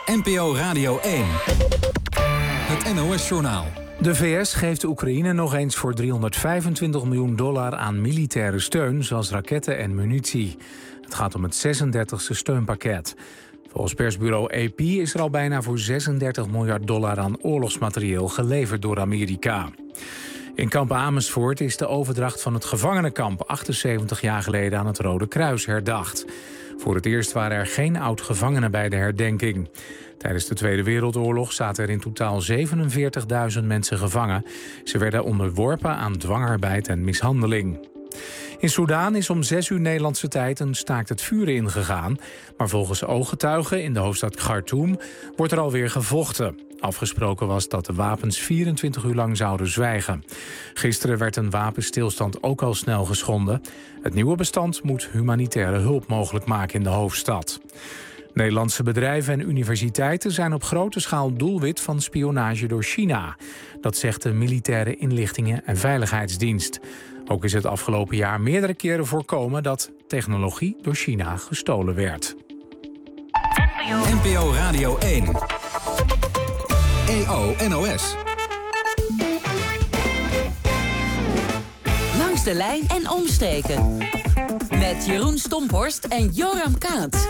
NPO Radio 1. Het NOS-journaal. De VS geeft Oekraïne nog eens voor $325 miljoen aan militaire steun, zoals raketten en munitie. Het gaat om het 36e steunpakket. Volgens persbureau AP is er al bijna voor $36 miljard aan oorlogsmaterieel geleverd door Amerika. In kamp Amersfoort is de overdracht van het gevangenenkamp 78 jaar geleden aan het Rode Kruis herdacht. Voor het eerst waren er geen oud-gevangenen bij de herdenking. Tijdens de Tweede Wereldoorlog zaten er in totaal 47.000 mensen gevangen. Ze werden onderworpen aan dwangarbeid en mishandeling. In Soedan is om 6 uur Nederlandse tijd een staakt het vuren ingegaan. Maar volgens ooggetuigen in de hoofdstad Khartoum wordt er alweer gevochten. Afgesproken was dat de wapens 24 uur lang zouden zwijgen. Gisteren werd een wapenstilstand ook al snel geschonden. Het nieuwe bestand moet humanitaire hulp mogelijk maken in de hoofdstad. Nederlandse bedrijven en universiteiten zijn op grote schaal doelwit van spionage door China. Dat zegt de Militaire Inlichtingen- en Veiligheidsdienst. Ook is het afgelopen jaar meerdere keren voorkomen dat technologie door China gestolen werd. NPO Radio 1. EO NOS. Langs de lijn en omstreken. Met Jeroen Stomphorst en Joram Kaat.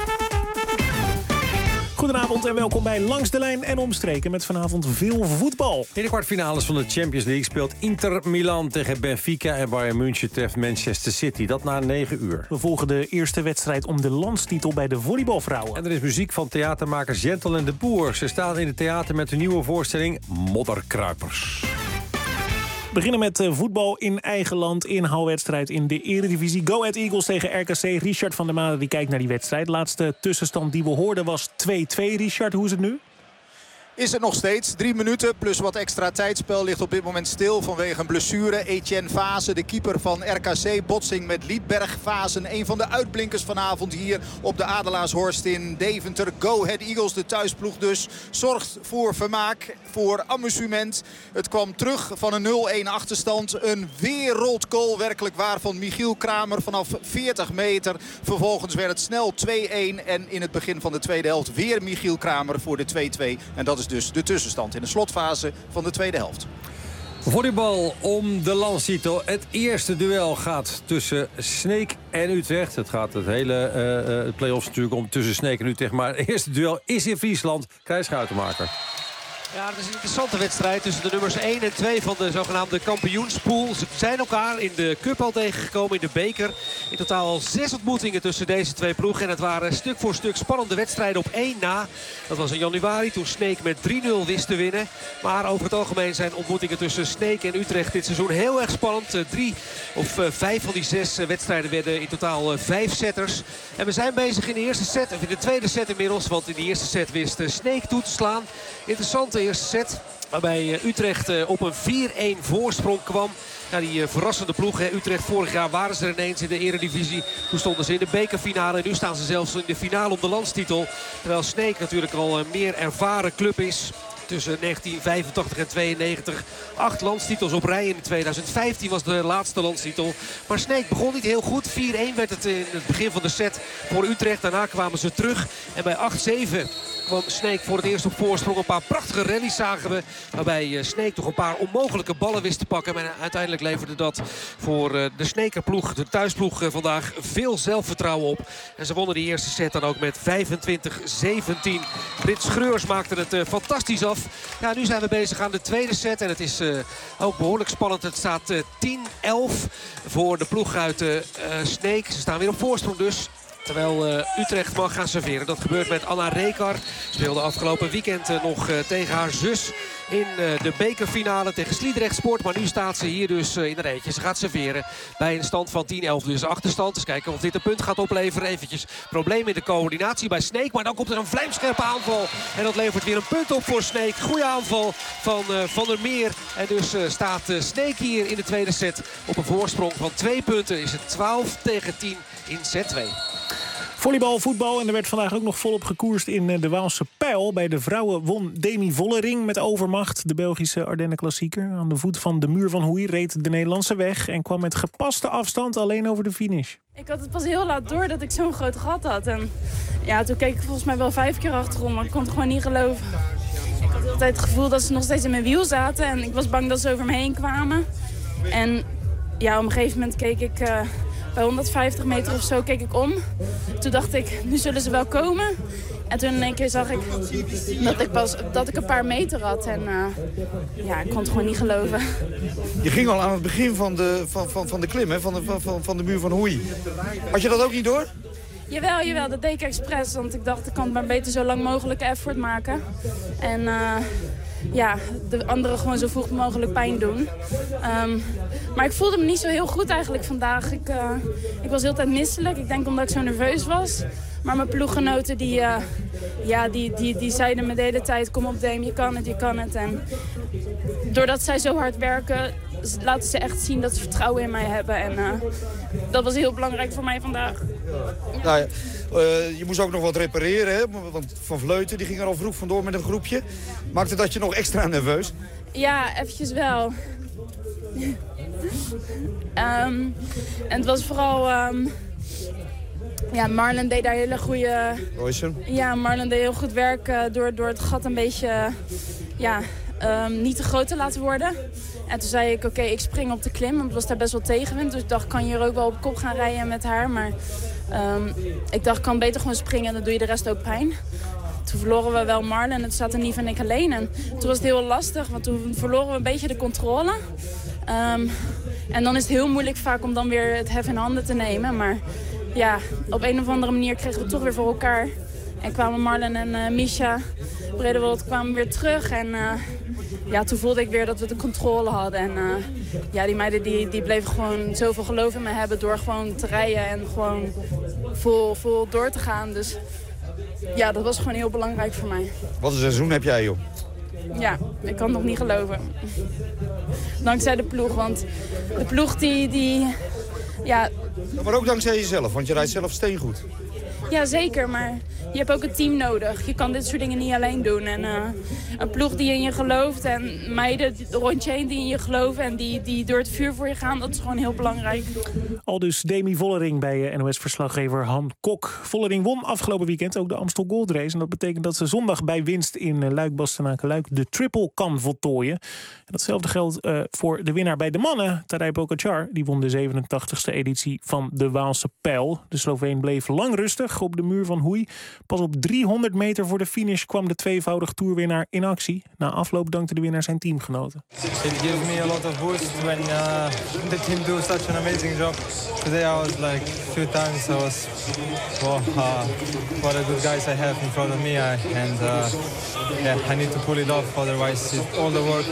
Goedenavond en welkom bij Langs de Lijn en Omstreken met vanavond veel voetbal. In de kwartfinales van de Champions League speelt Inter Milan tegen Benfica en Bayern München treft Manchester City. Dat na 9 uur. We volgen de eerste wedstrijd om de landstitel bij de volleybalvrouwen. En er is muziek van theatermakers Jentel en de Boer. Ze staan in het theater met hun nieuwe voorstelling Modderkruipers. We beginnen met voetbal in eigen land. Inhaalwedstrijd in de Eredivisie. Go Ahead Eagles tegen RKC. Richard van der Made die kijkt naar die wedstrijd. Laatste tussenstand die we hoorden was 2-2. Richard, hoe is het nu? Is het nog steeds 3 minuten plus wat extra tijdspel ligt op dit moment stil vanwege een blessure. Etienne Vazen, de keeper van RKC, botsing met Liedberg. Vazen, een van de uitblinkers vanavond hier op de Adelaarshorst in Deventer. Go Ahead Eagles, de thuisploeg dus, zorgt voor vermaak, voor amusement. Het kwam terug van een 0-1 achterstand. Een wereldgoal werkelijk waar van Michiel Kramer vanaf 40 meter. Vervolgens werd het snel 2-1 en in het begin van de tweede helft weer Michiel Kramer voor de 2-2. En dat is dus de tussenstand in de slotfase van de tweede helft. Volleybal om de landstitel. Het eerste duel gaat tussen Sneek en Utrecht. Het gaat het hele play-offs natuurlijk om tussen Sneek en Utrecht. Maar het eerste duel is in Friesland. Krijs Schuitenmaker. Ja, het is een interessante wedstrijd tussen de nummers 1 en 2 van de zogenaamde kampioenspool. Ze zijn elkaar in de cup al tegengekomen, in de beker. In totaal al 6 ontmoetingen tussen deze twee ploegen. En het waren stuk voor stuk spannende wedstrijden op 1 na. Dat was in januari toen Sneek met 3-0 wist te winnen. Maar over het algemeen zijn ontmoetingen tussen Sneek en Utrecht dit seizoen heel erg spannend. 3 of 5 van die 6 wedstrijden werden in totaal 5 setters. En we zijn bezig in de eerste set, of in de tweede set inmiddels. Want in de eerste set wist Sneek toe te slaan. Interessante eerste set. Waarbij Utrecht op een 4-1 voorsprong kwam. Ja, die verrassende ploeg. Hè. Utrecht, vorig jaar waren ze er ineens in de Eredivisie. Toen stonden ze in de bekerfinale. En nu staan ze zelfs in de finale om de landstitel. Terwijl Sneek natuurlijk al een meer ervaren club is. Tussen 1985 en 92. 8 landstitels op rij. In 2015 was de laatste landstitel. Maar Sneek begon niet heel goed. 4-1 werd het in het begin van de set voor Utrecht. Daarna kwamen ze terug. En bij 8-7 kwam Sneek voor het eerst op voorsprong. Een paar prachtige rallies zagen we. Waarbij Sneek toch een paar onmogelijke ballen wist te pakken. Maar uiteindelijk leverde dat voor de Sneekerploeg, de thuisploeg vandaag, veel zelfvertrouwen op. En ze wonnen die eerste set dan ook met 25-17. Brits Schreurs maakte het fantastisch af. Ja, nu zijn we bezig aan de tweede set. En het is ook behoorlijk spannend. Het staat 10-11 voor de ploeg uit Sneek. Ze staan weer op voorsprong dus. Terwijl Utrecht mag gaan serveren. Dat gebeurt met Anna Rekar. Speelde afgelopen weekend nog tegen haar zus in de bekerfinale tegen Sliedrecht Sport. Maar nu staat ze hier dus in een eentje. Ze gaat serveren bij een stand van 10-11. Dus achterstand. Dus kijken of dit een punt gaat opleveren. Eventjes probleem in de coördinatie bij Sneek. Maar dan komt er een vlijmscherpe aanval. En dat levert weer een punt op voor Sneek. Goeie aanval van Van der Meer. En dus staat Sneek hier in de tweede set op een voorsprong van 2 punten. Is het 12-10 in set 2. Volleybal, voetbal en er werd vandaag ook nog volop gekoerst in de Waalse Pijl. Bij de vrouwen won Demi Vollering met overmacht. De Belgische Ardennen-klassieker. Aan de voet van de muur van Hoei reed de Nederlandse weg en kwam met gepaste afstand alleen over de finish. Ik had het pas heel laat door dat ik zo'n groot gat had. En ja, toen keek ik volgens mij wel 5 keer achterom, maar ik kon het gewoon niet geloven. Ik had altijd het gevoel dat ze nog steeds in mijn wiel zaten en ik was bang dat ze over me heen kwamen. En ja, op een gegeven moment keek ik bij 150 meter of zo keek ik om. Toen dacht ik, nu zullen ze wel komen. En toen in één keer zag ik dat ik een paar meter had. En ja, ik kon het gewoon niet geloven. Je ging al aan het begin van de klim, hè? Van de muur van Hoei. Had je dat ook niet door? Jawel, dat deed ik expres. Want ik dacht, ik kan maar beter zo lang mogelijk effort maken. En ja, de anderen gewoon zo vroeg mogelijk pijn doen. Maar ik voelde me niet zo heel goed eigenlijk vandaag. Ik was heel tijd misselijk. Ik denk omdat ik zo nerveus was. Maar mijn ploeggenoten die zeiden me de hele tijd, kom op Dame, je kan het. En doordat zij zo hard werken, laten ze echt zien dat ze vertrouwen in mij hebben. En dat was heel belangrijk voor mij vandaag. Nou ja, je moest ook nog wat repareren, hè? Want Van Vleuten die ging er al vroeg vandoor met een groepje. Maakte dat je nog extra nerveus? Ja, eventjes wel. En het was vooral... ja, Marlon deed daar hele goede... Roysen? Ja, Marlon deed heel goed werk door het gat een beetje niet te groot te laten worden. En toen zei ik, oké, ik spring op de klim, want het was daar best wel tegenwind. Dus ik dacht, kan je hier ook wel op kop gaan rijden met haar. Maar ik dacht, ik kan beter gewoon springen en dan doe je de rest ook pijn. Toen verloren we wel Marlon en toen zaten Nief en ik alleen. En toen was het heel lastig, want toen verloren we een beetje de controle. En dan is het heel moeilijk vaak om dan weer het hef in handen te nemen. Maar ja, op een of andere manier kregen we het toch weer voor elkaar. En kwamen Marlon en Misha Bredewold kwamen weer terug. En ja, toen voelde ik weer dat we de controle hadden. En ja, die meiden die bleven gewoon zoveel geloof in me hebben door gewoon te rijden en gewoon vol door te gaan. Dus ja, dat was gewoon heel belangrijk voor mij. Wat een seizoen heb jij, joh. Ja, ik kan het nog niet geloven. Dankzij de ploeg, want de ploeg die ja... Maar ook dankzij jezelf, want je rijdt zelf steengoed. Ja, zeker, maar je hebt ook een team nodig. Je kan dit soort dingen niet alleen doen. En een ploeg die in je gelooft en meiden rond je heen die in je geloven en die door het vuur voor je gaan, dat is gewoon heel belangrijk. Al dus Demi Vollering bij NOS-verslaggever Han Kok. Vollering won afgelopen weekend ook de Amstel Gold Race. En dat betekent dat ze zondag bij winst in Luik-Bastenaken-Luik de triple kan voltooien. En datzelfde geldt voor de winnaar bij de mannen, Tadej Pogačar. Die won de 87e editie van de Waalse Pijl. De Sloveen bleef lang rustig op de muur van Hoei. Pas op 300 meter voor de finish kwam de tweevoudig toerwinnaar in actie. Na afloop dankte de winnaar zijn teamgenoten. It gives me a lot of boost when the team do such an amazing job. Today I was like a few times I was what a good guys I have in front of me I need to pull it off, otherwise all the work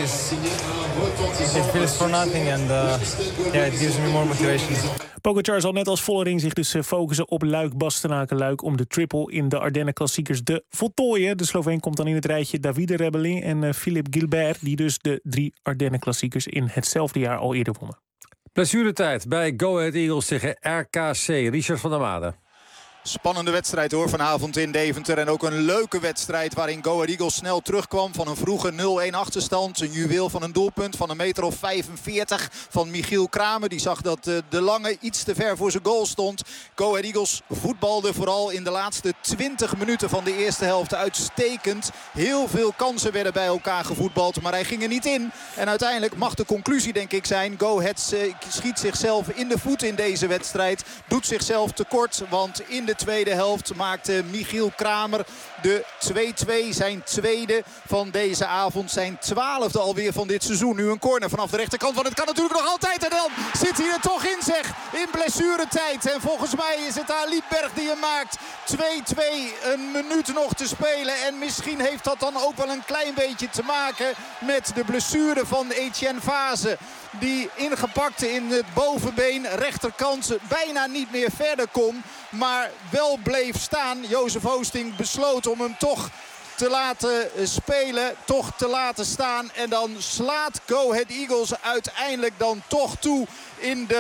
it feels for nothing and it gives me more motivation. Pogačar zal net als Vollering zich dus focussen op Luik-Bastenaken-Luik om de triple in de Ardennen-klassiekers te voltooien. De Sloveen komt dan in het rijtje Davide Rebellin en Philippe Gilbert, die dus de 3 Ardennen-klassiekers in hetzelfde jaar al eerder wonnen. Blessuretijd bij Go Ahead Eagles tegen RKC. Richard van der Made. Spannende wedstrijd hoor vanavond in Deventer. En ook een leuke wedstrijd waarin Go Ahead Eagles snel terugkwam van een vroege 0-1 achterstand. Een juweel van een doelpunt van 1,45 meter van Michiel Kramer. Die zag dat de Lange iets te ver voor zijn goal stond. Go Ahead Eagles voetbalde vooral in de laatste 20 minuten van de eerste helft uitstekend. Heel veel kansen werden bij elkaar gevoetbald, maar hij ging er niet in. En uiteindelijk mag de conclusie denk ik zijn: Go Ahead schiet zichzelf in de voet in deze wedstrijd. Doet zichzelf tekort, want in de tweede helft maakte Michiel Kramer de 2-2. Zijn tweede van deze avond. Zijn 12e alweer van dit seizoen. Nu een corner vanaf de rechterkant. Want het kan natuurlijk nog altijd. En dan zit hij er toch in zeg. In blessuretijd. En volgens mij is het daar Liedberg die hem maakt. 2-2. Een minuut nog te spelen. En misschien heeft dat dan ook wel een klein beetje te maken met de blessure van Etienne Fase. Die ingepakt in het bovenbeen, rechterkant, bijna niet meer verder kon. Maar wel bleef staan. Jozef Oosting besloot om hem toch te laten spelen, toch te laten staan. En dan slaat Go Ahead Eagles uiteindelijk dan toch toe in de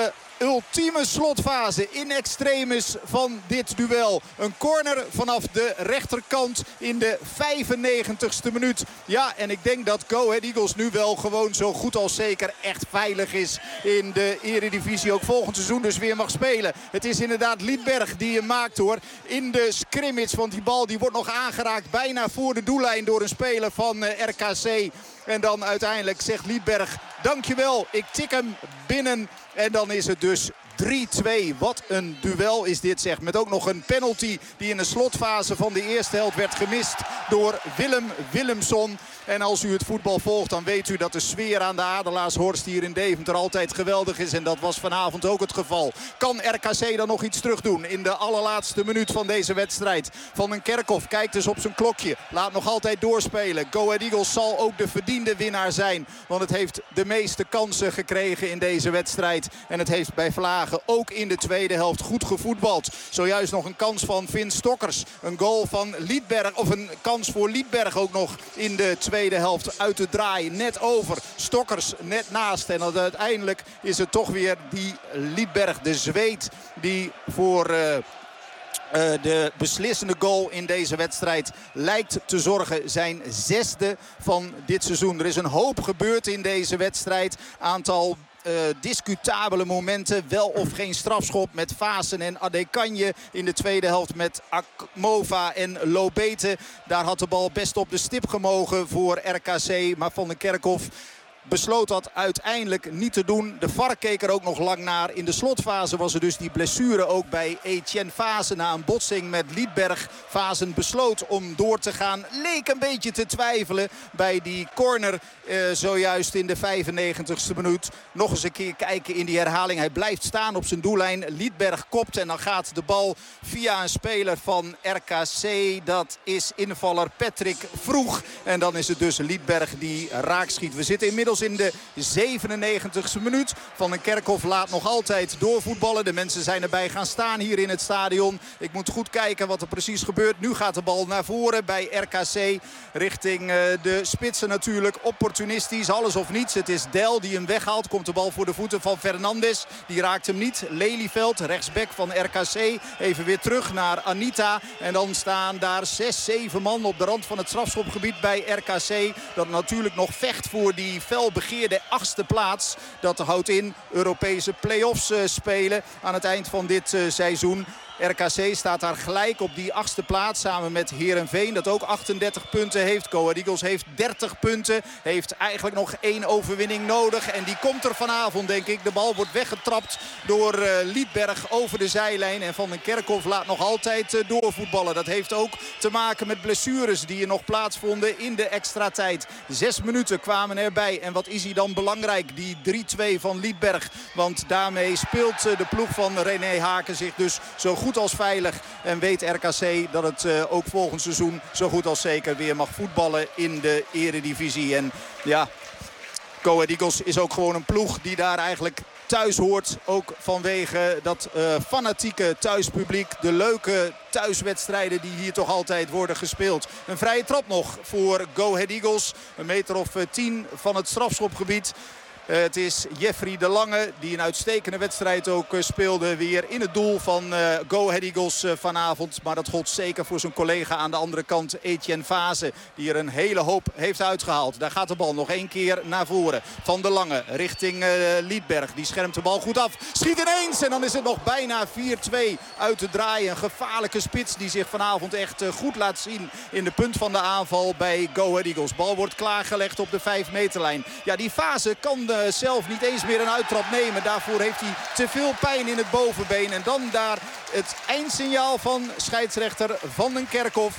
ultieme slotfase in extremis van dit duel. Een corner vanaf de rechterkant in de 95ste minuut. Ja, en ik denk dat Go Ahead Eagles nu wel gewoon zo goed als zeker echt veilig is in de Eredivisie. Ook volgend seizoen dus weer mag spelen. Het is inderdaad Liedberg die hem maakt hoor. In de scrimmage, want die bal die wordt nog aangeraakt bijna voor de doellijn door een speler van RKC. En dan uiteindelijk zegt Liedberg, dankjewel, ik tik hem binnen. En dan is het dus 3-2. Wat een duel is dit zeg. Met ook nog een penalty die in de slotfase van de eerste helft werd gemist door Willem Willemson. En als u het voetbal volgt, dan weet u dat de sfeer aan de Adelaarshorst hier in Deventer altijd geweldig is. En dat was vanavond ook het geval. Kan RKC dan nog iets terug doen in de allerlaatste minuut van deze wedstrijd? Van den Kerkhof kijkt dus op zijn klokje. Laat nog altijd doorspelen. Go Ahead Eagles zal ook de verdiende winnaar zijn. Want het heeft de meeste kansen gekregen in deze wedstrijd. En het heeft bij Vlagen ook in de tweede helft goed gevoetbald. Zojuist nog een kans van Vin Stokkers. Een goal van Liedberg, of een kans voor Liedberg ook nog in de tweede helft uit te draaien. Net over. Stokkers net naast. En dan uiteindelijk is het toch weer die Liedberg, de Zweed, die voor de beslissende goal in deze wedstrijd lijkt te zorgen. Zijn 6e van dit seizoen. Er is een hoop gebeurd in deze wedstrijd. Aantal discutabele momenten. Wel of geen strafschop met Vaassen en Adekanje. In de tweede helft met Akmova en Lobete. Daar had de bal best op de stip gemogen voor RKC. Maar Van den Kerkhof besloot dat uiteindelijk niet te doen. De VAR keek er ook nog lang naar. In de slotfase was er dus die blessure ook bij Etienne Vaassen na een botsing met Liedberg. Vaassen besloot om door te gaan. Leek een beetje te twijfelen bij die corner zojuist in de 95ste minuut. Nog eens een keer kijken in die herhaling. Hij blijft staan op zijn doellijn. Liedberg kopt en dan gaat de bal via een speler van RKC. Dat is invaller Patrick Vroeg. En dan is het dus Liedberg die raak schiet. We zitten inmiddels in de 97ste minuut. Van den Kerkhof laat nog altijd doorvoetballen. De mensen zijn erbij gaan staan hier in het stadion. Ik moet goed kijken wat er precies gebeurt. Nu gaat de bal naar voren bij RKC. Richting de spitsen natuurlijk. Opportunistisch, alles of niets. Het is Del die hem weghaalt. Komt de bal voor de voeten van Fernandes. Die raakt hem niet. Lelyveld, rechtsback van RKC. Even weer terug naar Anita. En dan staan daar 6-7 man op de rand van het strafschopgebied bij RKC. Dat natuurlijk nog vecht voor die felbegeerde 8e plaats. Dat houdt in Europese play-offs spelen aan het eind van dit seizoen. RKC staat daar gelijk op die 8e plaats samen met Heerenveen. Dat ook 38 punten heeft. Go Ahead Eagles heeft 30 punten. Heeft eigenlijk nog 1 overwinning nodig. En die komt er vanavond denk ik. De bal wordt weggetrapt door Liedberg over de zijlijn. En Van den Kerkhof laat nog altijd doorvoetballen. Dat heeft ook te maken met blessures die er nog plaatsvonden in de extra tijd. 6 minuten kwamen erbij. En wat is hij dan belangrijk? Die 3-2 van Liedberg. Want daarmee speelt de ploeg van René Haken zich dus zo goed als veilig. En weet RKC dat het ook volgend seizoen zo goed als zeker weer mag voetballen in de Eredivisie. En ja, Go Ahead Eagles is ook gewoon een ploeg die daar eigenlijk thuis hoort. Ook vanwege dat fanatieke thuispubliek. De leuke thuiswedstrijden die hier toch altijd worden gespeeld. Een vrije trap nog voor Go Ahead Eagles. Een meter of 10 van het strafschopgebied. Het is Jeffrey de Lange die een uitstekende wedstrijd ook speelde. Weer in het doel van Go Ahead Eagles vanavond. Maar dat gold zeker voor zijn collega aan de andere kant, Etienne Vaassen. Die er een hele hoop heeft uitgehaald. Daar gaat de bal nog 1 keer naar voren. Van de Lange richting Liedberg. Die schermt de bal goed af. Schiet ineens en dan is het nog bijna 4-2 uit te draaien. Een gevaarlijke spits die zich vanavond echt goed laat zien in de punt van de aanval bij Go Ahead Eagles. Bal wordt klaargelegd op de 5 meterlijn. Ja, die Vaassen kan zelf niet eens meer een uittrap nemen. Daarvoor heeft hij te veel pijn in het bovenbeen. En dan daar het eindsignaal van scheidsrechter Van den Kerkhof.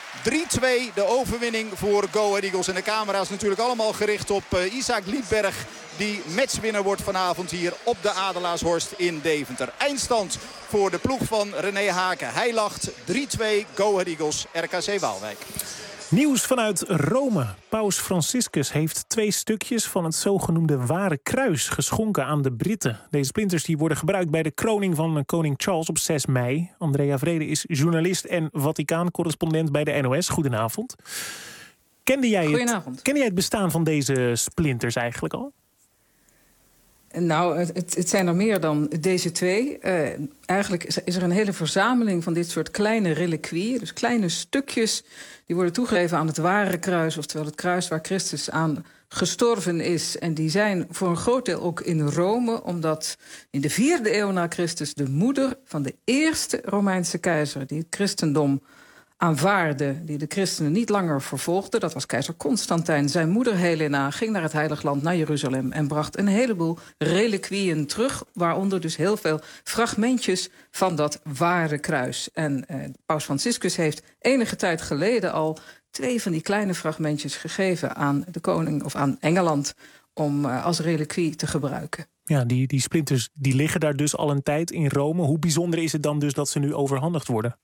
3-2 de overwinning voor Go Ahead Eagles. En de camera is natuurlijk allemaal gericht op Isaac Liedberg. Die matchwinner wordt vanavond hier op de Adelaarshorst in Deventer. Eindstand voor de ploeg van René Haken. Hij lacht 3-2 Go Ahead Eagles RKC Waalwijk. Nieuws vanuit Rome. Paus Franciscus heeft 2 stukjes van het zogenoemde Ware Kruis geschonken aan de Britten. Deze splinters die worden gebruikt bij de kroning van koning Charles op 6 mei. Andrea Vrede is journalist en Vaticaan-correspondent bij de NOS. Goedenavond. Kende jij het bestaan van deze splinters eigenlijk al? Nou, het zijn er meer dan deze twee. Eigenlijk is er een hele verzameling van dit soort kleine reliquieën. Dus kleine stukjes die worden toegegeven aan het ware kruis. Oftewel het kruis waar Christus aan gestorven is. En die zijn voor een groot deel ook in Rome. Omdat in de 4e eeuw na Christus de moeder van de eerste Romeinse keizer die het christendom aanvaarde, die de christenen niet langer vervolgde, dat was keizer Constantijn. Zijn moeder Helena ging naar het Heilig Land, naar Jeruzalem, en bracht een heleboel reliquieën terug, waaronder dus heel veel fragmentjes van dat ware kruis. En paus Franciscus heeft enige tijd geleden al 2 van die kleine fragmentjes gegeven aan de koning of aan Engeland om als reliquie te gebruiken. Ja, die splinters die liggen daar dus al een tijd in Rome. Hoe bijzonder is het dan dus dat ze nu overhandigd worden?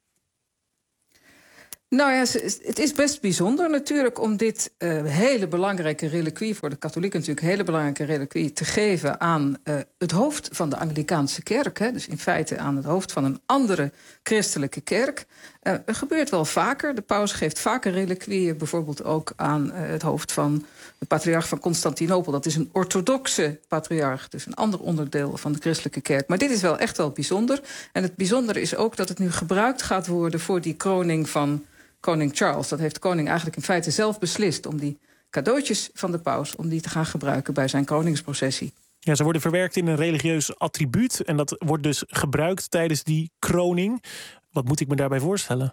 Nou ja, het is best bijzonder natuurlijk om dit hele belangrijke reliquie, voor de katholieken natuurlijk hele belangrijke reliquie, te geven aan het hoofd van de Anglicaanse kerk. Hè, dus in feite aan het hoofd van een andere christelijke kerk. Er gebeurt wel vaker. De paus geeft vaker reliquieën, bijvoorbeeld ook aan het hoofd van de patriarch van Constantinopel. Dat is een orthodoxe patriarch, dus een ander onderdeel van de christelijke kerk. Maar dit is wel echt wel bijzonder. En het bijzondere is ook dat het nu gebruikt gaat worden voor die kroning van koning Charles. Dat heeft de koning eigenlijk in feite zelf beslist om die cadeautjes van de paus om die te gaan gebruiken bij zijn koningsprocessie. Ja, ze worden verwerkt in een religieus attribuut en dat wordt dus gebruikt tijdens die kroning. Wat moet ik me daarbij voorstellen?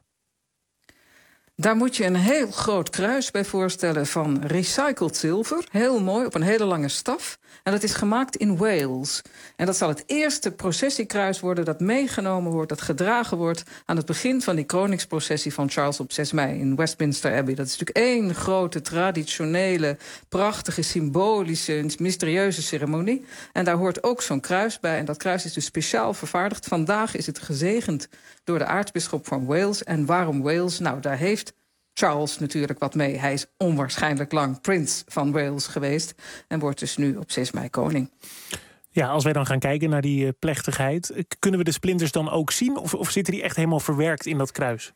Daar moet je een heel groot kruis bij voorstellen van recycled zilver. Heel mooi, op een hele lange staf. En dat is gemaakt in Wales. En dat zal het eerste processiekruis worden dat meegenomen wordt, dat gedragen wordt aan het begin van die kroningsprocessie van Charles op 6 mei in Westminster Abbey. Dat is natuurlijk één grote, traditionele, prachtige, symbolische, mysterieuze ceremonie. En daar hoort ook zo'n kruis bij. En dat kruis is dus speciaal vervaardigd. Vandaag is het gezegend door de aartsbisschop van Wales. En waarom Wales? Nou, daar heeft Charles natuurlijk wat mee. Hij is onwaarschijnlijk lang prins van Wales geweest en wordt dus nu op 6 mei koning. Ja, als wij dan gaan kijken naar die plechtigheid, kunnen we de splinters dan ook zien? Of zitten die echt helemaal verwerkt in dat kruis?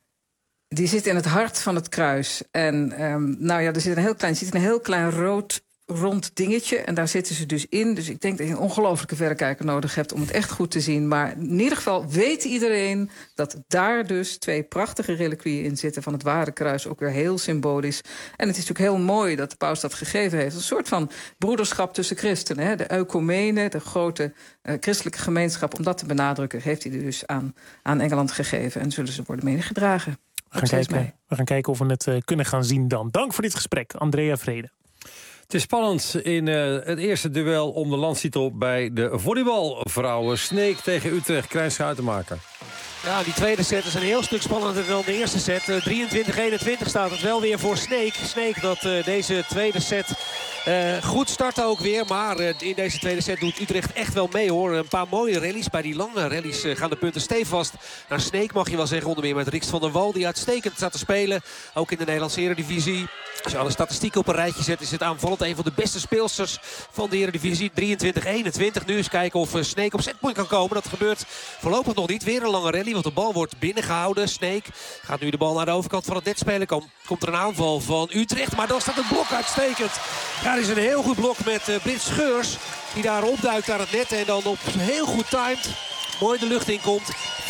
Die zit in het hart van het kruis. En nou ja, er zit een heel klein rood rond dingetje. En daar zitten ze dus in. Dus ik denk dat je een ongelofelijke verrekijker nodig hebt om het echt goed te zien. Maar in ieder geval weet iedereen dat daar dus 2 prachtige reliquieën in zitten van het ware kruis. Ook weer heel symbolisch. En het is natuurlijk heel mooi dat de paus dat gegeven heeft. Een soort van broederschap tussen christenen. Hè? De oekumene, de grote christelijke gemeenschap. Om dat te benadrukken heeft hij dus aan Engeland gegeven. En zullen ze worden meegedragen. We gaan kijken of we het kunnen gaan zien dan. Dank voor dit gesprek, Andrea Vrede. Het is spannend in het eerste duel om de landstitel bij de volleybalvrouwen. Sneek tegen Utrecht, Krijn Schuitenmaker. Ja, die tweede set is een heel stuk spannender dan de eerste set. 23-21 staat het wel weer voor Sneek. Sneek dat deze tweede set goed startte ook weer. Maar in deze tweede set doet Utrecht echt wel mee hoor. Een paar mooie rallies. Bij die lange rallies gaan de punten stevast naar Sneek, mag je wel zeggen. Onder meer met Riks van der Wal die uitstekend staat te spelen. Ook in de Nederlandse Eredivisie. Als je alle statistieken op een rijtje zet, is het aanvallend een van de beste speelsters van de Eredivisie. 23-21. Nu eens kijken of Sneek op setpoint kan komen. Dat gebeurt voorlopig nog niet. Weer een lange rally, want de bal wordt binnengehouden. Sneek gaat nu de bal naar de overkant van het net spelen. Komt er een aanval van Utrecht, maar dan staat het blok uitstekend. Ja, er is een heel goed blok met Brit Scheurs. Die daar opduikt aan het net en dan op heel goed timed mooi de lucht in komt.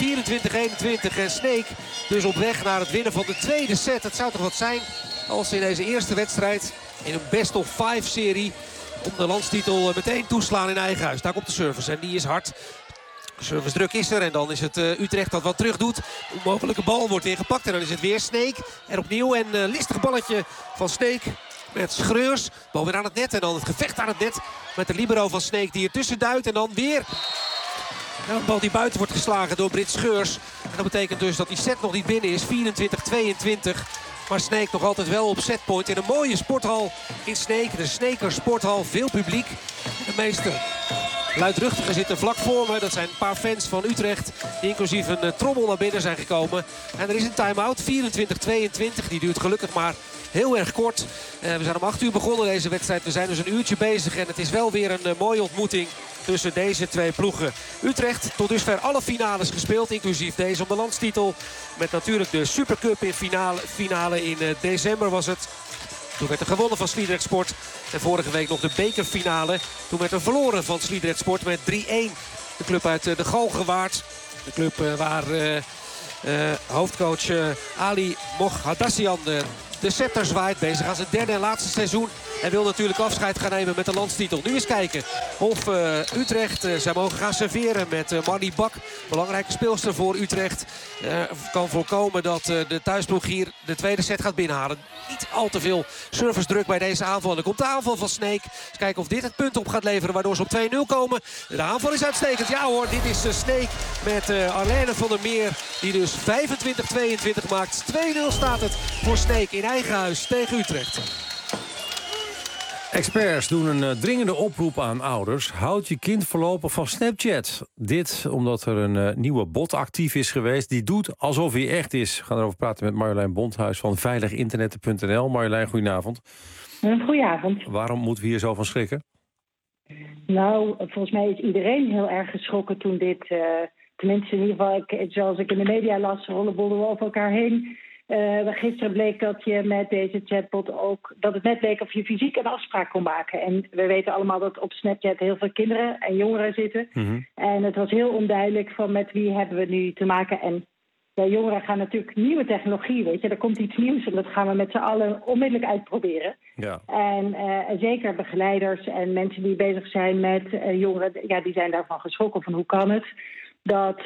24-21 en Sneek dus op weg naar het winnen van de tweede set. Het zou toch wat zijn als ze in deze eerste wedstrijd in een best of 5 serie om de landstitel meteen toeslaan in eigen huis. Daar komt de service en die is hard. De service druk is er en dan is het Utrecht dat wat terug doet. De onmogelijke bal wordt weer gepakt en dan is het weer Sneek. Er opnieuw en listig balletje van Sneek met Schreurs. Bal weer aan het net en dan het gevecht aan het net met de libero van Sneek die ertussen duikt. En dan weer een bal die buiten wordt geslagen door Brit Scheurs. En dat betekent dus dat die set nog niet binnen is. 24-22. Maar Sneek nog altijd wel op setpoint in een mooie sporthal in Sneek. De Sneker sporthal, veel publiek. De meeste luidruchtigen zitten vlak voor me. Dat zijn een paar fans van Utrecht die inclusief een trommel naar binnen zijn gekomen. En er is een time-out, 24-22. Die duurt gelukkig maar heel erg kort. We zijn om 8 uur begonnen deze wedstrijd. We zijn dus een uurtje bezig en het is wel weer een mooie ontmoeting tussen deze 2 ploegen. Utrecht tot dusver alle finales gespeeld, inclusief deze om de landstitel. Met natuurlijk de Supercup in finale in december was het. Toen werd er gewonnen van Sliedrecht Sport. En vorige week nog de bekerfinale. Toen werd er verloren van Sliedrecht Sport met 3-1. De club uit de Galgenwaard. De club waar hoofdcoach Ali Moghadassian de scepter zwaait. Bezig aan zijn derde en laatste seizoen. En wil natuurlijk afscheid gaan nemen met de landstitel. Nu eens kijken of Utrecht, zij mogen gaan serveren met Marnie Bak. Belangrijke speelster voor Utrecht. Kan voorkomen dat de thuisploeg hier de tweede set gaat binnenhalen. Niet al te veel servicedruk bij deze aanval. En dan komt de aanval van Sneek. Eens kijken of dit het punt op gaat leveren waardoor ze op 2-0 komen. De aanval is uitstekend. Ja hoor, dit is Sneek met Arlene van der Meer. Die dus 25-22 maakt. 2-0 staat het voor Sneek in eigen huis tegen Utrecht. Experts doen een dringende oproep aan ouders. Houd je kind voorlopig van Snapchat. Dit omdat er een nieuwe bot actief is geweest. Die doet alsof hij echt is. We gaan erover praten met Marjolein Bondhuis van veiliginternet.nl. Marjolein, goedenavond. Goedenavond. Waarom moeten we hier zo van schrikken? Nou, volgens mij is iedereen heel erg geschrokken toen dit... tenminste, in ieder geval, zoals ik in de media las, rollenbolden we over elkaar heen. Gisteren bleek dat je met deze chatbot ook... dat het net leek of je fysiek een afspraak kon maken. En we weten allemaal dat op Snapchat heel veel kinderen en jongeren zitten. Mm-hmm. En het was heel onduidelijk van met wie hebben we nu te maken. En ja, jongeren gaan natuurlijk nieuwe technologie, weet je. Er komt iets nieuws en dat gaan we met z'n allen onmiddellijk uitproberen. Ja. En zeker begeleiders en mensen die bezig zijn met jongeren... ja, die zijn daarvan geschrokken van hoe kan het... dat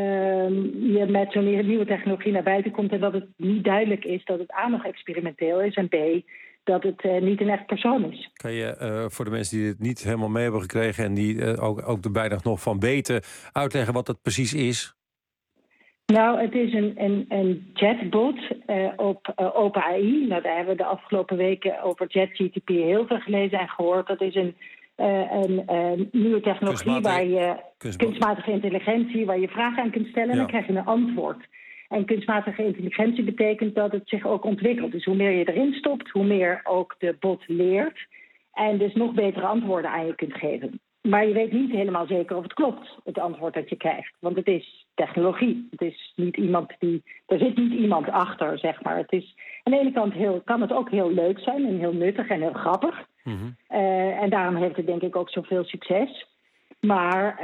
je met zo'n nieuwe technologie naar buiten komt... en dat het niet duidelijk is dat het A nog experimenteel is... en B, dat het niet een echt persoon is. Kan je voor de mensen die het niet helemaal mee hebben gekregen... en die ook er bijna nog van weten, uitleggen wat het precies is? Nou, het is een chatbot op OpenAI. Nou, daar hebben we de afgelopen weken over ChatGPT heel veel gelezen en gehoord. Dat is een nieuwe technologie waar je kunstmatige intelligentie, waar je vragen aan kunt stellen en dan krijg je een antwoord. En kunstmatige intelligentie betekent dat het zich ook ontwikkelt. Dus hoe meer je erin stopt, hoe meer ook de bot leert en dus nog betere antwoorden aan je kunt geven. Maar je weet niet helemaal zeker of het klopt, het antwoord dat je krijgt. Want het is technologie. Het is niet iemand er zit niet iemand achter, zeg maar. Het is aan de ene kant kan het ook heel leuk zijn en heel nuttig en heel grappig. Mm-hmm. En daarom heeft het denk ik ook zoveel succes. Maar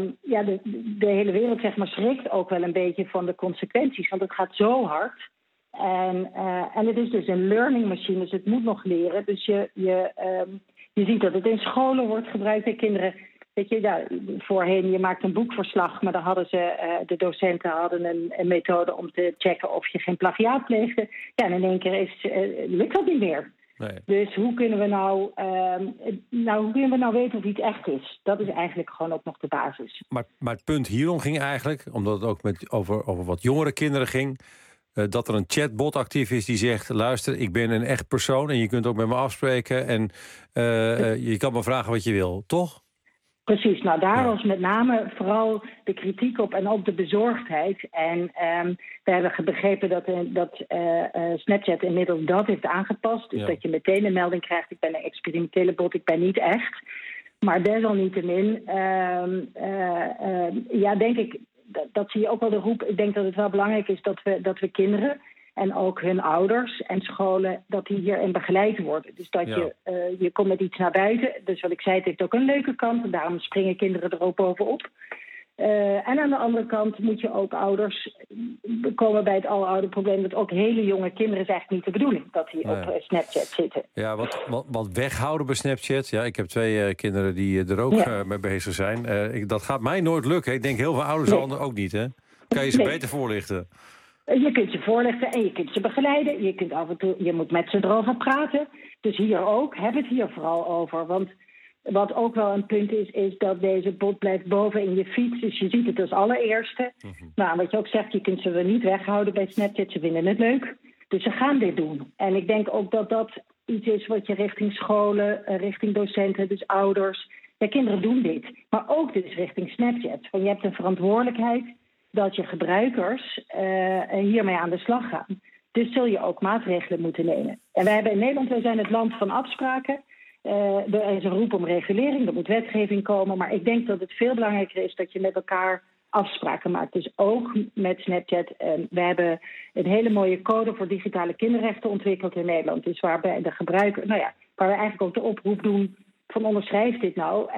de hele wereld zeg maar schrikt ook wel een beetje van de consequenties. Want het gaat zo hard. En het is dus een learning machine, dus het moet nog leren. Dus je ziet dat het in scholen wordt gebruikt bij kinderen. Weet je, voorheen, je maakt een boekverslag, maar dan hadden de docenten hadden een methode om te checken of je geen plagiaat pleegde. Ja, en in één keer lukt dat niet meer. Nee. Dus hoe kunnen we nou weten of iets echt is? Dat is eigenlijk gewoon ook nog de basis. Maar het punt hierom ging eigenlijk, omdat het ook over wat jongere kinderen ging, dat er een chatbot actief is die zegt, luister, ik ben een echt persoon en je kunt ook met me afspreken en je kan me vragen wat je wil, toch? Precies, nou daar was met name vooral de kritiek op en ook de bezorgdheid. En we hebben begrepen dat Snapchat inmiddels dat heeft aangepast. Dus dat je meteen een melding krijgt, ik ben een experimentele bot, ik ben niet echt. Maar desalniettemin, denk ik, dat zie je ook wel de roep. Ik denk dat het wel belangrijk is dat we kinderen en ook hun ouders en scholen, dat die hierin begeleid worden. Dus dat je komt met iets naar buiten. Dus wat ik zei, het heeft ook een leuke kant. En daarom springen kinderen er ook bovenop. En aan de andere kant moet je ook ouders komen bij het aloude probleem dat ook hele jonge kinderen is eigenlijk niet de bedoeling dat die op Snapchat zitten. Ja, wat weghouden bij Snapchat. Ja, ik heb 2 kinderen die er ook mee bezig zijn. Dat gaat mij nooit lukken. Ik denk heel veel ouders ook niet, hè? Kan je ze beter voorlichten? Je kunt ze voorlichten en je kunt ze begeleiden. Je moet met ze erover praten. Dus hier ook, heb het hier vooral over. Want wat ook wel een punt is dat deze bot blijft boven in je fiets. Dus je ziet het als allereerste. Mm-hmm. Nou, wat je ook zegt, je kunt ze er niet weghouden bij Snapchat. Ze vinden het leuk. Dus ze gaan dit doen. En ik denk ook dat dat iets is wat je richting scholen, richting docenten, dus ouders. Ja, kinderen doen dit. Maar ook dus richting Snapchat. Want je hebt een verantwoordelijkheid dat je gebruikers hiermee aan de slag gaan. Dus zul je ook maatregelen moeten nemen. En wij hebben in Nederland, wij zijn het land van afspraken. Er is een roep om regulering, er moet wetgeving komen. Maar ik denk dat het veel belangrijker is dat je met elkaar afspraken maakt. Dus ook met Snapchat. We hebben een hele mooie code voor digitale kinderrechten ontwikkeld in Nederland. Dus waarbij de gebruiker, waar we eigenlijk ook de oproep doen van onderschrijf dit nou.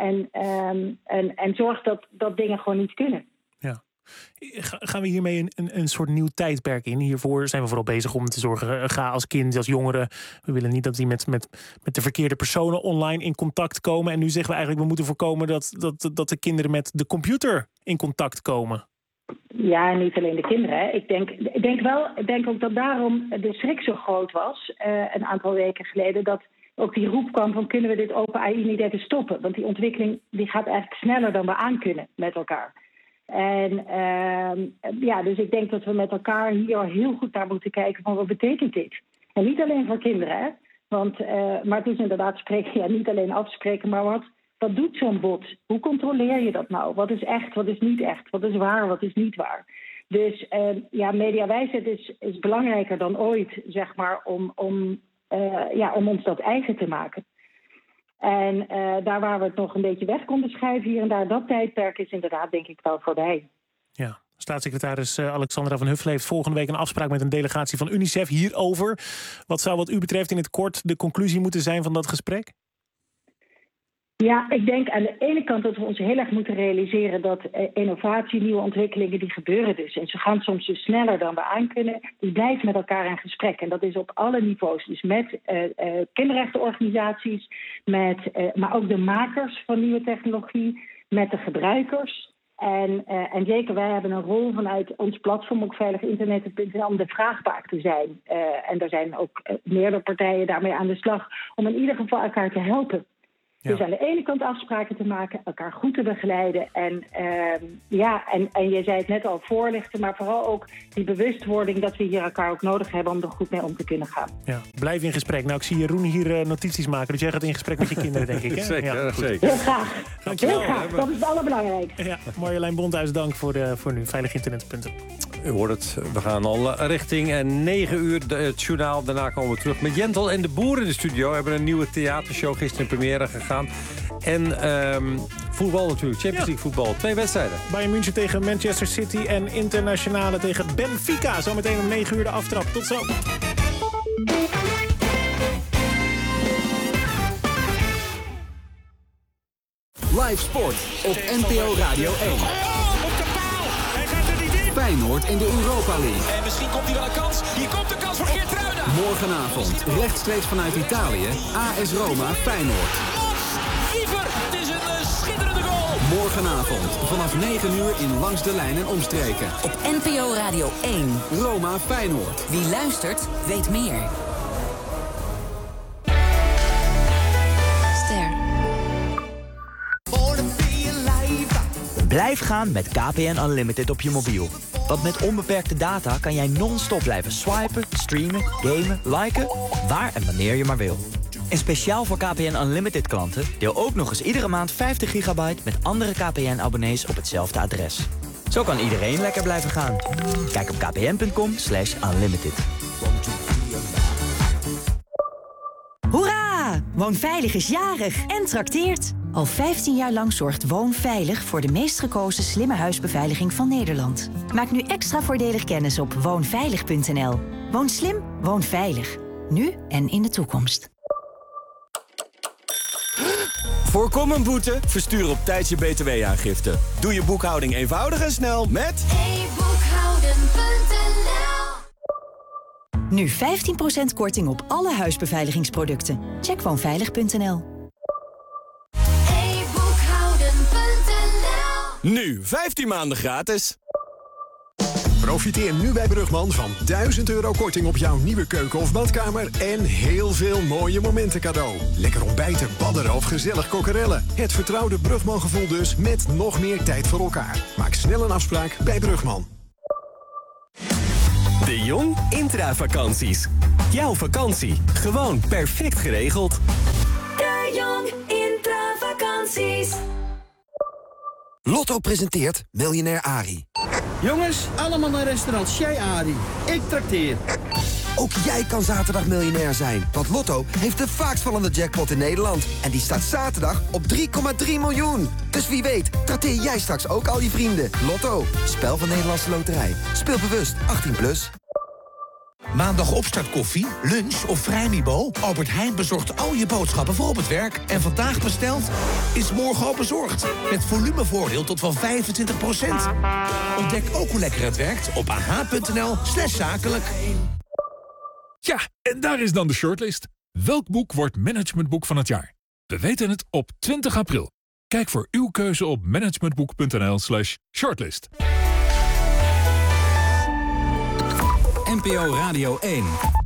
En zorg dat dingen gewoon niet kunnen. Ja. Gaan we hiermee een soort nieuw tijdperk in? Hiervoor zijn we vooral bezig om te zorgen, ga als kind, als jongere. We willen niet dat die met de verkeerde personen online in contact komen. En nu zeggen we eigenlijk, we moeten voorkomen dat de kinderen met de computer in contact komen. Ja, niet alleen de kinderen. Hè. Ik denk ook dat daarom de schrik zo groot was, een aantal weken geleden, dat ook die roep kwam van kunnen we dit open AI niet even stoppen? Want die ontwikkeling die gaat eigenlijk sneller dan we aan kunnen met elkaar. En dus ik denk dat we met elkaar hier heel goed naar moeten kijken van wat betekent dit? En niet alleen voor kinderen, hè? Maar het is inderdaad spreken, niet alleen afspreken, maar wat doet zo'n bot? Hoe controleer je dat nou? Wat is echt, wat is niet echt? Wat is waar, wat is niet waar? Dus mediawijsheid is belangrijker dan ooit, zeg maar, om ons dat eigen te maken. En daar waar we het nog een beetje weg konden schuiven hier en daar, dat tijdperk is inderdaad denk ik wel voorbij. Ja, staatssecretaris Alexandra van Huffelen heeft volgende week een afspraak met een delegatie van UNICEF hierover. Wat zou wat u betreft in het kort de conclusie moeten zijn van dat gesprek? Ja, ik denk aan de ene kant dat we ons heel erg moeten realiseren dat innovatie, nieuwe ontwikkelingen, die gebeuren dus. En ze gaan soms dus sneller dan we aan kunnen. Die blijven met elkaar in gesprek. En dat is op alle niveaus. Dus met kinderrechtenorganisaties, maar ook de makers van nieuwe technologie, met de gebruikers. En zeker, wij hebben een rol vanuit ons platform, ook veiliginternet.nl, om de vraagbaak te zijn. En daar zijn ook meerdere partijen daarmee aan de slag om in ieder geval elkaar te helpen. Ja. Dus aan de ene kant afspraken te maken, elkaar goed te begeleiden. En je zei het net al, voorlichten, maar vooral ook die bewustwording dat we hier elkaar ook nodig hebben om er goed mee om te kunnen gaan. Ja, blijf in gesprek. Nou, ik zie Jeroen hier notities maken, dus jij gaat in gesprek met je kinderen, denk ik. Hè? Zeker, zeker. Heel graag. Dankjewel. Heel graag, dat is het allerbelangrijkste. Ja, Marjolein Bonthuis, dank voor nu. Veiliginternet.nl. U hoort het, we gaan al richting 9 uur het journaal. Daarna komen we terug met Jentel en de Boer in de studio. We hebben een nieuwe theatershow gisteren in première gegaan. En voetbal natuurlijk, Champions League voetbal. 2 wedstrijden. Bayern München tegen Manchester City en Internationale tegen Benfica. Zometeen om 9 uur de aftrap. Tot zo. Live sport op NPO Radio 1. Feyenoord in de Europa League. En misschien komt hij wel een kans. Hier komt de kans voor Geertruida. Morgenavond, rechtstreeks vanuit Italië, AS Roma Feyenoord. Wiever, het is een schitterende goal. Morgenavond, vanaf 9 uur in Langs de Lijn en Omstreken. Op NPO Radio 1. Roma Feyenoord. Wie luistert, weet meer. Blijf gaan met KPN Unlimited op je mobiel. Want met onbeperkte data kan jij non-stop blijven swipen, streamen, gamen, liken, waar en wanneer je maar wil. En speciaal voor KPN Unlimited klanten deel ook nog eens iedere maand 50 gigabyte met andere KPN-abonnees op hetzelfde adres. Zo kan iedereen lekker blijven gaan. Kijk op kpn.com/unlimited. Hoera! Woonveilig is jarig en trakteert. Al 15 jaar lang zorgt Woonveilig voor de meest gekozen slimme huisbeveiliging van Nederland. Maak nu extra voordelig kennis op woonveilig.nl. Woon slim, woon veilig. Nu en in de toekomst. Voorkom een boete, verstuur op tijd je btw-aangifte. Doe je boekhouding eenvoudig en snel met... Nu 15% korting op alle huisbeveiligingsproducten. Check woonveilig.nl. Nu 15 maanden gratis. Profiteer nu bij Brugman van €1000 korting op jouw nieuwe keuken of badkamer en heel veel mooie momenten cadeau. Lekker ontbijten, badderen of gezellig kokkerellen. Het vertrouwde Brugman gevoel dus, met nog meer tijd voor elkaar. Maak snel een afspraak bij Brugman. De Jong Intravakanties. Jouw vakantie, gewoon perfect geregeld. De Jong Intravakanties. Lotto presenteert Miljonair Arie. Jongens, allemaal naar restaurant Chez Arie. Ik trakteer. Ook jij kan zaterdag miljonair zijn. Want Lotto heeft de vaakst vallende jackpot in Nederland. En die staat zaterdag op 3,3 miljoen. Dus wie weet, trakteer jij straks ook al je vrienden. Lotto, spel van Nederlandse Loterij. Speel bewust, 18+. Maandag opstartkoffie, lunch of vrijmibo? Albert Heijn bezorgt al je boodschappen voor op het werk. En vandaag besteld is morgen al bezorgd. Met volumevoordeel tot wel 25%. Ontdek ook hoe lekker het werkt op ah.nl/zakelijk. Ja, en daar is dan de shortlist. Welk boek wordt managementboek van het jaar? We weten het op 20 april. Kijk voor uw keuze op managementboek.nl/shortlist. NPO Radio 1.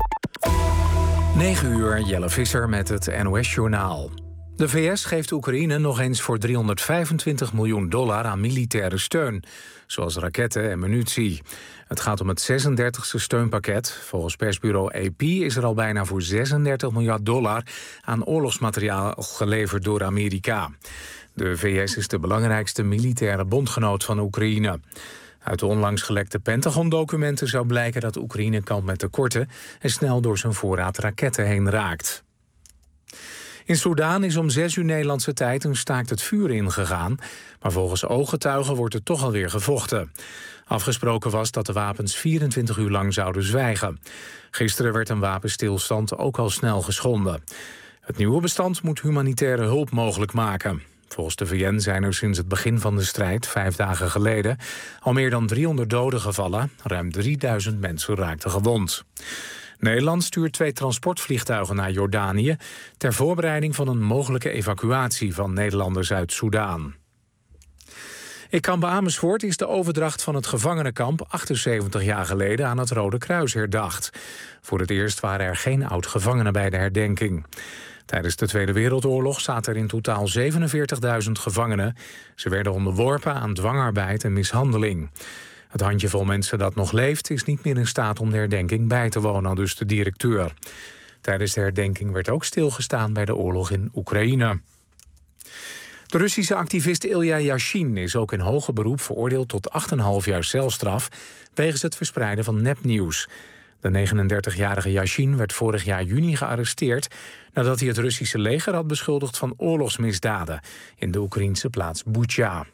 9 uur, Jelle Visser met het NOS-journaal. De VS geeft Oekraïne nog eens voor $325 miljoen aan militaire steun, zoals raketten en munitie. Het gaat om het 36e steunpakket. Volgens persbureau AP is er al bijna voor $36 miljard aan oorlogsmateriaal geleverd door Amerika. De VS is de belangrijkste militaire bondgenoot van Oekraïne. Uit de onlangs gelekte Pentagon-documenten zou blijken dat Oekraïne kampt met tekorten en snel door zijn voorraad raketten heen raakt. In Soedan is om 6 uur Nederlandse tijd een staakt het vuur ingegaan, maar volgens ooggetuigen wordt er toch alweer gevochten. Afgesproken was dat de wapens 24 uur lang zouden zwijgen. Gisteren werd een wapenstilstand ook al snel geschonden. Het nieuwe bestand moet humanitaire hulp mogelijk maken. Volgens de VN zijn er sinds het begin van de strijd, 5 dagen geleden, al meer dan 300 doden gevallen. Ruim 3000 mensen raakten gewond. Nederland stuurt 2 transportvliegtuigen naar Jordanië ter voorbereiding van een mogelijke evacuatie van Nederlanders uit Soedan. In kamp Amersfoort is de overdracht van het gevangenenkamp 78 jaar geleden aan het Rode Kruis herdacht. Voor het eerst waren er geen oud-gevangenen bij de herdenking. Tijdens de Tweede Wereldoorlog zaten er in totaal 47.000 gevangenen. Ze werden onderworpen aan dwangarbeid en mishandeling. Het handjevol mensen dat nog leeft is niet meer in staat om de herdenking bij te wonen, aldus de directeur. Tijdens de herdenking werd ook stilgestaan bij de oorlog in Oekraïne. De Russische activist Ilja Yashin is ook in hoger beroep veroordeeld tot 8,5 jaar celstraf wegens het verspreiden van nepnieuws. De 39-jarige Yashin werd vorig jaar juni gearresteerd nadat hij het Russische leger had beschuldigd van oorlogsmisdaden in de Oekraïnse plaats Bucha.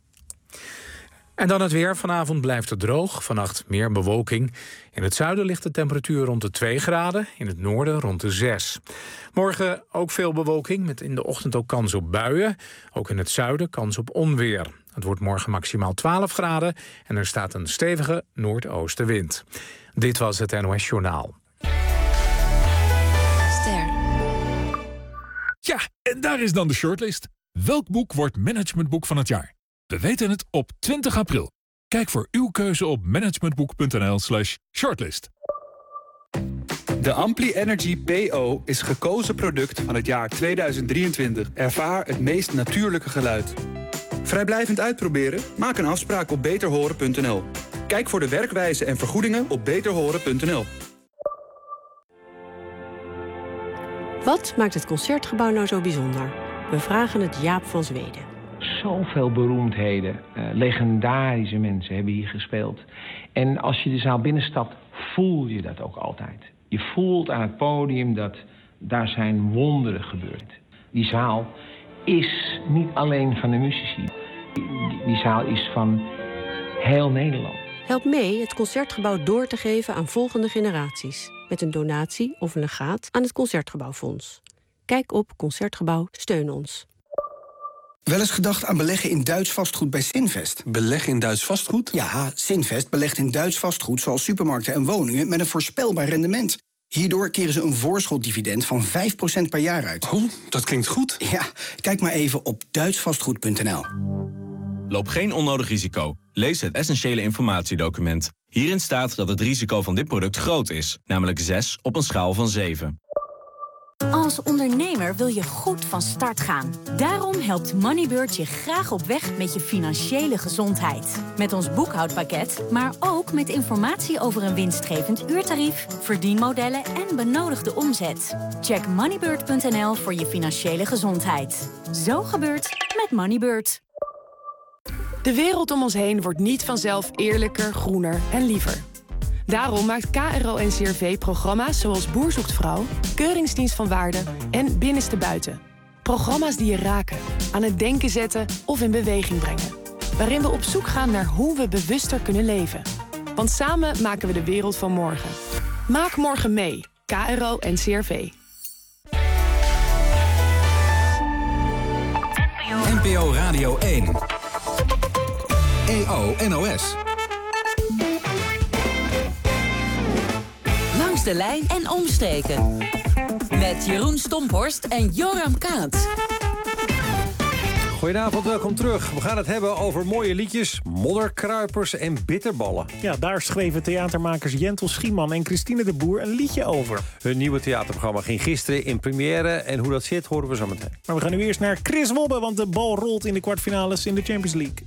En dan het weer. Vanavond blijft het droog. Vannacht meer bewolking. In het zuiden ligt de temperatuur rond de 2 graden. In het noorden rond de 6. Morgen ook veel bewolking. Met in de ochtend ook kans op buien. Ook in het zuiden kans op onweer. Het wordt morgen maximaal 12 graden. En er staat een stevige noordoostenwind. Dit was het NOS Journaal. Ster. Ja, en daar is dan de shortlist. Welk boek wordt managementboek van het jaar? We weten het op 20 april. Kijk voor uw keuze op managementboek.nl/shortlist. De Ampli Energy PO is gekozen product van het jaar 2023. Ervaar het meest natuurlijke geluid. Vrijblijvend uitproberen? Maak een afspraak op beterhoren.nl. Kijk voor de werkwijze en vergoedingen op beterhoren.nl. Wat maakt het Concertgebouw nou zo bijzonder? We vragen het Jaap van Zweden. Zoveel beroemdheden, legendarische mensen hebben hier gespeeld. En als je de zaal binnenstapt, voel je dat ook altijd. Je voelt aan het podium dat daar zijn wonderen gebeurd. Die zaal is niet alleen van de muzici. Die zaal is van heel Nederland. Help mee het Concertgebouw door te geven aan volgende generaties. Met een donatie of een legaat aan het Concertgebouwfonds. Kijk op Concertgebouw, steun ons. Wel eens gedacht aan beleggen in Duits vastgoed bij Sinvest? Beleggen in Duits vastgoed? Ja, Sinvest belegt in Duits vastgoed zoals supermarkten en woningen met een voorspelbaar rendement. Hierdoor keren ze een voorschotdividend van 5% per jaar uit. Oh, dat klinkt goed. Ja, kijk maar even op duitsvastgoed.nl. Loop geen onnodig risico. Lees het essentiële informatiedocument. Hierin staat dat het risico van dit product groot is, namelijk 6 op een schaal van 7. Als ondernemer wil je goed van start gaan. Daarom helpt Moneybird je graag op weg met je financiële gezondheid. Met ons boekhoudpakket, maar ook met informatie over een winstgevend uurtarief, verdienmodellen en benodigde omzet. Check moneybird.nl voor je financiële gezondheid. Zo gebeurt met Moneybird. De wereld om ons heen wordt niet vanzelf eerlijker, groener en liever. Daarom maakt KRO-NCRV programma's zoals Boer zoekt vrouw, Keuringsdienst van Waarde en Binnenste Buiten. Programma's die je raken, aan het denken zetten of in beweging brengen. Waarin we op zoek gaan naar hoe we bewuster kunnen leven. Want samen maken we de wereld van morgen. Maak morgen mee. KRO-NCRV. NPO Radio 1. EO NOS. Langs de lijn en omstreken. Met Jeroen Stomphorst en Joram Kaats. Goedenavond, welkom terug. We gaan het hebben over mooie liedjes, modderkruipers en bitterballen. Ja, daar schreven theatermakers Jentel Schieman en Christine de Boer een liedje over. Hun nieuwe theaterprogramma ging gisteren in première en hoe dat zit horen we zo meteen. Maar we gaan nu eerst naar Chris Wobbe, want de bal rolt in de kwartfinales in de Champions League.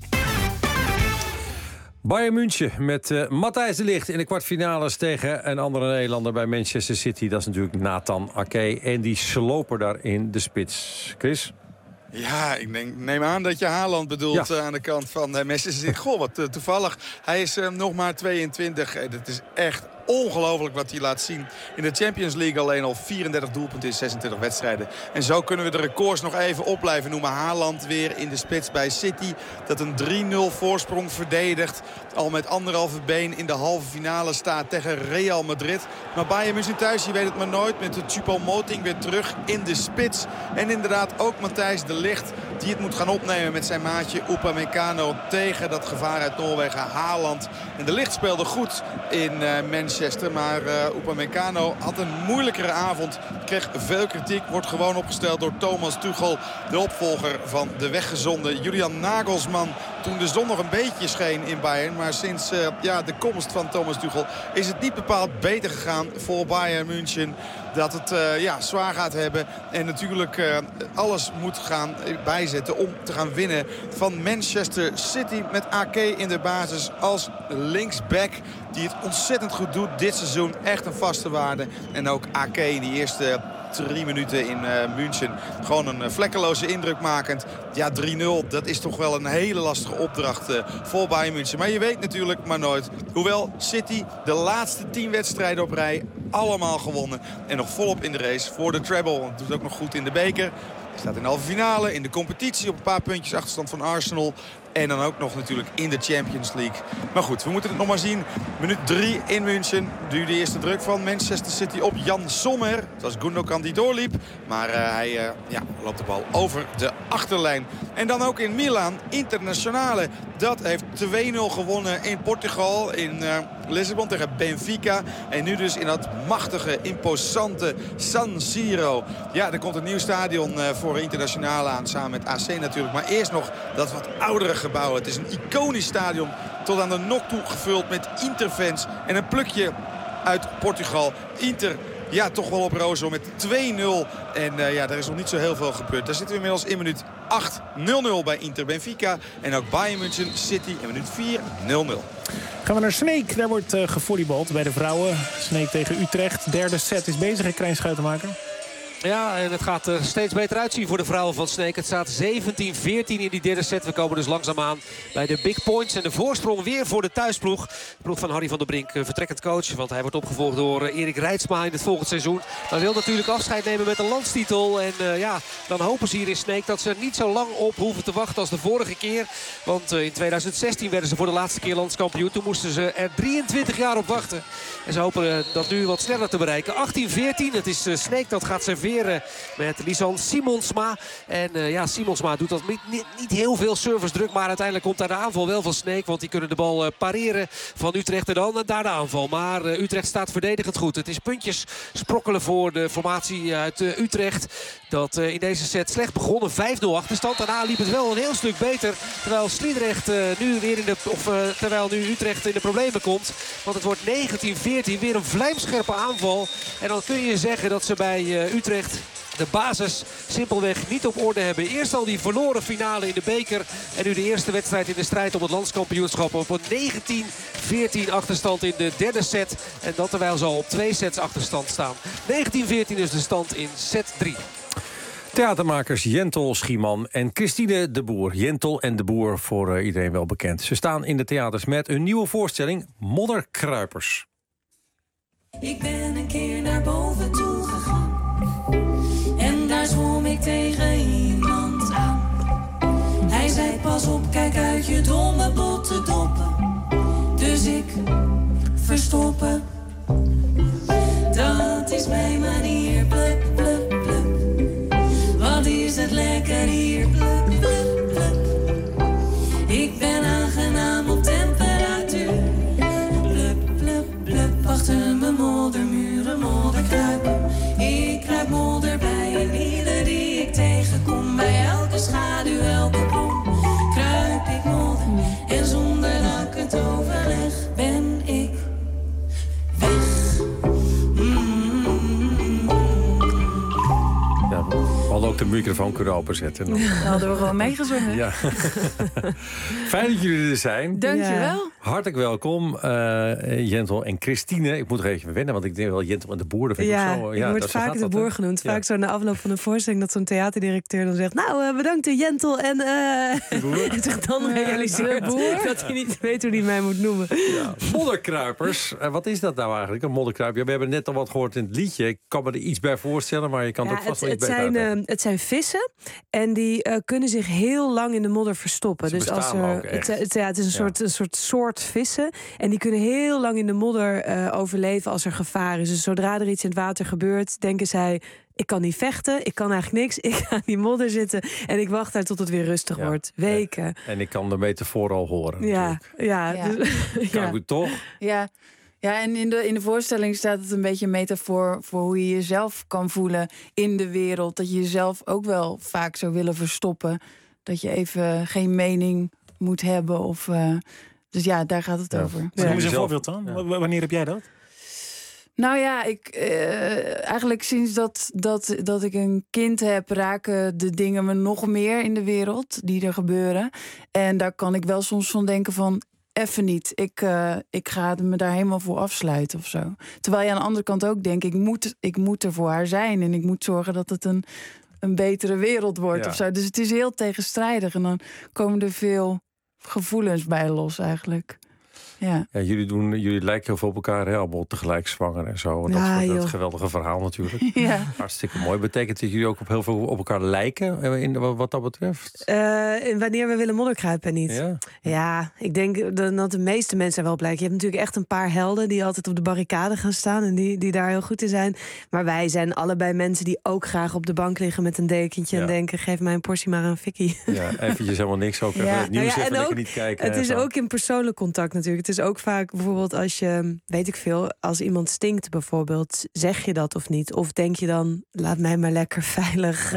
Bayern München met Matthijs de Ligt in de kwartfinales tegen een andere Nederlander bij Manchester City. Dat is natuurlijk Nathan Ake en die sloper daar in de spits. Chris? Ja, ik neem aan dat je Haaland bedoelt aan de kant van Manchester City. Goh, wat toevallig. Hij is nog maar 22. Dat is echt ongelooflijk wat hij laat zien. In de Champions League alleen al 34 doelpunten in 26 wedstrijden. En zo kunnen we de records nog even op blijven noemen. Haaland weer in de spits bij City. Dat een 3-0 voorsprong verdedigt. Al met 1,5 been in de halve finale staat tegen Real Madrid. Maar Bayern München thuis, je weet het maar nooit. Met de Choupo-Moting weer terug in de spits. En inderdaad ook Matthijs de Ligt, die het moet gaan opnemen met zijn maatje Upamecano tegen dat gevaar uit Noorwegen, Haaland. En de Ligt speelde goed in Manchester, maar Upamecano had een moeilijkere avond. Kreeg veel kritiek, wordt gewoon opgesteld door Thomas Tuchel, de opvolger van de weggezonde Julian Nagelsman. Toen de zon nog een beetje scheen in Bayern. Maar sinds de komst van Thomas Tuchel is het niet bepaald beter gegaan voor Bayern München. Dat het zwaar gaat hebben. En natuurlijk alles moet gaan bijzetten om te gaan winnen van Manchester City. Met Ake in de basis als linksback. Die het ontzettend goed doet dit seizoen. Echt een vaste waarde. En ook Ake in die eerste 3 minuten in München. Gewoon een vlekkeloze indruk makend. Ja, 3-0, dat is toch wel een hele lastige opdracht voor Bayern München. Maar je weet natuurlijk maar nooit. Hoewel City de laatste 10 wedstrijden op rij allemaal gewonnen. En nog volop in de race voor de treble. Want het doet ook nog goed in de beker. Staat in de halve finale, in de competitie op een paar puntjes achterstand van Arsenal. En dan ook nog natuurlijk in de Champions League. Maar goed, we moeten het nog maar zien. Minuut 3 in München. Nu de eerste druk van Manchester City op Jan Sommer. Het was Gundogan die doorliep. Maar hij loopt de bal over de achterlijn. En dan ook in Milan, Internazionale. Dat heeft 2-0 gewonnen in Portugal. In Lissabon tegen Benfica. En nu dus in dat machtige, imposante San Siro. Ja, er komt een nieuw stadion voor Internazionale aan. Samen met AC natuurlijk. Maar eerst nog dat wat oudere gebouw. Het is een iconisch stadion. Tot aan de nok toe gevuld met Interfans. En een plukje uit Portugal. Inter, ja, toch wel op roze met 2-0. En daar is nog niet zo heel veel gebeurd. Daar zitten we inmiddels in minuut 8. 0-0 bij Inter Benfica. En ook Bayern München City in minuut 4. 0-0. Gaan we naar Sneek. Daar wordt gevolleybald bij de vrouwen. Sneek tegen Utrecht. Derde set is bezig, hè, Krijn Schuitenmaker? Ja, en het gaat er steeds beter uitzien voor de vrouwen van Sneek. Het staat 17-14 in die derde set. We komen dus langzaamaan bij de big points. En de voorsprong weer voor de thuisploeg. De ploeg van Harry van der Brink, vertrekkend coach. Want hij wordt opgevolgd door Erik Reitsma in het volgend seizoen. Maar wil natuurlijk afscheid nemen met een landstitel. En dan hopen ze hier in Sneek dat ze er niet zo lang op hoeven te wachten als de vorige keer. Want in 2016 werden ze voor de laatste keer landskampioen. Toen moesten ze er 23 jaar op wachten. En ze hopen dat nu wat sneller te bereiken. 18-14, het is Sneek dat gaat serveren met Lisanne Simonsma. En Simonsma doet dat niet heel veel service druk. Maar uiteindelijk komt daar de aanval wel van Sneek. Want die kunnen de bal pareren van Utrecht. En dan daar de aanval. Maar Utrecht staat verdedigend goed. Het is puntjes sprokkelen voor de formatie uit Utrecht. Dat in deze set slecht begonnen. 5-0 achterstand. Daarna liep het wel een heel stuk beter. Terwijl Sliedrecht terwijl nu Utrecht in de problemen komt. Want het wordt 19-14. Weer een vlijmscherpe aanval. En dan kun je zeggen dat ze bij Utrecht de basis simpelweg niet op orde hebben. Eerst al die verloren finale in de beker. En nu de eerste wedstrijd in de strijd om het landskampioenschap. Op een 19-14 achterstand in de derde set. En dat terwijl ze al op 2 sets achterstand staan. 19-14 is de stand in set 3. Theatermakers Jentel Schieman en Christine de Boer. Jentel en de Boer voor iedereen wel bekend. Ze staan in de theaters met een nieuwe voorstelling Modderkruipers. Ik ben een keer naar boven toe gegaan. En daar zwom ik tegen iemand aan. Hij zei pas op, kijk uit je domme botte doppen. Dus ik verstoppen. Dat is mijn manier, blup, blup, blup. Wat is het lekker hier, blup, blup, blup. Ik ben aangenaam op temperatuur. Blup, blup, blup. Achter mijn moddermuren, modderkruipen. Ik kruip modder bij en ieder die ik tegenkom. Bij elke schaduw, elke bron. Kruip ik modder en zonder dat ik het overleg ben ik weg. Ja, we hadden ook de microfoon kunnen openzetten. Dan hadden we gewoon meegezongen. Ja. Fijn dat jullie er zijn. Dankjewel. Hartelijk welkom, Jentel en Christine. Ik moet er even wennen, want ik denk wel Jentel en de Boer. Ik word vaak de Boer genoemd. Vaak zo na afloop van een voorstelling dat zo'n theaterdirecteur dan zegt... Nou, bedankt Jentel en... En dan realiseert dat hij niet weet hoe hij mij moet noemen. Ja. Modderkruipers, wat is dat nou eigenlijk, een modderkruiper? Ja, we hebben net al wat gehoord in het liedje. Ik kan me er iets bij voorstellen, maar je kan het ook vast wel iets beter uitleggen. Het zijn vissen en die kunnen zich heel lang in de modder verstoppen. Ze dus als ook echt. het is een soort vissen. En die kunnen heel lang in de modder overleven als er gevaar is. Dus zodra er iets in het water gebeurt, denken zij... Ik kan niet vechten, ik kan eigenlijk niks. Ik ga in die modder zitten en ik wacht daar tot het weer rustig wordt. Weken. En ik kan de metafoor al horen. Ja. Kan ik toch? Ja. Ja, en in de voorstelling staat het een beetje een metafoor voor hoe je jezelf kan voelen in de wereld. Dat je jezelf ook wel vaak zou willen verstoppen. Dat je even geen mening moet hebben. Dus ja, daar gaat het over. Noem eens een voorbeeld dan. Ja. Wanneer heb jij dat? Nou ja, eigenlijk sinds dat ik een kind heb... raken de dingen me nog meer in de wereld die er gebeuren. En daar kan ik wel soms van denken van... Even niet. Ik ga me daar helemaal voor afsluiten of zo. Terwijl je aan de andere kant ook denkt... ik moet er voor haar zijn. En ik moet zorgen dat het een betere wereld wordt of zo. Dus het is heel tegenstrijdig. En dan komen er veel gevoelens bij los eigenlijk. Ja. Ja, jullie lijken heel veel op elkaar, hè? Allemaal tegelijk zwanger en zo. En dat geweldige verhaal natuurlijk. Ja. Hartstikke mooi. Betekent dat jullie ook heel veel op elkaar lijken, wat dat betreft? Wanneer we willen modderkruipen niet. Ja, ik denk dat de meeste mensen er wel op lijken. Je hebt natuurlijk echt een paar helden die altijd op de barricade gaan staan... en die daar heel goed in zijn. Maar wij zijn allebei mensen die ook graag op de bank liggen... met een dekentje en denken, geef mij een portie maar een fikkie. Ja, eventjes helemaal niks. Ook even het nieuws even lekker niet kijken. Het is ook in persoonlijk contact natuurlijk. Het is ook vaak bijvoorbeeld als je, weet ik veel... als iemand stinkt bijvoorbeeld, zeg je dat of niet? Of denk je dan, laat mij maar lekker veilig...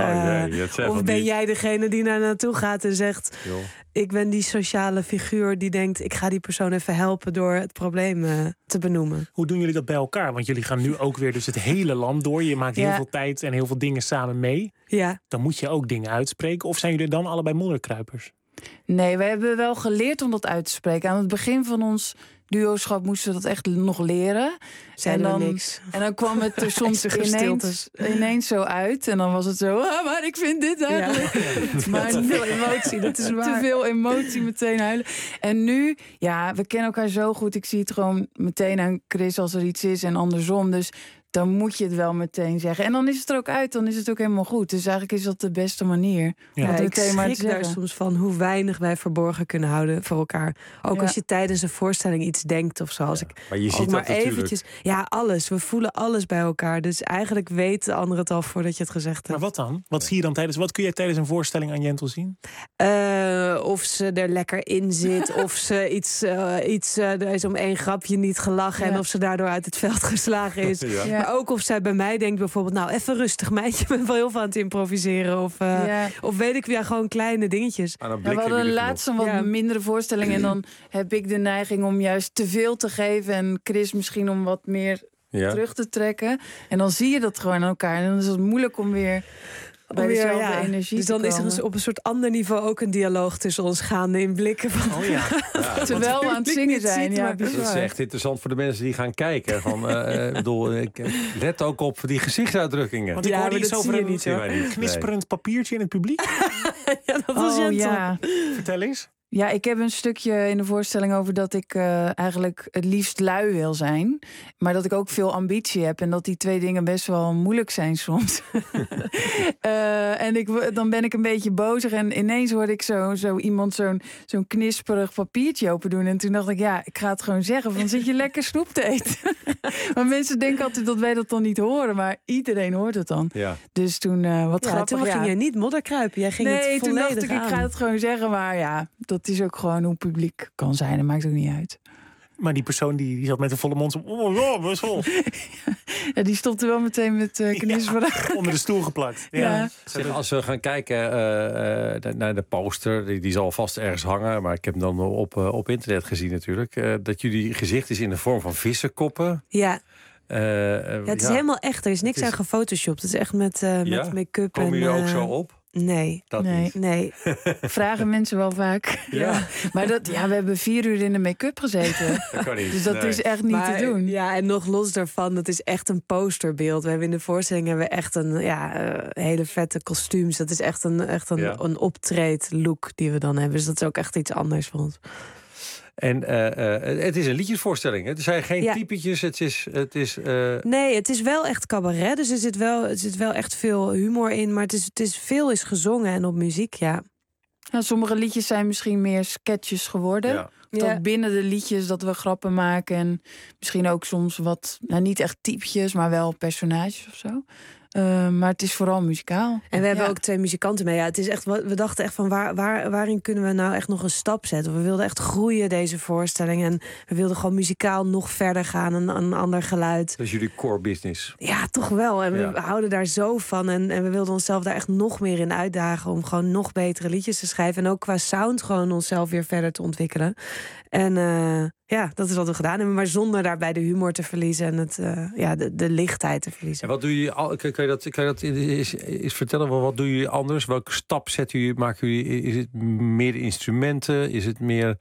of ben jij degene die naar naartoe gaat en zegt... ik ben die sociale figuur die denkt... ik ga die persoon even helpen door het probleem te benoemen. Hoe doen jullie dat bij elkaar? Want jullie gaan nu ook weer dus het hele land door. Je maakt heel veel tijd en heel veel dingen samen mee. Ja. Dan moet je ook dingen uitspreken. Of zijn jullie dan allebei modderkruipers? Nee, we hebben wel geleerd om dat uit te spreken. Aan het begin van ons duoschap moesten we dat echt nog leren. En dan kwam het er soms ineens zo uit. En dan was het zo, maar ik vind dit eigenlijk. Ja. Maar te veel emotie, dat is waar. Te veel emotie, meteen huilen. En nu, we kennen elkaar zo goed. Ik zie het gewoon meteen aan Chris als er iets is en andersom. Dus dan moet je het wel meteen zeggen. En dan is het er ook uit, dan is het ook helemaal goed. Dus eigenlijk is dat de beste manier. Ik schrik daar soms van hoe weinig wij verborgen kunnen houden voor elkaar. Ook als je tijdens een voorstelling iets denkt of zo. Maar je ziet dat eventjes. Ja, alles. We voelen alles bij elkaar. Dus eigenlijk weet de ander het al voordat je het gezegd hebt. Maar wat dan? Wat zie je dan wat kun je tijdens een voorstelling aan Jentel zien? Of ze er lekker in zit. Of ze er is om één grapje niet gelachen. En of ze daardoor uit het veld geslagen is. Maar ook of zij bij mij denkt bijvoorbeeld... nou, even rustig meidje, ik ben wel heel veel aan het improviseren. Of weet ik, gewoon kleine dingetjes. We hadden laatst een wat mindere voorstelling... en dan heb ik de neiging om juist te veel te geven... en Chris misschien om wat meer terug te trekken. En dan zie je dat gewoon aan elkaar. En dan is het moeilijk om weer... bij dezelfde energie dus dan is er op een soort ander niveau ook een dialoog tussen ons gaande in blikken. Terwijl we aan het zingen zijn. Dat is echt interessant voor de mensen die gaan kijken. Let ook op die gezichtsuitdrukkingen. Want ik hoorde iets over een knisperend papiertje in het publiek. Dat was Jentel. Vertel eens. Ja, ik heb een stukje in de voorstelling over dat ik eigenlijk het liefst lui wil zijn. Maar dat ik ook veel ambitie heb. En dat die 2 dingen best wel moeilijk zijn soms. En dan ben ik een beetje bozig. En ineens hoorde ik zo iemand zo'n knisperig papiertje open doen. En toen dacht ik, ik ga het gewoon zeggen. Van, zit je lekker snoep te eten? Maar mensen denken altijd dat wij dat dan niet horen. Maar iedereen hoort het dan. Ja. Dus toen, wat grappig. Toen ging je niet modderkruipen. Jij ging het volledig toen dacht ik ga het gewoon zeggen. Maar dat is ook gewoon hoe publiek kan zijn. Dat maakt ook niet uit. Maar die persoon die zat met een volle mond. Best wel. Ja, die stopte wel meteen met knisperig. Onder de stoel geplakt. Ja. Zeg, als we gaan kijken naar de poster. Die zal vast ergens hangen. Maar ik heb hem dan op internet gezien natuurlijk. Dat jullie gezicht is in de vorm van vissenkoppen. Ja. Het is helemaal echt. Er is niks aan gefotoshopt. Het is echt met make-up. Komen jullie ook zo op? Nee. Dat niet. Nee. Vragen mensen wel vaak. Ja. Maar we hebben 4 uur in de make-up gezeten. Dat kan niet. Dus dat is echt niet te doen. Ja, en nog los daarvan, dat is echt een posterbeeld. We hebben in de voorstelling echt een hele vette kostuums. Dat is echt een optreed-look die we dan hebben. Dus dat is ook echt iets anders voor ons. En het is een liedjesvoorstelling. Het zijn geen typetjes. Nee, het is wel echt cabaret. Dus er zit wel echt veel humor in. Maar veel is gezongen en op muziek, ja. Sommige liedjes zijn misschien meer sketches geworden. Ja. Dat binnen de liedjes dat we grappen maken. En misschien ook soms wat, niet echt typetjes, maar wel personages of zo. Maar het is vooral muzikaal. En we hebben ook 2 muzikanten mee. Ja, het is echt, we dachten echt van waarin kunnen we nou echt nog een stap zetten? We wilden echt groeien, deze voorstelling. En we wilden gewoon muzikaal nog verder gaan. Een ander geluid. Dat is jullie core business. Ja, toch wel. En we houden daar zo van. En we wilden onszelf daar echt nog meer in uitdagen. Om gewoon nog betere liedjes te schrijven. En ook qua sound gewoon onszelf weer verder te ontwikkelen. En dat is wat we gedaan hebben. Maar zonder daarbij de humor te verliezen. En de lichtheid te verliezen. En wat doe je? Kan je dat eens vertellen? Wat doen jullie anders? Welke stap maken jullie? Is het meer de instrumenten? Is het meer...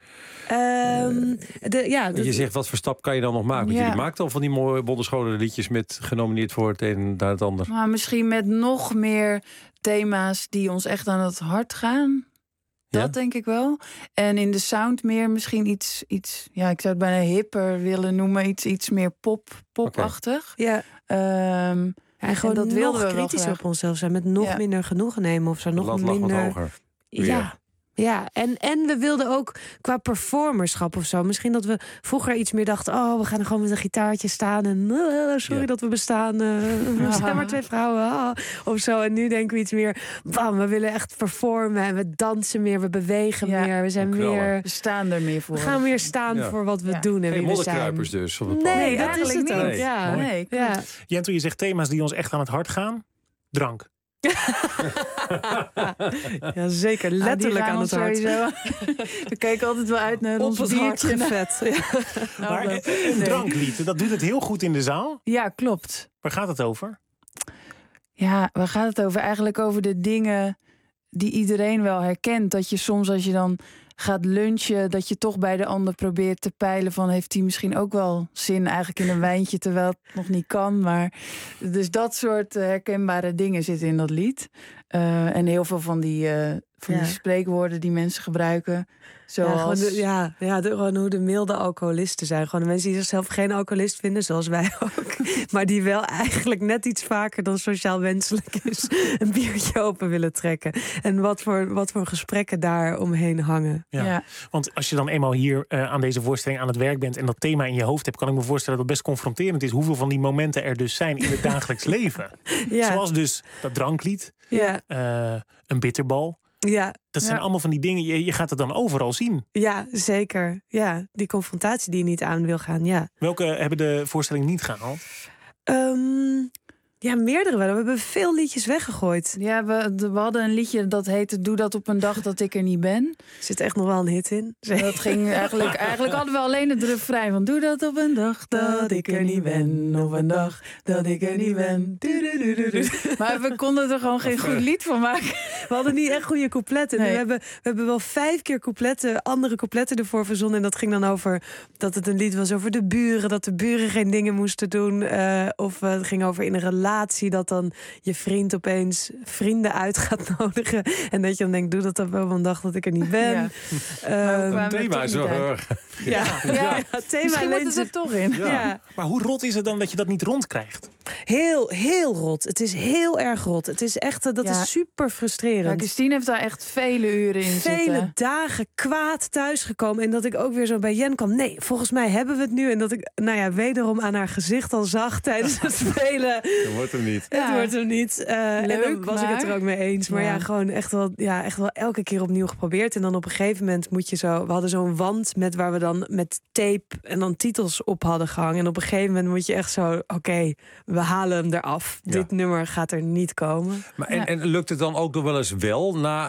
je zegt, wat voor stap kan je dan nog maken? Want jullie maken al van die mooie wonderschone liedjes met genomineerd voor het een en naar het ander. Maar misschien met nog meer thema's die ons echt aan het hart gaan. Dat denk ik wel. En in de sound meer misschien iets ik zou het bijna hipper willen noemen. Iets meer popachtig. Ja. En gewoon dat nog kritisch op onszelf zijn. Met nog minder genoegen nemen of zo. Nog minder. Ja, en we wilden ook qua performerschap of zo. Misschien dat we vroeger iets meer dachten... we gaan er gewoon met een gitaartje staan... en sorry dat we bestaan. We zijn maar 2 vrouwen. Of zo. En nu denken we iets meer... bam, we willen echt performen. En we dansen meer, we bewegen meer. We zijn meer... We staan er meer voor. We gaan meer staan voor wat we doen. En geen modderkruipers dus. Nee, dat is het ook. Nee. Jentel, je zegt thema's die ons echt aan het hart gaan. Drank. Ja, zeker. Letterlijk aan het hart. We kijken altijd wel uit naar ons biertje. Vet. Ja. Maar een dranklied, dat doet het heel goed in de zaal. Ja, klopt. Waar gaat het over? Ja, waar gaat het over? Eigenlijk over de dingen die iedereen wel herkent. Dat je soms als je dan gaat lunchen, dat je toch bij de ander probeert te peilen van heeft hij misschien ook wel zin eigenlijk in een wijntje terwijl het nog niet kan. Maar dus dat soort herkenbare dingen zitten in dat lied. En heel veel van die spreekwoorden die mensen gebruiken. Zoals... Gewoon hoe de milde alcoholisten zijn. Gewoon de mensen die zichzelf geen alcoholist vinden, zoals wij ook. Maar die wel eigenlijk net iets vaker dan sociaal wenselijk is een biertje open willen trekken. En wat voor gesprekken daar omheen hangen. Ja. Want als je dan eenmaal hier aan deze voorstelling aan het werk bent en dat thema in je hoofd hebt, kan ik me voorstellen dat het best confronterend is hoeveel van die momenten er dus zijn in het dagelijks leven. Ja. Zoals dus dat dranklied, een bitterbal. Ja. Dat zijn allemaal van die dingen, je gaat het dan overal zien. Ja, zeker. Ja, die confrontatie die je niet aan wil gaan, ja. Welke hebben de voorstelling niet gehaald? Ja, meerdere wel. We hebben veel liedjes weggegooid. Ja, we hadden een liedje dat heette Doe dat op een dag dat ik er niet ben. Er zit echt nog wel een hit in. Dat ging eigenlijk hadden we alleen het refrein van Doe dat op een dag dat ik er niet ben. Op een dag dat ik er niet ben. Maar we konden er gewoon geen goed lied van maken. We hadden niet echt goede coupletten. Nee. We hebben wel 5 keer andere coupletten ervoor verzonnen. En dat ging dan over dat het een lied was over de buren. Dat de buren geen dingen moesten doen. Of het ging over in een relatie dat dan je vriend opeens vrienden uit gaat nodigen. En dat je dan denkt, doe dat op een dag dat ik er niet ben. Het thema is wel het thema misschien moeten ze er toch in. Ja. Maar hoe rot is het dan dat je dat niet rondkrijgt? Heel, heel rot. Het is heel erg rot. Het is echt, dat is super frustrerend. Ja, Christine heeft daar echt vele uren in zitten. Vele dagen kwaad thuisgekomen. En dat ik ook weer zo bij Jen kwam. Nee, volgens mij hebben we het nu. En dat ik, wederom aan haar gezicht al zag tijdens het spelen. Dat wordt hem niet. Het wordt hem niet. En dan was ik het er ook mee eens. Maar gewoon echt wel elke keer opnieuw geprobeerd. En dan op een gegeven moment moet je zo... We hadden zo'n wand waar we dan met tape en dan titels op hadden gehangen. En op een gegeven moment moet je echt zo... Oké, we halen hem eraf. Ja. Dit nummer gaat er niet komen. Maar en lukt het dan ook nog wel eens wel na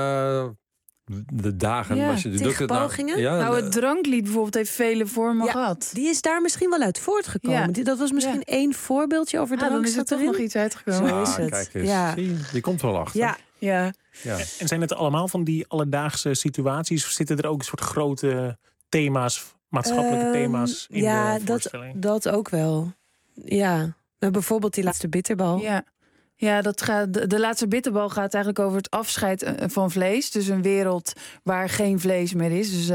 de dagen? Ja, was je tegen pogingen? Het dranklied bijvoorbeeld heeft vele vormen gehad. Die is daar misschien wel uit voortgekomen. Ja. Dat was misschien één voorbeeldje over drank. Dan is er toch nog iets uitgekomen. Zo is het. Kijk eens. Zie, je komt wel achter. Ja. En zijn het allemaal van die alledaagse situaties? Of zitten er ook een soort grote thema's, maatschappelijke thema's in de voorstelling? Dat ook wel. Ja. Bijvoorbeeld die laatste bitterbal. Ja, de laatste bitterbal gaat eigenlijk over het afscheid van vlees. Dus een wereld waar geen vlees meer is. Dus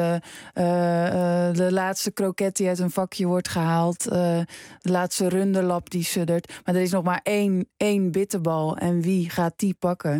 de laatste kroket die uit een vakje wordt gehaald. De laatste runderlap die suddert. Maar er is nog maar één bitterbal. En wie gaat die pakken?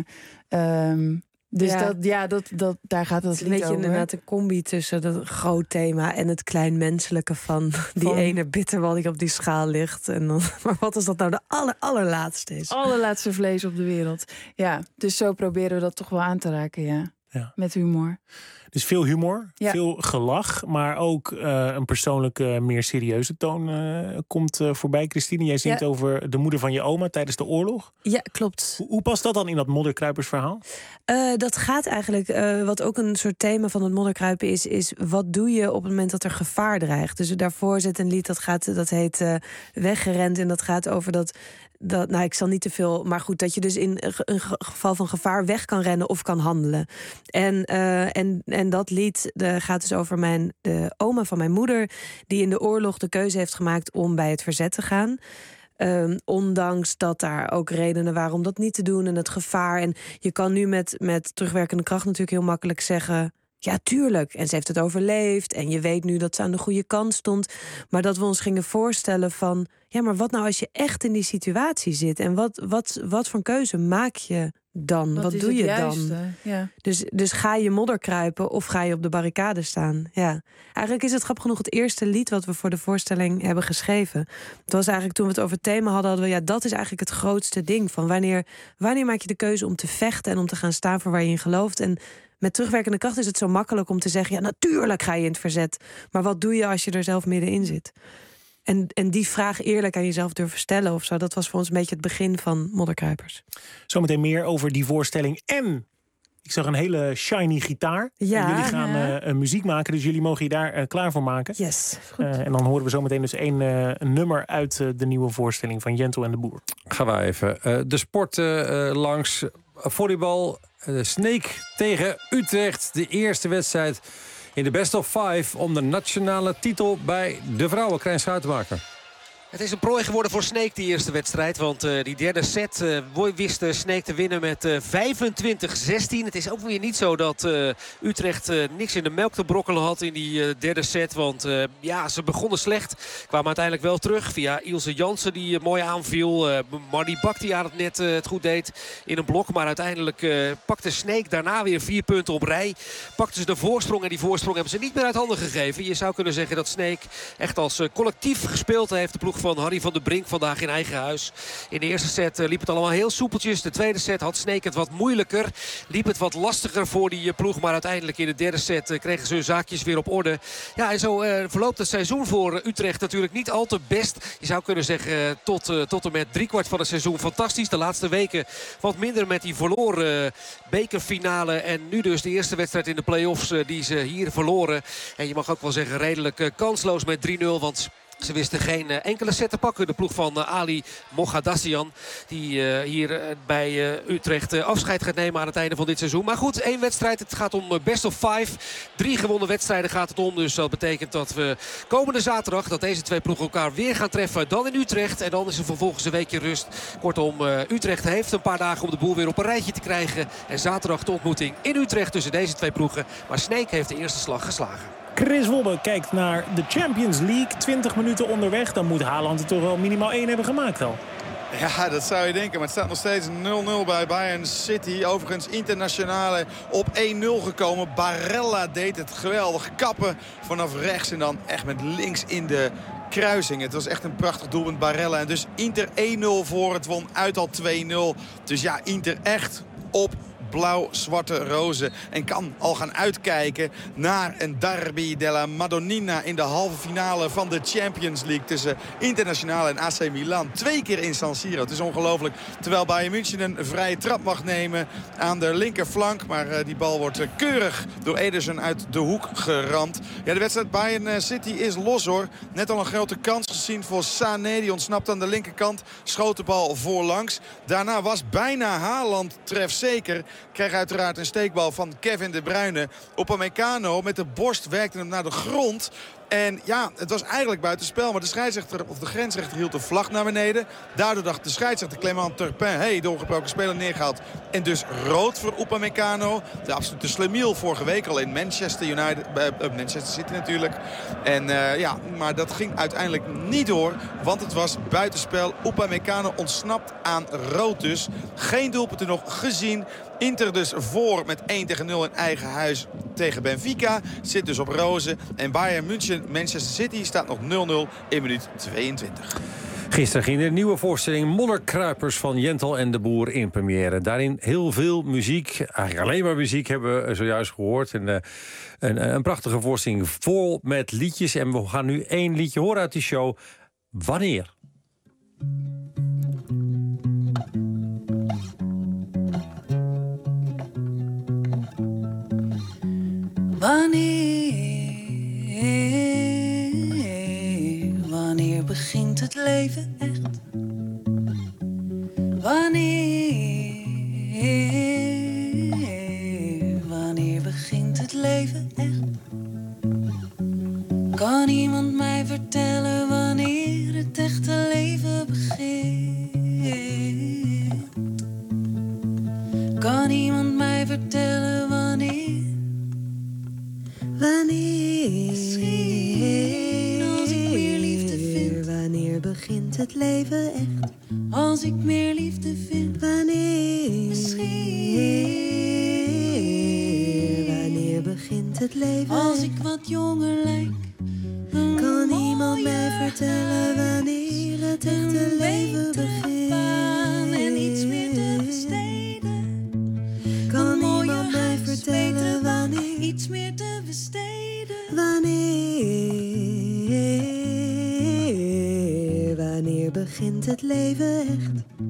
Dus daar gaat het lied over. Een beetje inderdaad een combi tussen dat groot thema en het kleinmenselijke van die ene bitterbal die op die schaal ligt. En dan, maar wat als dat nou de allerlaatste is? Allerlaatste vlees op de wereld. Ja, dus zo proberen we dat toch wel aan te raken, ja. Met humor. Dus veel humor, veel gelach, maar ook een persoonlijke, meer serieuze toon komt voorbij. Christine, jij zingt over de moeder van je oma tijdens de oorlog. Ja, klopt. Hoe past dat dan in dat modderkruipersverhaal? Dat gaat eigenlijk, wat ook een soort thema van het modderkruipen is wat doe je op het moment dat er gevaar dreigt? Dus daarvoor zit een lied dat heet Weggerend. En dat gaat over dat ik zal niet te veel, maar goed, dat je dus in een geval van gevaar weg kan rennen of kan handelen. En dat lied gaat dus over de oma van mijn moeder, die in de oorlog de keuze heeft gemaakt om bij het verzet te gaan. Ondanks dat daar ook redenen waren om dat niet te doen en het gevaar. En je kan nu met terugwerkende kracht natuurlijk heel makkelijk zeggen, ja, tuurlijk. En ze heeft het overleefd. En je weet nu dat ze aan de goede kant stond. Maar dat we ons gingen voorstellen van, ja, maar wat nou als je echt in die situatie zit? En wat voor keuze maak je dan? Wat doe je dan? Ja. Dus ga je modder kruipen of ga je op de barricade staan? Ja. Eigenlijk is het grappig genoeg het eerste lied wat we voor de voorstelling hebben geschreven. Het was eigenlijk toen we het over het thema hadden we, dat is eigenlijk het grootste ding. Van wanneer maak je de keuze om te vechten en om te gaan staan voor waar je in gelooft? En met terugwerkende kracht is het zo makkelijk om te zeggen, ja, natuurlijk ga je in het verzet. Maar wat doe je als je er zelf middenin zit? En die vraag eerlijk aan jezelf durven stellen of zo, dat was voor ons een beetje het begin van Modderkruipers. Zometeen meer over die voorstelling. En ik zag een hele shiny gitaar. Ja, en jullie gaan muziek maken, dus jullie mogen je daar klaar voor maken. Yes, goed. En dan horen we zometeen dus een nummer uit de nieuwe voorstelling van Jentel en de Boer. Gaan we even de sport langs. Volleybal, Sneek tegen Utrecht. De eerste wedstrijd in de best of 5 om de nationale titel bij de vrouwen. Krijn Schuitenmaker. Het is een prooi geworden voor Sneek, die eerste wedstrijd. Want die derde set wist Sneek te winnen met 25-16. Het is ook weer niet zo dat Utrecht niks in de melk te brokkelen had in die derde set. Want ze begonnen slecht. Kwamen uiteindelijk wel terug via Ilse Jansen die mooi aanviel. Marnie Bak die aan het net het goed deed in een blok. Maar uiteindelijk pakte Sneek daarna weer 4 punten op rij. Pakte ze de voorsprong en die voorsprong hebben ze niet meer uit handen gegeven. Je zou kunnen zeggen dat Sneek echt als collectief gespeeld heeft. De ploeg van Harry van der Brink vandaag in eigen huis. In de eerste set liep het allemaal heel soepeltjes. De tweede set had Sneek het wat moeilijker. Liep het wat lastiger voor die ploeg. Maar uiteindelijk in de derde set kregen ze hun zaakjes weer op orde. Ja, en zo verloopt het seizoen voor Utrecht natuurlijk niet al te best. Je zou kunnen zeggen tot en met 3/4 van het seizoen fantastisch. De laatste weken wat minder met die verloren bekerfinale. En nu dus de eerste wedstrijd in de play-offs die ze hier verloren. En je mag ook wel zeggen redelijk kansloos met 3-0. Want Ze wisten geen enkele set te pakken. De ploeg van Ali Moghadassian. Die hier bij Utrecht afscheid gaat nemen aan het einde van dit seizoen. Maar goed, 1 wedstrijd. Het gaat om best of 5. 3 gewonnen wedstrijden gaat het om. Dus dat betekent dat we komende zaterdag... dat deze 2 ploegen elkaar weer gaan treffen. Dan in Utrecht. En dan is er vervolgens een weekje rust. Kortom, Utrecht heeft een paar dagen om de boel weer op een rijtje te krijgen. En zaterdag de ontmoeting in Utrecht tussen deze 2 ploegen. Maar Sneek heeft de eerste slag geslagen. Chris Wobbe kijkt naar de Champions League. 20 minuten onderweg. Dan moet Haaland er toch wel minimaal 1 hebben gemaakt al. Ja, dat zou je denken. Maar het staat nog steeds 0-0 bij Bayern City. Overigens internationale op 1-0 gekomen. Barella deed het geweldig. Kappen vanaf rechts en dan echt met links in de kruising. Het was echt een prachtig doelpunt, Barella. En dus Inter 1-0 voor. Het won uit al 2-0. Dus ja, Inter echt op blauw-zwarte rozen. En kan al gaan uitkijken naar een derby della Madonnina in de halve finale van de Champions League tussen Internazionale en AC Milan. 2 keer in San Siro. Het is ongelooflijk. Terwijl Bayern München een vrije trap mag nemen aan de linkerflank. Maar die bal wordt keurig door Ederson uit de hoek geramd. Ja, de wedstrijd Bayern City is los hoor. Net al een grote kans gezien voor Sané. Die ontsnapt aan de linkerkant. Schoot de bal voorlangs. Daarna was bijna Haaland trefzeker. Kreeg uiteraard een steekbal van Kevin De Bruyne. Upamecano met de borst werkte hem naar de grond. En ja, het was eigenlijk buitenspel. Maar de scheidsrechter of de grensrechter hield de vlag naar beneden. Daardoor dacht de scheidsrechter Clément Turpin... doorgebroken speler neergehaald. En dus rood voor Upamecano. De absolute slemiel vorige week al in Manchester United. Manchester City natuurlijk. En maar dat ging uiteindelijk niet door. Want het was buitenspel. Upamecano ontsnapt aan rood dus. Geen doelpunten nog gezien. Inter dus voor met 1-0 in eigen huis tegen Benfica. Zit dus op rozen. En Bayern München, Manchester City staat nog 0-0 in minuut 22. Gisteren ging de nieuwe voorstelling Modderkruipers van Jentel en de Boer in première. Daarin heel veel muziek, eigenlijk alleen maar muziek hebben we zojuist gehoord. En, een prachtige voorstelling vol met liedjes. En we gaan nu 1 liedje horen uit die show. Wanneer? Wanneer begint het leven echt? Wanneer begint het leven echt? Kan iemand mij vertellen wanneer het echte leven begint? Kan iemand mij vertellen wanneer? Misschien als ik meer liefde vind. Wanneer begint het leven echt? Als ik meer liefde vind. Wanneer? Misschien. Wanneer begint het leven als echt? ik wat jonger lijk. Kan iemand mij vertellen wanneer het echte leven begint? En iets meer te besteden. Kan iemand mij vertellen wanneer? Iets meer te besteden. Wanneer begint het leven echt?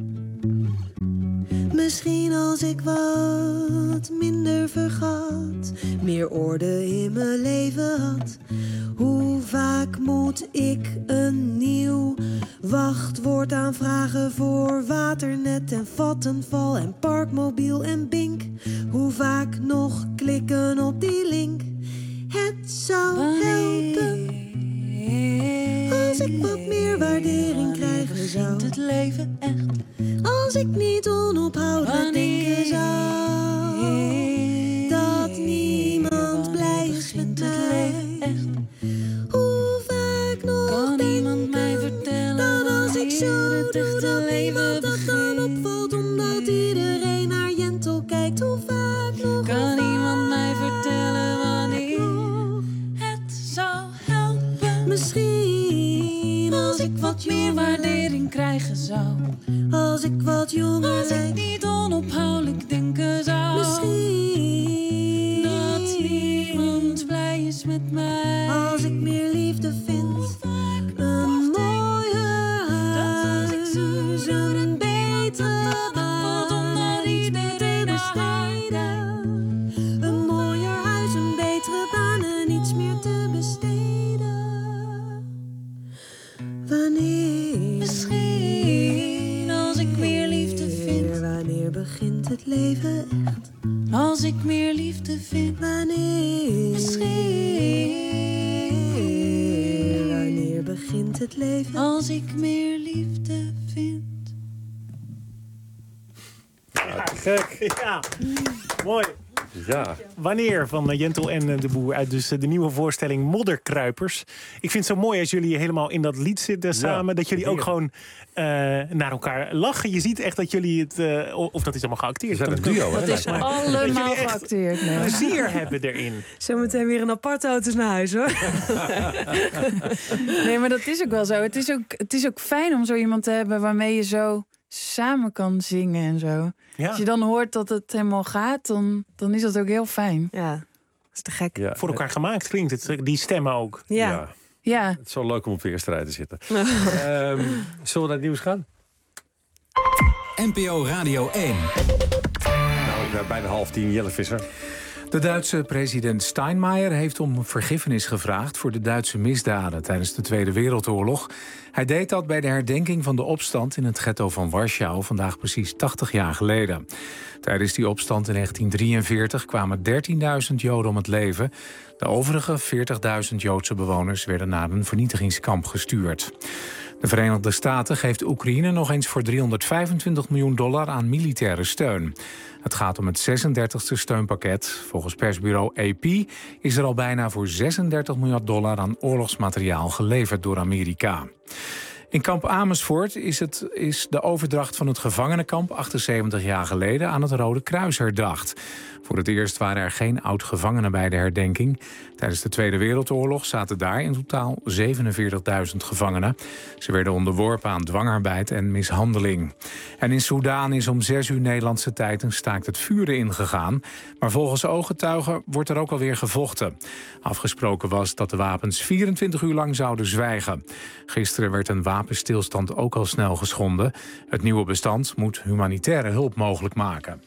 Misschien als ik wat minder vergat, meer orde in mijn leven had. Hoe vaak moet ik een nieuw wachtwoord aanvragen voor waternet en Vattenfall en Parkmobiel en Bink? Hoe vaak nog klikken op die link? Het zou helpen als ik wat meer waardering krijgen zou. Het leven echt. Als ik niet onophoudelijk denken zou dat niemand blij is met mij. Echt. Hoe vaak nog kan iemand mij vertellen dat als ik zo het doe dat niemand dat dan opvalt omdat iedereen naar Jentel kijkt? Hoe vaak nog? Kan iemand mij vertellen wanneer het zou helpen? Misschien als ik wat meer waardering krijgen zou. Als ik wat jonger als ik niet onophoudelijk denken zou. Misschien dat niemand blij is met mij. Als ik meer liefde vind. Een mooier huis, een betere baan, om iets meer te besteden. Een mooier huis, een betere baan en iets meer te besteden. begint het leven echt? Als ik meer liefde vind, Wanneer? misschien. Wanneer begint het leven? Als ik meer liefde vind. Ja, gek. Ja, mooi. Ja. Wanneer van Jentel en de Boer uit dus de nieuwe voorstelling Modderkruipers. Ik vind het zo mooi als jullie helemaal in dat lied zitten samen. Dat jullie ook gewoon naar elkaar lachen. Je ziet echt dat jullie het... of dat is allemaal geacteerd. Dat is een duo, hè? Dat is allemaal geacteerd. Nee. Plezier hebben erin. Zometeen weer een aparte auto's naar huis, hoor. Nee, maar dat is ook wel zo. Het is ook fijn om zo iemand te hebben waarmee je zo samen kan zingen en zo. Ja. Als je dan hoort dat het helemaal gaat, dan is dat ook heel fijn. Ja, dat is te gek. Ja. Voor elkaar gemaakt klinkt het. Die stemmen ook. Ja. Ja. Het is zo leuk om op de eerste rij te zitten. Zullen we naar het nieuws gaan? NPO Radio 1. Nou, bijna 9:30, Jelle Visser. De Duitse president Steinmeier heeft om vergiffenis gevraagd voor de Duitse misdaden tijdens de Tweede Wereldoorlog. Hij deed dat bij de herdenking van de opstand in het ghetto van Warschau, vandaag precies 80 jaar geleden. Tijdens die opstand in 1943 kwamen 13.000 Joden om het leven. De overige 40.000 Joodse bewoners werden naar een vernietigingskamp gestuurd. De Verenigde Staten geeft Oekraïne nog eens voor $325 miljoen aan militaire steun. Het gaat om het 36e steunpakket. Volgens persbureau AP is er al bijna voor $36 miljard aan oorlogsmateriaal geleverd door Amerika. In kamp Amersfoort is de overdracht van het gevangenenkamp 78 jaar geleden aan het Rode Kruis herdacht. Voor het eerst waren er geen oud-gevangenen bij de herdenking. Tijdens de Tweede Wereldoorlog zaten daar in totaal 47.000 gevangenen. Ze werden onderworpen aan dwangarbeid en mishandeling. En in Soedan is om 6 uur Nederlandse tijd een staakt het vuren ingegaan. Maar volgens ooggetuigen wordt er ook alweer gevochten. Afgesproken was dat de wapens 24 uur lang zouden zwijgen. Gisteren werd een wapenstilstand ook al snel geschonden. Het nieuwe bestand moet humanitaire hulp mogelijk maken.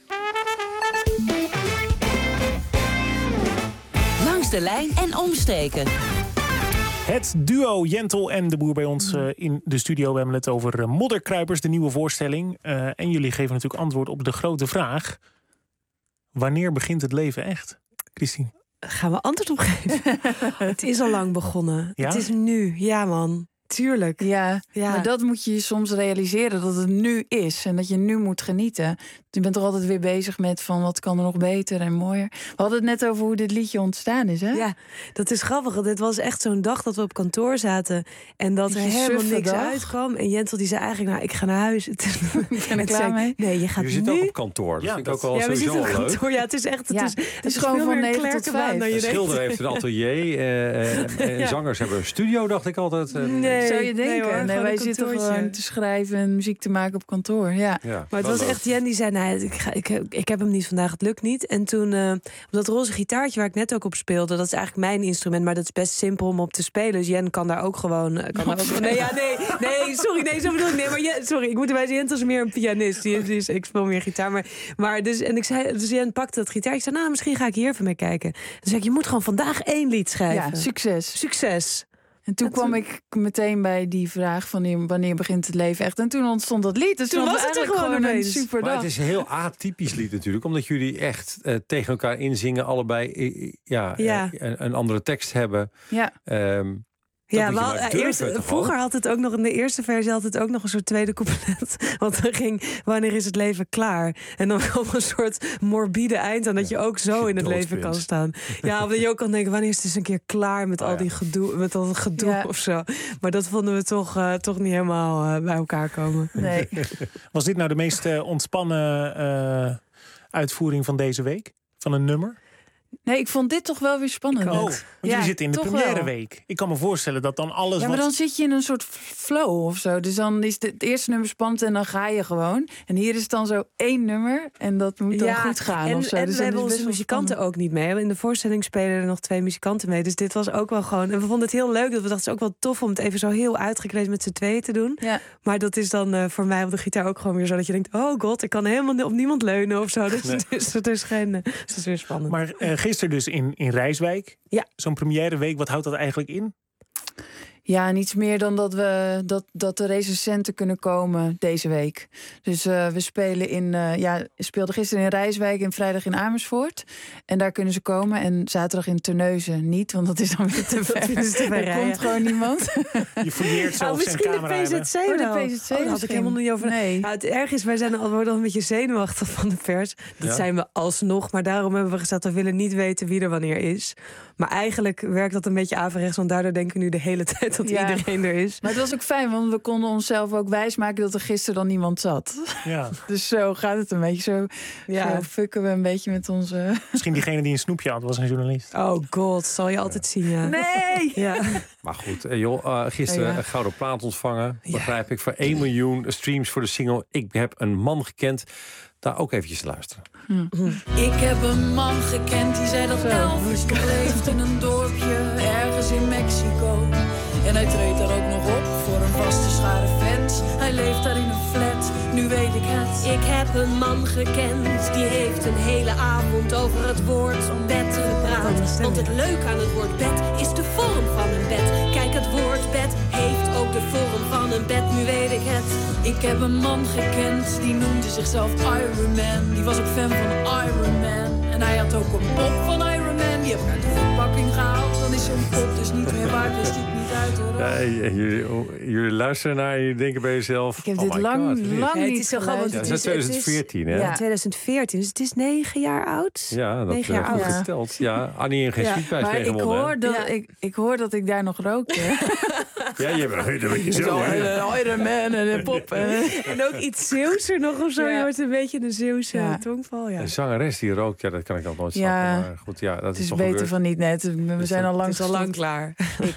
Langs de lijn en omstreken. Het duo Jentel en de Boer bij ons in de studio. We hebben het over Modderkruipers, de nieuwe voorstelling. En jullie geven natuurlijk antwoord op de grote vraag: wanneer begint het leven echt? Christine? Gaan we antwoord op geven? Het is al lang begonnen. Ja? Het is nu. Ja, man. Tuurlijk. Ja, maar dat moet je soms realiseren, dat het nu is. En dat je nu moet genieten. Je bent toch altijd weer bezig met van wat kan er nog beter en mooier. We hadden het net over hoe dit liedje ontstaan is, hè? Ja, dat is grappig. Dit was echt zo'n dag dat we op kantoor zaten. En dat er helemaal niks uitkwam. En Jentel die zei eigenlijk, nou, ik ga naar huis. Het is, ik ben er klaar mee. Nee, je gaat nu... Je zit ook op kantoor. Dat vind ik ook wel sowieso leuk. Kantoor. Ja, het is echt... Het is gewoon van 9 tot 5. De schilder heeft een atelier. En zangers hebben een studio, dacht ik altijd. Nee, zou je denken. Nee, wij zitten gewoon te schrijven en muziek te maken op kantoor. Ja. Maar het was echt Jen die zei, nee, ik heb hem niet vandaag, het lukt niet. En toen, op dat roze gitaartje waar ik net ook op speelde, dat is eigenlijk mijn instrument, maar dat is best simpel om op te spelen. Dus Jen kan daar ook gewoon... Nee, sorry, zo bedoel ik. Nee, maar sorry, ik moet erbij zeggen, Jen is meer een pianist. Ik speel meer gitaar. Maar dus, en ik zei, dus Jen pakte het gitaar. Ik zei, nou, misschien ga ik hier even mee kijken. Dus zei ik, je moet gewoon vandaag 1 lied schrijven. Ja, succes. Succes. En toen kwam ik meteen bij die vraag van wanneer begint het leven echt. En toen ontstond dat lied. Dus toen was het er gewoon een super dag. Maar het is een heel atypisch lied natuurlijk. Omdat jullie echt tegen elkaar inzingen. Allebei een andere tekst hebben. Ja. Vroeger had het ook nog, in de eerste versie had het ook nog een soort tweede couplet. Want dan ging, wanneer is het leven klaar? En dan kwam een soort morbide eind aan dat je ook zo in het leven kan staan. Ja, omdat je ook kan denken, wanneer is het eens een keer klaar met al die gedoe, met al het gedoe of zo. Maar dat vonden we toch niet helemaal bij elkaar komen. Nee. Was dit nou de meest ontspannen uitvoering van deze week? Van een nummer? Nee, ik vond dit toch wel weer spannend. Want jullie zitten in de première week. Ik kan me voorstellen dat dan alles... Ja, maar dan zit je in een soort flow of zo. Dus dan is het eerste nummer spannend en dan ga je gewoon. En hier is het dan zo 1 nummer en dat moet dan goed gaan. En, of zo. En dus we hebben onze muzikanten ook niet mee. In de voorstelling spelen er nog 2 muzikanten mee. Dus dit was ook wel gewoon... En we vonden het heel leuk. Dat we dachten, het is ook wel tof om het even zo heel uitgekleed met z'n tweeën te doen. Ja. Maar dat is dan voor mij op de gitaar ook gewoon weer zo dat je denkt, oh god, ik kan helemaal op niemand leunen of zo. Dus het is weer spannend. Maar gisteren dus in Rijswijk. Ja. Zo'n première week, wat houdt dat eigenlijk in? Ja, niets meer dan dat de recensenten kunnen komen deze week. Dus we spelen speelden gisteren in Rijswijk en vrijdag in Amersfoort. En daar kunnen ze komen. En zaterdag in Terneuzen niet, want dat is dan weer te ver. Er komt gewoon niemand. Je fouilleert zelfs zijn camera. Misschien de PZC wel. De PZC daar had ik helemaal niet over. Nee. Het erg is, wij worden al een beetje zenuwachtig van de pers. Dat zijn we alsnog. Maar daarom hebben we gezegd, we willen niet weten wie er wanneer is. Maar eigenlijk werkt dat een beetje averechts. Want daardoor denken we nu de hele tijd dat iedereen er is. Maar het was ook fijn, want we konden onszelf ook wijsmaken dat er gisteren dan niemand zat. Ja. Dus zo gaat het een beetje. Zo fucken we een beetje met onze... Misschien diegene die een snoepje had, was een journalist. Oh god, zal je altijd zien, ja. Nee! Ja. Maar goed, gisteren een gouden plaat ontvangen. Begrijp ik, voor 1 miljoen streams voor de single Ik heb een man gekend. Daar ook eventjes luisteren. Ik heb een man gekend die zei dat Elvis nog leeft in een dorpje ergens in Mexico. En hij treedt daar ook nog op voor een vaste schare fans. Hij leeft daar in een flat, nu weet ik het. Ik heb een man gekend, die heeft een hele avond over het woord bed gepraat. Want het leuke aan het woord bed is de vorm van een bed. Kijk, het woord bed heeft ook de vorm van een bed, nu weet ik het. Ik heb een man gekend, die noemde zichzelf Iron Man. Die was ook fan van Iron Man. En hij had ook een pop van Iron Man. Die heb ik uit de verpakking gehaald. Dan is zo'n pop dus niet meer waard, dus die niet uit de Jullie luisteren naar en jullie denken bij jezelf... Ik heb dit lang niet is zo grappig. Het is 2014, hè? Ja, 2014, dus het is 9 jaar oud. Ja, dat heb ik geteld. Ja, Annie en geen Sweetprijs maar kregen gewonnen. Ik hoor dat ik daar nog rookte. Ja, je bent een beetje zo, hè? Iron Man en een pop. En ook iets Zeeuwser nog of zo. Je hoort een beetje een Zeeuwse tongval. Ja. Een zangeres die rookt, dat kan ik al nooit snappen. Maar goed, dat het is toch beter gebeurd. van niet net. We zijn al lang klaar.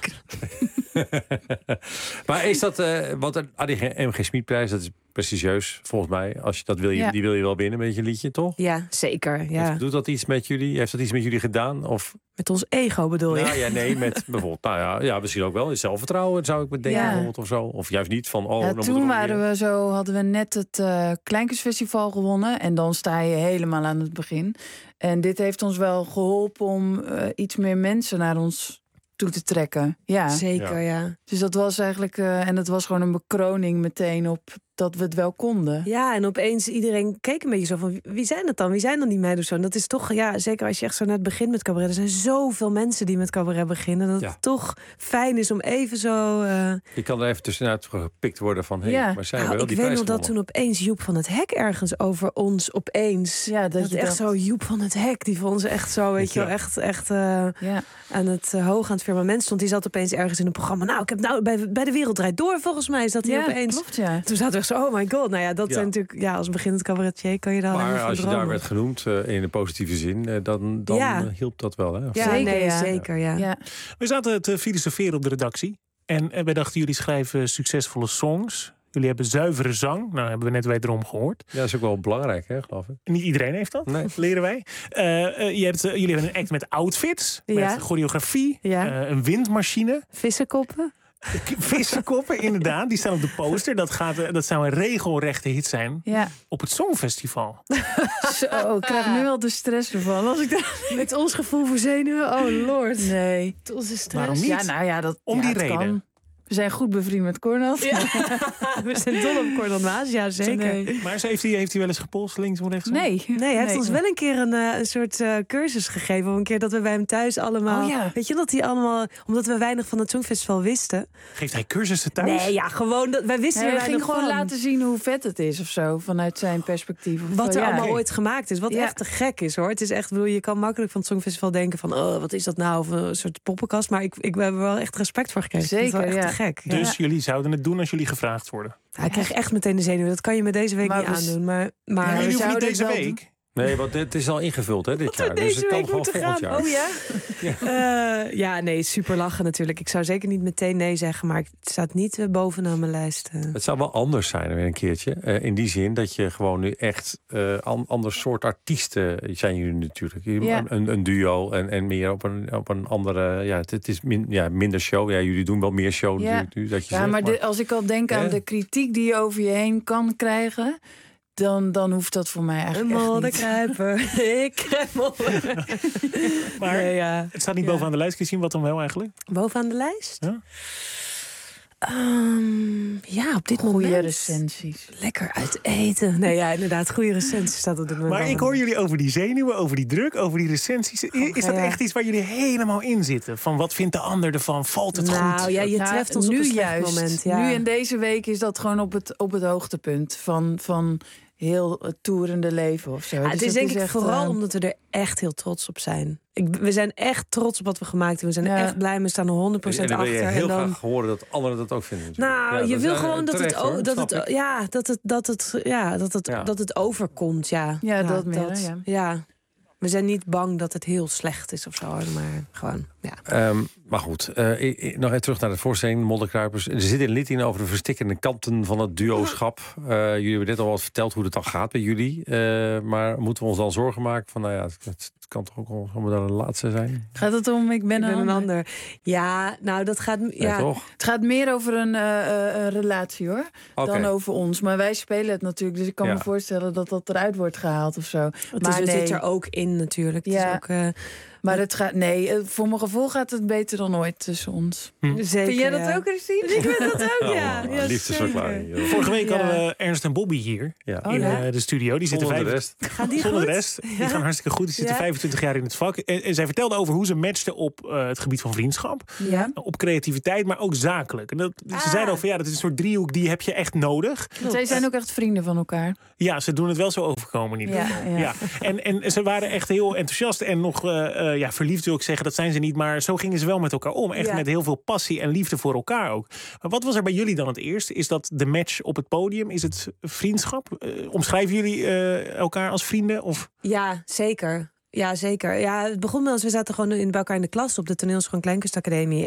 Maar is dat, want de MG Smitprijs, dat is prestigieus volgens mij. Als je dat wil, die wil je wel winnen met je liedje, toch? Ja, zeker. Ja. Doet dat iets met jullie? Heeft dat iets met jullie gedaan? Of... Met ons ego bedoel je? Nou, ja, nee, met bijvoorbeeld, misschien ook wel. Zelfvertrouwen zou ik me denken bijvoorbeeld of zo. Of juist niet van, toen hadden we net het Kleinkunstfestival gewonnen. En dan sta je helemaal aan het begin. En dit heeft ons wel geholpen om iets meer mensen naar ons toe te trekken. Ja. Zeker, ja. Dus dat was eigenlijk... en dat was gewoon een bekroning meteen op dat we het wel konden. Ja, en opeens iedereen keek een beetje zo van... wie zijn dat dan? Wie zijn dan die meiden zo? En dat is toch, zeker als je echt zo naar het begin met cabaret... er zijn zoveel mensen die met cabaret beginnen... dat het toch fijn is om even zo... Je kan er even tussenuit gepikt worden van... waar zijn we? Ik weet nog dat toen opeens Joep van het Hek ergens over ons opeens... Ja, dat echt zo Joep van het Hek, die vond ons echt zo, weet je wel... echt aan het hoog aan het firmament stond. Die zat opeens ergens in een programma. Nou, ik heb bij De Wereld Draait Door, volgens mij is dat hij opeens... Klopt, ja. Toen zaten we zo, oh my god. Nou ja, dat zijn natuurlijk... Ja, als beginnend cabaretier kan je daar... Maar als je daar werd genoemd in de positieve zin... dan hielp dat wel, hè? Ja, zeker, ja. We zaten te filosoferen op de redactie. En wij dachten, jullie schrijven succesvolle songs. Jullie hebben zuivere zang. Nou, hebben we net wederom gehoord. Ja, dat is ook wel belangrijk, hè, geloof ik. Niet iedereen heeft dat, leren wij. Jullie hebben een act met outfits, met choreografie, een windmachine. Vissenkoppen. Vissenkoppen, inderdaad. Die staan op de poster. Dat zou een regelrechte hit zijn op het Songfestival. Zo, ik krijg nu al de stress ervan. Als ik met ons gevoel voor zenuwen? Oh lord. Nee. Onze stress. Waarom niet? Ja, nou ja, dat, om die reden. Kan. We zijn goed bevriend met Cornel. Ja. We zijn dol op Cornel Maas, ja zeker. Nee. Maar heeft hij wel eens gepolst links of rechts? Nee. Hij heeft ons wel een keer een soort cursus gegeven. Een keer dat we bij hem thuis allemaal... Weet je dat hij allemaal... Omdat we weinig van het Songfestival wisten. Geeft hij cursussen thuis? Nee, gewoon... Wij wisten hij ging gewoon laten zien hoe vet het is of zo. Vanuit zijn perspectief. Wat er allemaal ooit gemaakt is. Wat echt te gek is, hoor. Het is echt... je kan makkelijk van het Songfestival denken van... wat is dat nou? Of een soort poppenkast. Maar ik heb er wel echt respect voor gekregen. Zeker, dat is wel echt te gek. Dus jullie zouden het doen als jullie gevraagd worden? Hij krijgt echt meteen de zenuwen. Dat kan je me deze week niet aandoen. Maar jullie hoeven niet deze week. Nee, want dit is al ingevuld, hè, dit jaar. Dus het kan gewoon volgend jaar. Oh ja? Nee, super lachen natuurlijk. Ik zou zeker niet meteen nee zeggen, maar het staat niet bovenaan mijn lijst. Het zou wel anders zijn weer een keertje. In die zin dat je gewoon nu echt ander soort artiesten zijn jullie natuurlijk. Een duo en meer op een andere... Ja, het is minder show. Ja, jullie doen wel meer show natuurlijk nu. Dat je zegt, maar als ik al denk aan de kritiek die je over je heen kan krijgen... Dan hoeft dat voor mij eigenlijk echt niet. Kruipen. Ik krijg modder. Maar het staat niet bovenaan de lijst. Kun je zien wat dan wel eigenlijk? Bovenaan de lijst? Ja? Ja, op dit goeie moment. Goede recensies. Lekker uit eten. Nee, ja, inderdaad. Goede recensies staat op dit moment. Maar ik hoor jullie over die zenuwen, over die druk, over die recensies. Is dat echt iets waar jullie helemaal in zitten? Van wat vindt de ander ervan? Valt het goed? Nou ja, je treft ons op een slecht moment. Ja. Nu in deze week is dat gewoon op het hoogtepunt van heel het toerende leven of zo. Ja, dus het is denk ik echt, vooral omdat we er echt heel trots op zijn. We zijn echt trots op wat we gemaakt hebben. We zijn echt blij, we staan er 100% achter. En dan wil je heel en dan graag horen dat anderen dat ook vinden. Nou, je wil gewoon dat het overkomt. Ja, dat meer. Ja. We zijn niet bang dat het heel slecht is of zo, maar gewoon, ja. Maar goed, nog even terug naar de voorstelling, Modderkruipers. Er zit een lied in over de verstikkende kanten van het duoschap. Jullie hebben net al wat verteld hoe het dan gaat bij jullie. Maar moeten we ons dan zorgen maken van, nou ja, het kan toch ook wel dan de laatste zijn? Gaat het om ik ben een ander? Ja, nou dat gaat... Ja. Toch? Het gaat meer over een relatie hoor, dan over ons. Maar wij spelen het natuurlijk, dus ik kan me voorstellen dat dat eruit wordt gehaald of zo. Maar het zit er ook in natuurlijk. Het is ook, maar het gaat, voor mijn gevoel gaat het beter dan ooit tussen ons. Zeker, vind jij dat ook, Christine? Ik vind dat ook, ja. Liefdesverklaring. Vorige week hadden we Ernst en Bobby hier in de studio. Die zitten zonder de rest. Zonder de rest. Die gaan hartstikke goed. Die zitten 25 jaar in het vak. En zij vertelde over hoe ze matchten op het gebied van vriendschap. Ja. Op creativiteit, maar ook zakelijk. En ze zeiden over, dat is een soort driehoek, die heb je echt nodig. Zij zijn ook echt vrienden van elkaar. Ja, ze doen het wel zo overkomen in ieder geval. Ja. En ze waren echt heel enthousiast en nog verliefd wil ik zeggen. Dat zijn ze niet, maar zo gingen ze wel met elkaar om. Echt met heel veel passie en liefde voor elkaar ook. Maar wat was er bij jullie dan het eerst? Is dat de match op het podium? Is het vriendschap? Omschrijven jullie elkaar als vrienden? Of? Ja, zeker. Ja, zeker. Ja, het begon met ons. We zaten gewoon bij elkaar in de klas op de Toneelschool Kleinkunstacademie.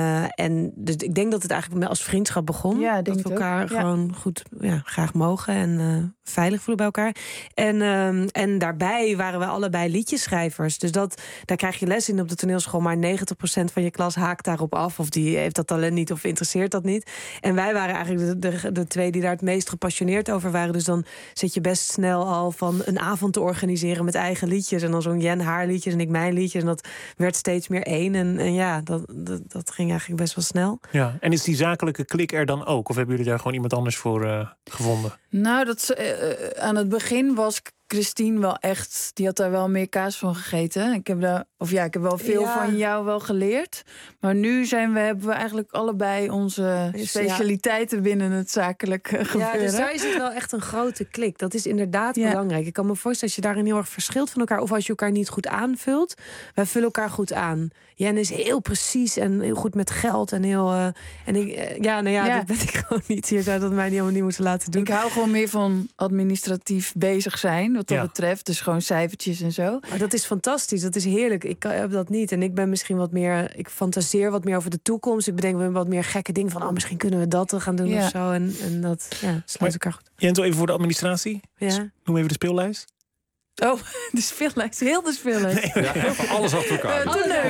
En dus ik denk dat het eigenlijk als vriendschap begon. Ja, dat we elkaar gewoon goed graag mogen en veilig voelen bij elkaar. En daarbij waren we allebei liedjeschrijvers. Dus daar krijg je les in op de toneelschool. Maar 90% van je klas haakt daarop af. Of die heeft dat talent niet of interesseert dat niet. En wij waren eigenlijk de twee die daar het meest gepassioneerd over waren. Dus dan zit je best snel al van een avond te organiseren met eigen liedjes. En dan zong Jen haar liedjes en ik mijn liedjes. En dat werd steeds meer één. En dat ging eigenlijk best wel snel. Ja. En is die zakelijke klik er dan ook? Of hebben jullie daar gewoon iemand anders voor gevonden? Nou, aan het begin was Christine wel echt, die had daar wel meer kaas van gegeten. Ik heb wel veel van jou wel geleerd. Maar nu hebben we eigenlijk allebei onze specialiteiten binnen het zakelijk gebeuren. Ja, dus daar is het wel echt een grote klik. Dat is inderdaad belangrijk. Ik kan me voorstellen als je daarin heel erg verschilt van elkaar, of als je elkaar niet goed aanvult. Wij vullen elkaar goed aan. Jen is heel precies en heel goed met geld en heel. Dat ben ik gewoon niet. Je zou dat mij niet helemaal niet moeten laten doen. Ik hou gewoon meer van administratief bezig zijn, wat dat betreft. Dus gewoon cijfertjes en zo. Maar dat is fantastisch. Dat is heerlijk. Ik heb dat niet. En ik ben misschien wat meer. Ik fantaseer wat meer over de toekomst. Ik bedenk wat meer gekke dingen van. Misschien kunnen we dat gaan doen of zo. En dat sluit elkaar goed. Jento, even voor de administratie. Ja. Noem even de speellijst. Oh, de speellijst. Heel de speellijst. Alles achter elkaar.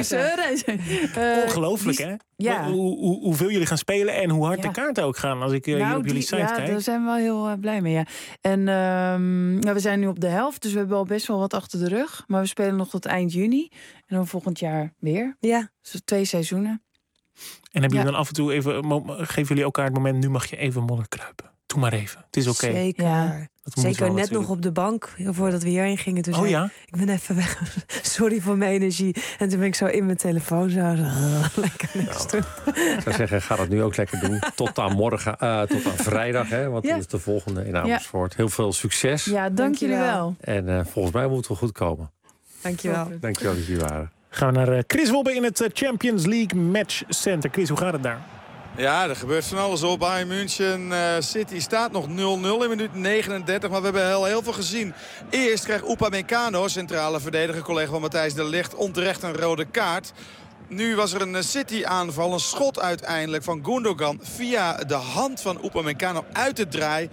Ongelooflijk, hè? Ja. Hoeveel jullie gaan spelen en hoe hard de kaarten ook gaan. Als ik hier op jullie site kijk. Daar zijn we wel heel blij mee, ja. En we zijn nu op de helft, dus we hebben al best wel wat achter de rug. Maar we spelen nog tot eind juni. En dan volgend jaar weer. Ja. Dus 2 seizoenen. En hebben jullie dan af en toe geven jullie elkaar het moment, nu mag je even modder kruipen. Doe maar even. Het is oké. Zeker. Ja. Zeker net nog op de bank, voordat we hierheen gingen. Toen ik ben even weg. Sorry voor mijn energie. En toen ben ik zo in mijn telefoon. Lekker niks doen. Ik zou zeggen, ga dat nu ook lekker doen. Tot aan morgen, tot aan vrijdag. Hè, want dat is de volgende in Amersfoort. Heel veel succes. Ja, dank jullie wel. En volgens mij moeten we goed komen. Dankjewel. Dankjewel dat jullie waren. Gaan we naar Chris Wobbe in het Champions League Match Center. Chris, hoe gaat het daar? Ja, er gebeurt van alles op. Bayern München City staat nog 0-0 in minuut 39. Maar we hebben heel veel gezien. Eerst krijgt Upamecano, centrale verdediger, collega van Matthijs de Ligt, onterecht een rode kaart. Nu was er een City-aanval, een schot uiteindelijk van Gundogan via de hand van Upamecano uit de draai.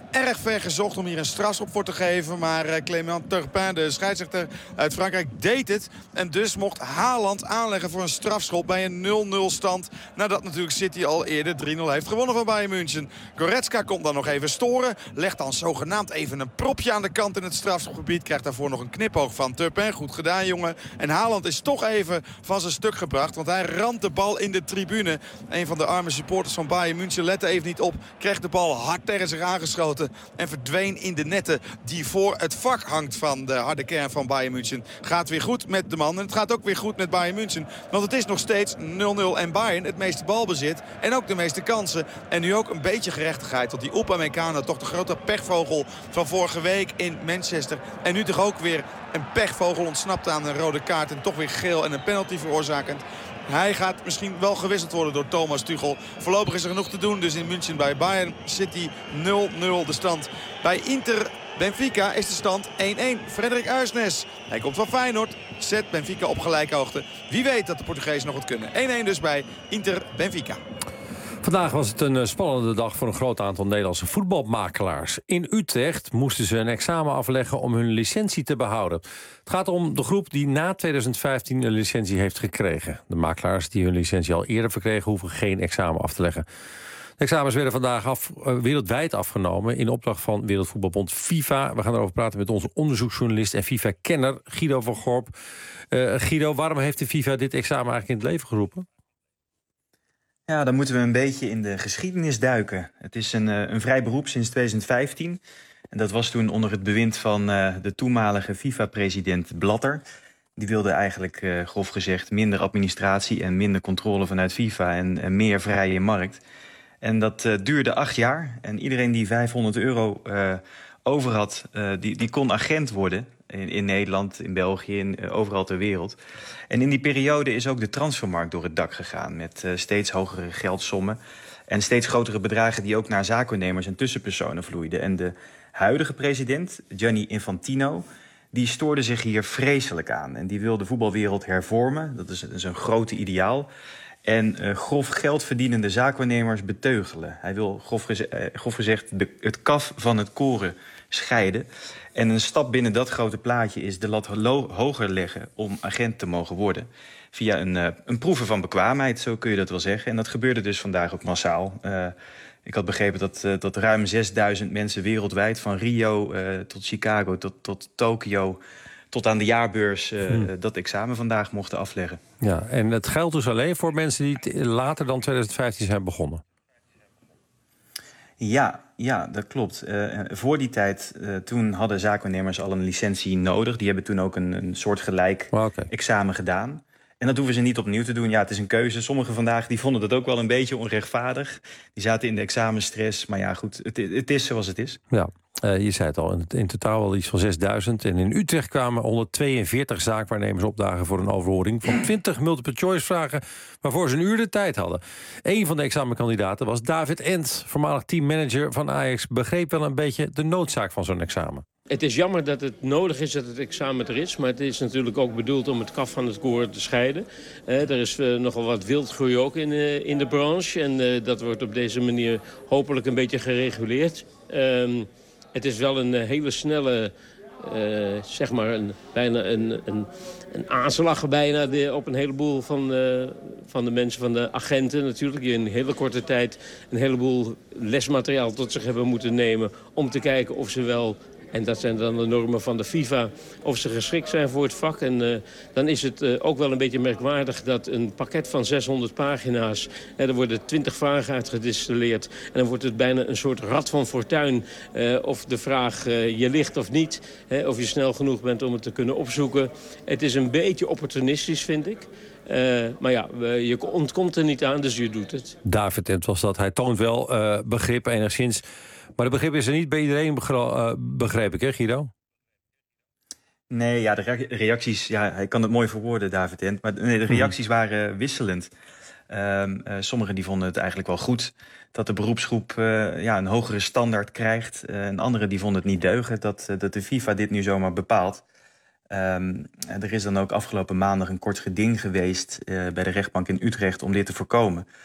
erg ver gezocht om hier een strafschop voor te geven. Maar Clément Turpin, de scheidsrechter uit Frankrijk, deed het. En dus mocht Haaland aanleggen voor een strafschop bij een 0-0 stand. Nadat natuurlijk City al eerder 3-0 heeft gewonnen van Bayern München. Goretzka komt dan nog even storen. Legt dan zogenaamd even een propje aan de kant in het strafschopgebied. Krijgt daarvoor nog een knipoog van Turpin. Goed gedaan, jongen. En Haaland is toch even van zijn stuk gebracht. Want hij ramt de bal in de tribune. Een van de arme supporters van Bayern München lette even niet op. Kreeg de bal hard tegen zich aangeschoten. En verdween in de netten die voor het vak hangt van de harde kern van Bayern München. Gaat weer goed met de man. En het gaat ook weer goed met Bayern München. Want het is nog steeds 0-0 en Bayern het meeste balbezit. En ook de meeste kansen. En nu ook een beetje gerechtigheid. Want die Upamecano, toch de grote pechvogel van vorige week in Manchester. En nu toch ook weer een pechvogel, ontsnapt aan een rode kaart. En toch weer geel en een penalty veroorzakend. Hij gaat misschien wel gewisseld worden door Thomas Tuchel. Voorlopig is er genoeg te doen. Dus in München bij Bayern City 0-0 de stand. Bij Inter Benfica is de stand 1-1. Frederik Uisnes. Hij komt van Feyenoord. Zet Benfica op gelijke hoogte. Wie weet dat de Portugezen nog wat kunnen. 1-1 dus bij Inter Benfica. Vandaag was het een spannende dag voor een groot aantal Nederlandse voetbalmakelaars. In Utrecht moesten ze een examen afleggen om hun licentie te behouden. Het gaat om de groep die na 2015 een licentie heeft gekregen. De makelaars die hun licentie al eerder verkregen hoeven geen examen af te leggen. De examens werden vandaag wereldwijd afgenomen in opdracht van Wereldvoetbalbond FIFA. We gaan erover praten met onze onderzoeksjournalist en FIFA-kenner Guido van Gorp. Guido, waarom heeft de FIFA dit examen eigenlijk in het leven geroepen? Ja, dan moeten we een beetje in de geschiedenis duiken. Het is een vrij beroep sinds 2015. En dat was toen onder het bewind van de toenmalige FIFA-president Blatter. Die wilde eigenlijk, grof gezegd, minder administratie en minder controle vanuit FIFA en meer vrije markt. En dat duurde 8 jaar. En iedereen die €500 over had, die kon agent worden. In Nederland, in België, overal ter wereld. En in die periode is ook de transfermarkt door het dak gegaan. Met steeds hogere geldsommen. En steeds grotere bedragen die ook naar zaakwaarnemers en tussenpersonen vloeiden. En de huidige president, Gianni Infantino, die stoorde zich hier vreselijk aan. En die wil de voetbalwereld hervormen. Dat is een grote ideaal. En grof geld verdienende zaakwaarnemers beteugelen. Hij wil grof gezegd het kaf van het koren scheiden. En een stap binnen dat grote plaatje is de lat hoger leggen om agent te mogen worden. Via een proeven van bekwaamheid, zo kun je dat wel zeggen. En dat gebeurde dus vandaag ook massaal. Ik had begrepen dat ruim 6000 mensen wereldwijd, van Rio tot Chicago tot Tokio, tot aan de jaarbeurs dat examen vandaag mochten afleggen. Ja, en het geldt dus alleen voor mensen die later dan 2015 zijn begonnen? Ja, dat klopt. Voor die tijd, toen hadden zaakwaarnemers al een licentie nodig. Die hebben toen ook een soortgelijk examen gedaan. En dat hoeven ze niet opnieuw te doen. Ja, het is een keuze. Sommigen vandaag die vonden dat ook wel een beetje onrechtvaardig. Die zaten in de examenstress. Maar ja, goed, het is zoals het is. Ja, je zei het al, in totaal al iets van 6000. En in Utrecht kwamen 142 zaakwaarnemers opdagen voor een overhoring van 20 multiple-choice vragen waarvoor ze een uur de tijd hadden. Een van de examenkandidaten was David Ent, voormalig teammanager van Ajax. Begreep wel een beetje de noodzaak van zo'n examen. Het is jammer dat het nodig is dat het examen er is. Maar het is natuurlijk ook bedoeld om het kaf van het koren te scheiden. Er is nogal wat wildgroei ook in de branche. En dat wordt op deze manier hopelijk een beetje gereguleerd. Het is wel een hele snelle, zeg maar bijna een aanslag bijna op een heleboel van de mensen, van de agenten natuurlijk. Die in een hele korte tijd een heleboel lesmateriaal tot zich hebben moeten nemen om te kijken of ze wel, en dat zijn dan de normen van de FIFA, of ze geschikt zijn voor het vak. En dan is het ook wel een beetje merkwaardig dat een pakket van 600 pagina's, er worden 20 vragen uitgedistilleerd. En dan wordt het bijna een soort rad van fortuin. Of de vraag je ligt of niet. Of je snel genoeg bent om het te kunnen opzoeken. Het is een beetje opportunistisch, vind ik. Maar ja, je ontkomt er niet aan, dus je doet het. David Ent was dat. Hij toont wel begrip enigszins. Maar de begrip is er niet bij iedereen, begreep ik, hè Guido? Nee, ja, de reacties, ja, hij kan het mooi verwoorden, David Ent. Maar nee, de reacties waren wisselend. Sommigen die vonden het eigenlijk wel goed dat de beroepsgroep een hogere standaard krijgt. En anderen die vonden het niet deugen dat de FIFA dit nu zomaar bepaalt. Er is dan ook afgelopen maandag een kort geding geweest bij de rechtbank in Utrecht om dit te voorkomen.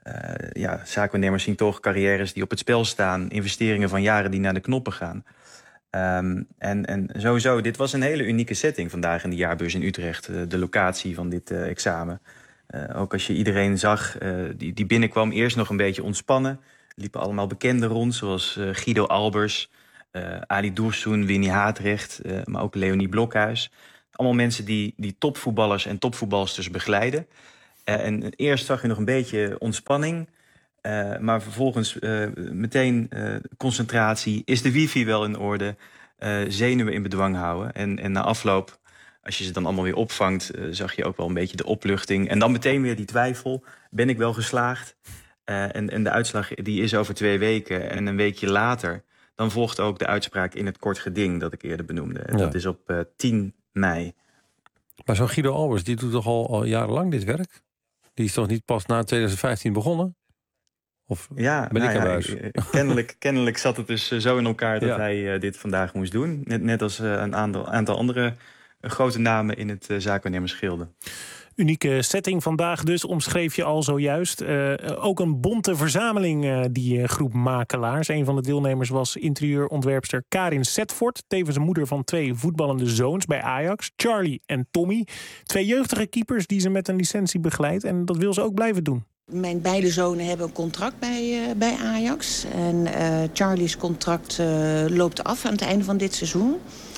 zaakwaarnemers zien toch carrières die op het spel staan, investeringen van jaren die naar de knoppen gaan. En sowieso, dit was een hele unieke setting vandaag in de jaarbeurs in Utrecht. De locatie van dit examen. Ook als je iedereen zag die binnenkwam, eerst nog een beetje ontspannen. Liepen allemaal bekenden rond, zoals Guido Albers, Ali Dursun, Winnie Haatrecht, maar ook Leonie Blokhuis. Allemaal mensen die topvoetballers en topvoetbalsters begeleiden. En eerst zag je nog een beetje ontspanning. Maar vervolgens meteen concentratie. Is de wifi wel in orde? Zenuwen in bedwang houden. En na afloop, als je ze dan allemaal weer opvangt, zag je ook wel een beetje de opluchting. En dan meteen weer die twijfel. Ben ik wel geslaagd? En de uitslag die is over 2 weken. En een weekje later, dan volgt ook de uitspraak in het kort geding dat ik eerder benoemde. En dat is op 10 mei. Maar zo'n Guido Albers, die doet toch al jarenlang dit werk? Die is toch niet pas na 2015 begonnen? Of ben ik erbij? Kennelijk zat het dus zo in elkaar dat hij dit vandaag moest doen. Net als een aantal andere grote namen in het zaakwaarnemersgilde. Unieke setting vandaag dus, omschreef je al zojuist. Ook een bonte verzameling, die groep makelaars. Een van de deelnemers was interieurontwerpster Karin Setford. Tevens een moeder van 2 voetballende zoons bij Ajax. Charlie en Tommy. 2 jeugdige keepers die ze met een licentie begeleidt. En dat wil ze ook blijven doen. Mijn beide zonen hebben een contract bij Ajax. En Charlie's contract loopt af aan het einde van dit seizoen.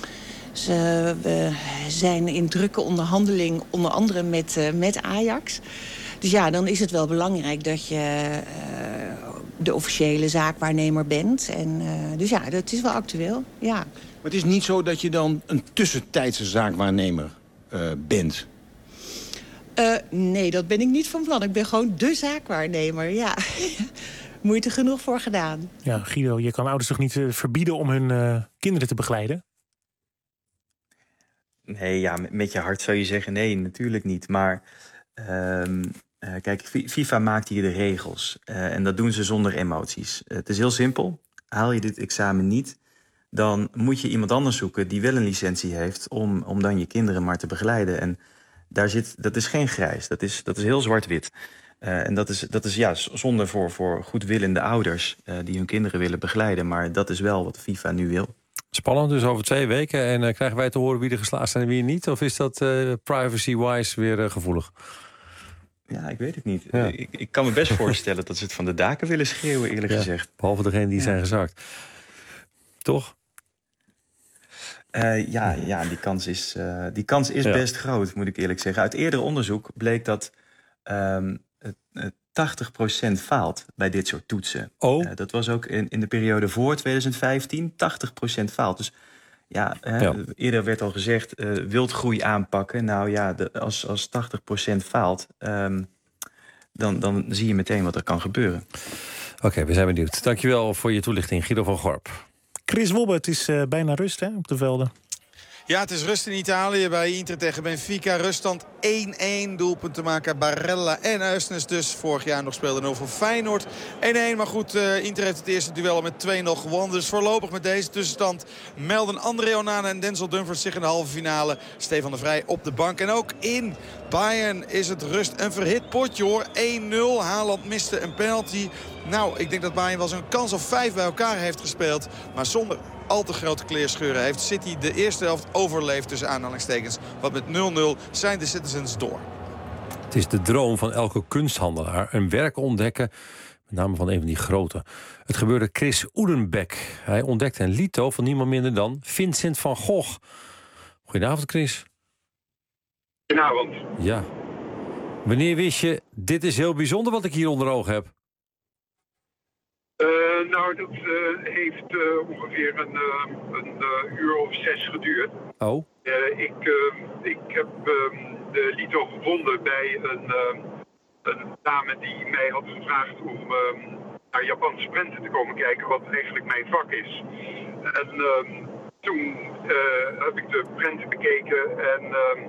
We zijn in drukke onderhandeling, onder andere met Ajax. Dus ja, dan is het wel belangrijk dat je de officiële zaakwaarnemer bent. En, dus ja, dat is wel actueel, ja. Maar het is niet zo dat je dan een tussentijdse zaakwaarnemer bent? Nee, dat ben ik niet van plan. Ik ben gewoon de zaakwaarnemer, ja. Moeite genoeg voor gedaan. Ja, Guido, je kan ouders toch niet verbieden om hun kinderen te begeleiden? Nee, ja, met je hart zou je zeggen nee, natuurlijk niet. Maar kijk, FIFA maakt hier de regels. En dat doen ze zonder emoties. Het is heel simpel. Haal je dit examen niet, dan moet je iemand anders zoeken die wel een licentie heeft om dan je kinderen maar te begeleiden. En dat is geen grijs, dat is heel zwart-wit. En dat is zonde voor goedwillende ouders die hun kinderen willen begeleiden. Maar dat is wel wat FIFA nu wil. Spannend, dus over 2 weken. En krijgen wij te horen wie er geslaagd zijn en wie niet? Of is dat privacy-wise weer gevoelig? Ja, ik weet het niet. Ja. Ik kan me best voorstellen dat ze het van de daken willen schreeuwen, eerlijk gezegd. Behalve degene die zijn gezakt. Toch? Die kans is best groot, moet ik eerlijk zeggen. Uit eerder onderzoek bleek dat 80% faalt bij dit soort toetsen. Dat was ook in de periode voor 2015. 80% faalt. Dus eerder werd al gezegd, wildgroei aanpakken. Nou ja, als 80% faalt, dan zie je meteen wat er kan gebeuren. Oké, we zijn benieuwd. Dankjewel voor je toelichting, Guido van Gorp. Chris Wobbe, het is bijna rust hè, op de velden. Ja, het is rust in Italië bij Inter tegen Benfica. Ruststand 1-1. Doelpunt te maken Barella en Uisnes dus. Vorig jaar nog speelde 0 voor Feyenoord. 1-1, maar goed, Inter heeft het eerste duel met 2-0 gewonnen. Dus voorlopig met deze tussenstand melden André Onana en Denzel Dumfries zich in de halve finale. Stefan de Vrij op de bank. En ook in Bayern is het rust een verhit potje hoor. 1-0. Haaland miste een penalty. Nou, ik denk dat Bayern wel zo'n kans of 5 bij elkaar heeft gespeeld. Maar zonder al te grote kleerscheuren heeft City de eerste helft overleefd tussen aanhalingstekens. Want met 0-0 zijn de Citizens door. Het is de droom van elke kunsthandelaar. Een werk ontdekken, met name van een van die grote. Het gebeurde Chris Oedenbeck. Hij ontdekte een lito van niemand minder dan Vincent van Gogh. Goedenavond, Chris. Goedenavond. Ja. Wanneer wist je, dit is heel bijzonder wat ik hier onder ogen heb? Dat heeft ongeveer een uur of 6 geduurd. Oh. Ik heb de lito gevonden bij een dame die mij had gevraagd om naar Japanse prenten te komen kijken, wat eigenlijk mijn vak is. En toen heb ik de prenten bekeken en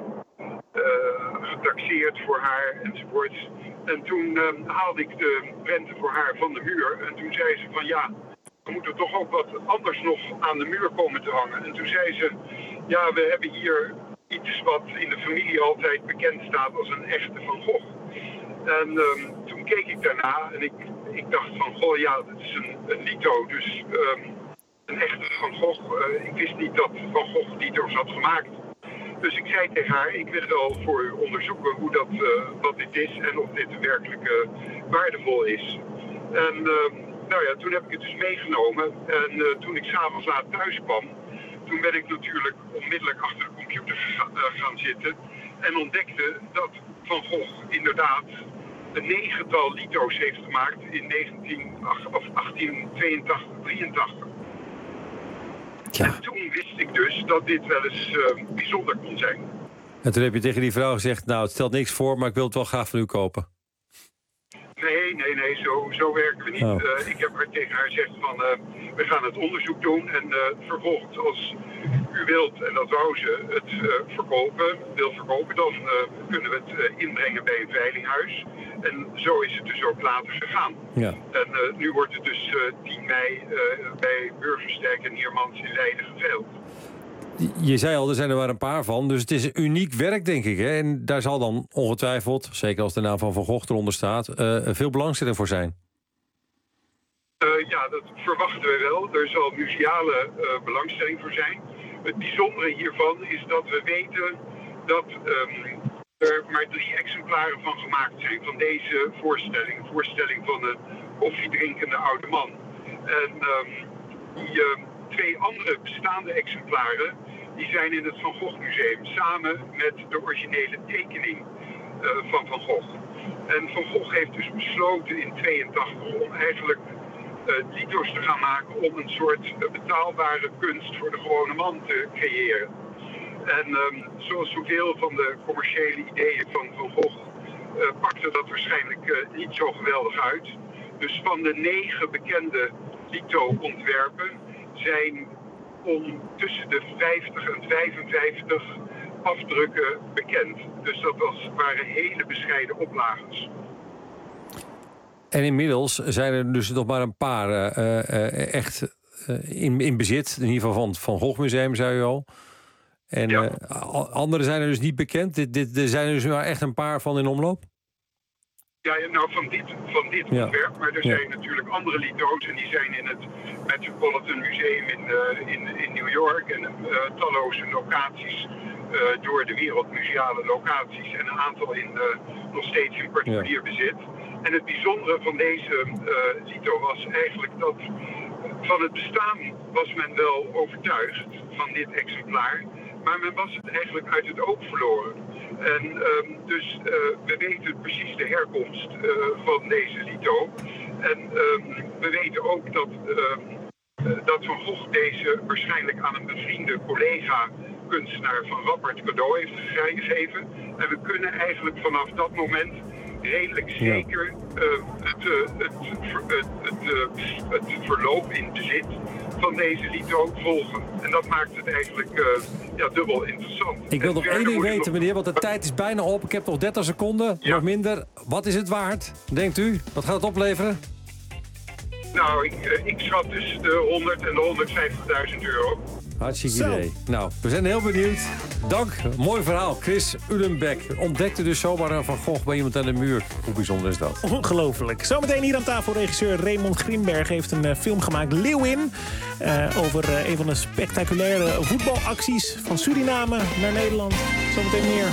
getaxeerd voor haar enzovoorts. En toen haalde ik de prenten voor haar van de muur. En toen zei ze van ja, we moeten toch ook wat anders nog aan de muur komen te hangen. En toen zei ze, ja, we hebben hier iets wat in de familie altijd bekend staat als een echte Van Gogh. En toen keek ik daarna en ik dacht van, goh ja, dat is een lito, dus een echte Van Gogh. Ik wist niet dat Van Gogh lito's had gemaakt. Dus ik zei tegen haar, ik wil wel voor u onderzoeken wat dit is en of dit werkelijk waardevol is. En toen heb ik het dus meegenomen. En toen ik 's avonds laat thuis kwam, toen ben ik natuurlijk onmiddellijk achter de computer gaan zitten. En ontdekte dat Van Gogh inderdaad een 9-tal lito's heeft gemaakt in 1882, 83. Ja. En toen wist ik dus dat dit wel eens bijzonder kon zijn. En toen heb je tegen die vrouw gezegd, nou, het stelt niks voor, maar ik wil het wel graag van u kopen. Nee, zo werken we niet. Oh. Ik heb tegen haar gezegd van, we gaan het onderzoek doen en vervolgens als u wilt, en dat wou ze, het wil verkopen, dan kunnen we het inbrengen bij een veilinghuis. En zo is het dus ook later gegaan. Ja. En nu wordt het dus 10 mei bij Burgersterk en Hiermans in Leiden geveild. Je zei al, er zijn er maar een paar van, dus het is een uniek werk, denk ik. Hè? En daar zal dan ongetwijfeld, zeker als de naam van Van Gogh eronder staat, veel belangstelling voor zijn. Ja, dat verwachten we wel. Er zal museale belangstelling voor zijn. Het bijzondere hiervan is dat we weten dat er maar 3 exemplaren van gemaakt zijn. Van deze voorstelling. Een voorstelling van een koffiedrinkende oude man. En die 2 andere bestaande exemplaren, die zijn in het Van Gogh Museum. Samen met de originele tekening van Van Gogh. En Van Gogh heeft dus besloten in 82 om eigenlijk lito's te gaan maken om een soort betaalbare kunst voor de gewone man te creëren. En zoals zoveel van de commerciële ideeën van Van Gogh pakte dat waarschijnlijk niet zo geweldig uit. Dus van de 9 bekende lito-ontwerpen zijn om tussen de 50 en 55 afdrukken bekend. Dus dat waren hele bescheiden oplages. En inmiddels zijn er dus nog maar een paar echt in bezit. In ieder geval van het Van Gogh Museum, zei u al. En ja. Andere zijn er dus niet bekend. Er zijn er dus maar echt een paar van in omloop? Ja, nou van dit ontwerp. Maar er zijn natuurlijk andere lito's. En die zijn in het Metropolitan Museum in New York. En talloze locaties door de wereld, museale locaties. En een aantal nog steeds in particulier bezit. En het bijzondere van deze lito was eigenlijk dat van het bestaan was men wel overtuigd van dit exemplaar. Maar men was het eigenlijk uit het oog verloren. En dus we weten precies de herkomst van deze lito. En we weten ook dat Van Gogh deze waarschijnlijk aan een bevriende collega kunstenaar Van Rappert cadeau heeft gegeven. En we kunnen eigenlijk vanaf dat moment redelijk zeker het verloop in bezit van deze lito volgen. En dat maakt het eigenlijk dubbel interessant. Ik wil nog één ding weten, meneer, want de tijd is bijna op. Ik heb nog 30 seconden, nog minder. Wat is het waard, denkt u? Wat gaat het opleveren? Nou, ik schat tussen de 100 en de 150.000 euro. Hartstikke idee. Nou, we zijn heel benieuwd. Dank, mooi verhaal. Chris Ulenbeck ontdekte dus zomaar een Van Gogh bij iemand aan de muur. Hoe bijzonder is dat? Ongelooflijk. Zometeen hier aan tafel regisseur Raymond Grimberg heeft een film gemaakt, Leeuwin. Over een van de spectaculaire voetbalacties van Suriname naar Nederland. Zometeen meer.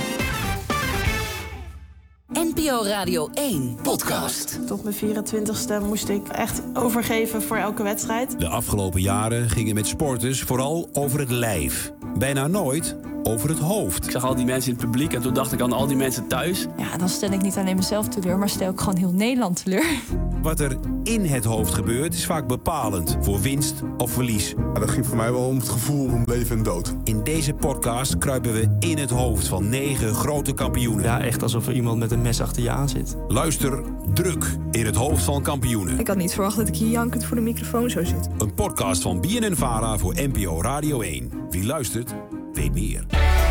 NPO Radio 1 podcast. Tot mijn 24e moest ik echt overgeven voor elke wedstrijd. De afgelopen jaren gingen met sporters vooral over het lijf. Bijna nooit over het hoofd. Ik zag al die mensen in het publiek en toen dacht ik aan al die mensen thuis. Ja, dan stel ik niet alleen mezelf teleur, maar stel ik gewoon heel Nederland teleur. Wat er in het hoofd gebeurt is vaak bepalend voor winst of verlies. Ja, dat ging voor mij wel om het gevoel om leven en dood. In deze podcast kruipen we in het hoofd van 9 grote kampioenen. Ja, echt alsof er iemand met een mes achter je aan zit. Luister Druk in het hoofd van kampioenen. Ik had niet verwacht dat ik hier jankend voor de microfoon zou zitten. Een podcast van BNN-Vara voor NPO Radio 1. Wie luistert, weet meer.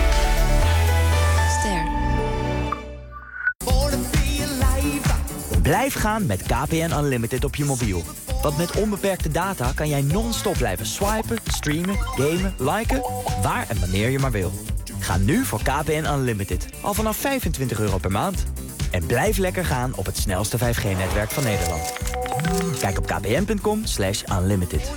Ster. Blijf gaan met KPN Unlimited op je mobiel. Want met onbeperkte data kan jij non-stop blijven swipen, streamen, gamen, liken, waar en wanneer je maar wil. Ga nu voor KPN Unlimited, al vanaf €25 per maand. En blijf lekker gaan op het snelste 5G-netwerk van Nederland. Kijk op kpn.com/unlimited.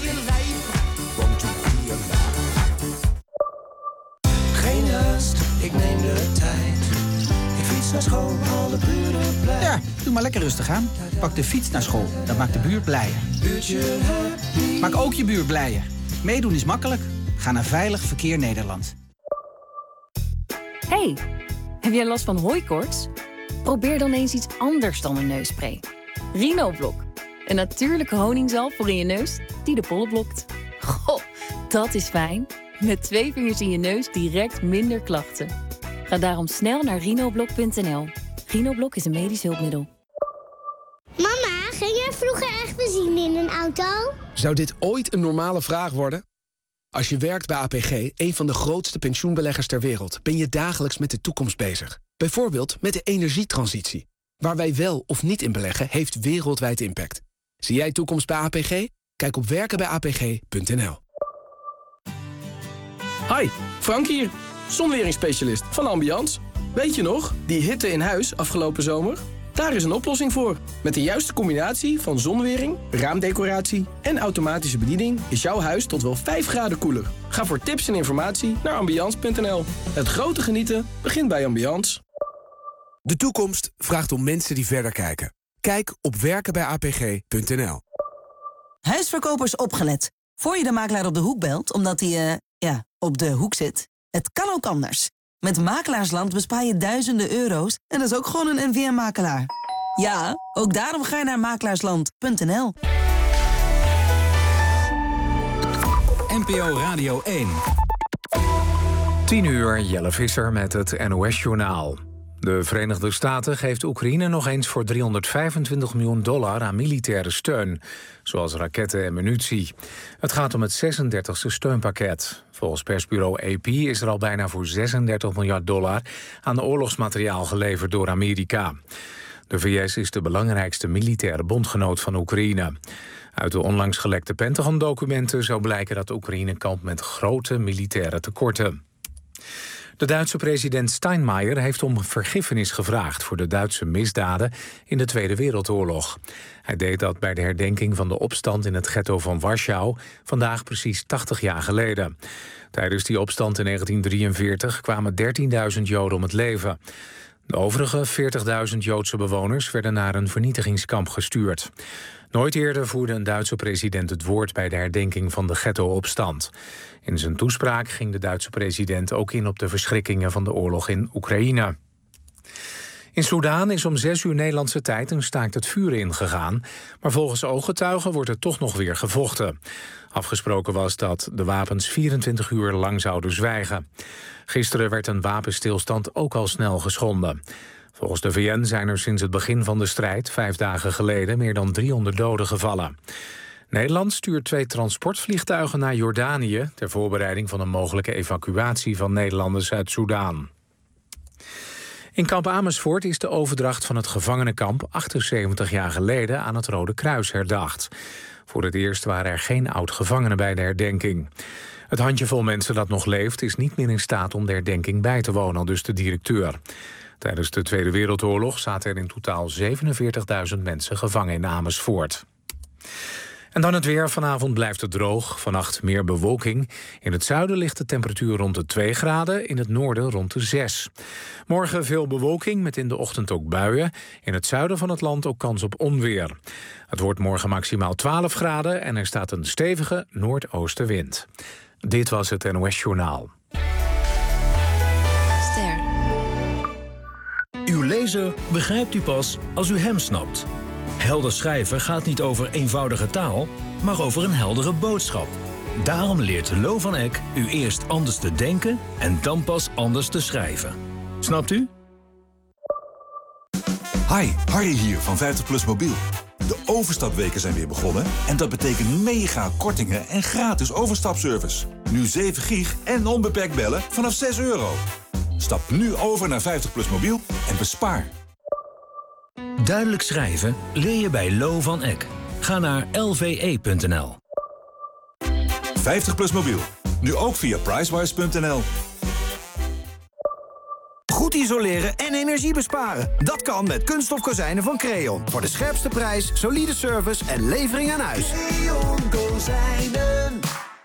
Geen haast, ik neem de tijd. Ik fiets naar school, alle buren blij. Ja, doe maar lekker rustig aan. Pak de fiets naar school, dat maakt de buurt blijer. Buurtje happy. Maak ook je buurt blijer. Meedoen is makkelijk. Ga naar Veilig Verkeer Nederland. Hey, heb jij last van hooikoorts? Probeer dan eens iets anders dan een neusspray. Rhinoblok. Een natuurlijke honingzalf voor in je neus die de pollen blokt. Goh, dat is fijn. Met 2 vingers in je neus direct minder klachten. Ga daarom snel naar rhinoblok.nl. Rhinoblok is een medisch hulpmiddel. Mama, ging jij vroeger echt benzine in een auto? Zou dit ooit een normale vraag worden? Als je werkt bij APG, een van de grootste pensioenbeleggers ter wereld, ben je dagelijks met de toekomst bezig. Bijvoorbeeld met de energietransitie. Waar wij wel of niet in beleggen, heeft wereldwijd impact. Zie jij toekomst bij APG? Kijk op werkenbijapg.nl. Hi, Frank hier. Zonweringsspecialist van Ambiance. Weet je nog, die hitte in huis afgelopen zomer? Daar is een oplossing voor. Met de juiste combinatie van zonwering, raamdecoratie en automatische bediening is jouw huis tot wel 5 graden koeler. Ga voor tips en informatie naar ambiance.nl. Het grote genieten begint bij Ambiance. De toekomst vraagt om mensen die verder kijken. Kijk op werkenbijapg.nl. Huisverkopers opgelet. Voor je de makelaar op de hoek belt, omdat hij, op de hoek zit. Het kan ook anders. Met Makelaarsland bespaar je duizenden euro's en dat is ook gewoon een NVM-makelaar. Ja, ook daarom ga je naar makelaarsland.nl. NPO Radio 1. 10 uur, Jelle Visser met het NOS-journaal. De Verenigde Staten geeft Oekraïne nog eens voor $325 miljoen aan militaire steun, zoals raketten en munitie. Het gaat om het 36e steunpakket. Volgens persbureau AP is er al bijna voor $36 miljard aan oorlogsmateriaal geleverd door Amerika. De VS is de belangrijkste militaire bondgenoot van Oekraïne. Uit de onlangs gelekte Pentagon-documenten zou blijken dat Oekraïne kampt met grote militaire tekorten. De Duitse president Steinmeier heeft om vergiffenis gevraagd voor de Duitse misdaden in de Tweede Wereldoorlog. Hij deed dat bij de herdenking van de opstand in het ghetto van Warschau, vandaag precies 80 jaar geleden. Tijdens die opstand in 1943 kwamen 13.000 Joden om het leven. De overige 40.000 Joodse bewoners werden naar een vernietigingskamp gestuurd. Nooit eerder voerde een Duitse president het woord bij de herdenking van de ghetto-opstand. In zijn toespraak ging de Duitse president ook in op de verschrikkingen van de oorlog in Oekraïne. In Soedan is om 6 uur Nederlandse tijd een staakt het vuren ingegaan, maar volgens ooggetuigen wordt er toch nog weer gevochten. Afgesproken was dat de wapens 24 uur lang zouden zwijgen. Gisteren werd een wapenstilstand ook al snel geschonden. Volgens de VN zijn er sinds het begin van de strijd, 5 dagen geleden, meer dan 300 doden gevallen. Nederland stuurt 2 transportvliegtuigen naar Jordanië ter voorbereiding van een mogelijke evacuatie van Nederlanders uit Soedan. In kamp Amersfoort is de overdracht van het gevangenenkamp 78 jaar geleden aan het Rode Kruis herdacht. Voor het eerst waren er geen oud-gevangenen bij de herdenking. Het handjevol mensen dat nog leeft is niet meer in staat om de herdenking bij te wonen, aldus de directeur. Tijdens de Tweede Wereldoorlog zaten er in totaal 47.000 mensen gevangen in Amersfoort. En dan het weer. Vanavond blijft het droog. Vannacht meer bewolking. In het zuiden ligt de temperatuur rond de 2 graden. In het noorden rond de 6. Morgen veel bewolking met in de ochtend ook buien. In het zuiden van het land ook kans op onweer. Het wordt morgen maximaal 12 graden en er staat een stevige noordoostenwind. Dit was het NOS Journaal. Ster. Uw lezer begrijpt u pas als u hem snapt. Helder schrijven gaat niet over eenvoudige taal, maar over een heldere boodschap. Daarom leert Lo van Eck u eerst anders te denken en dan pas anders te schrijven. Snapt u? Hi, Harry hier van 50PLUS Mobiel. De overstapweken zijn weer begonnen en dat betekent mega kortingen en gratis overstapservice. Nu 7 gig en onbeperkt bellen vanaf €6. Stap nu over naar 50PLUS Mobiel en bespaar. Duidelijk schrijven leer je bij Lo van Eck. Ga naar lve.nl. 50PLUS Mobiel. Nu ook via pricewise.nl. goed isoleren en energie besparen. Dat kan met kunststof kozijnen van Creon. Voor de scherpste prijs, solide service en levering aan huis. Creon Kozijnen.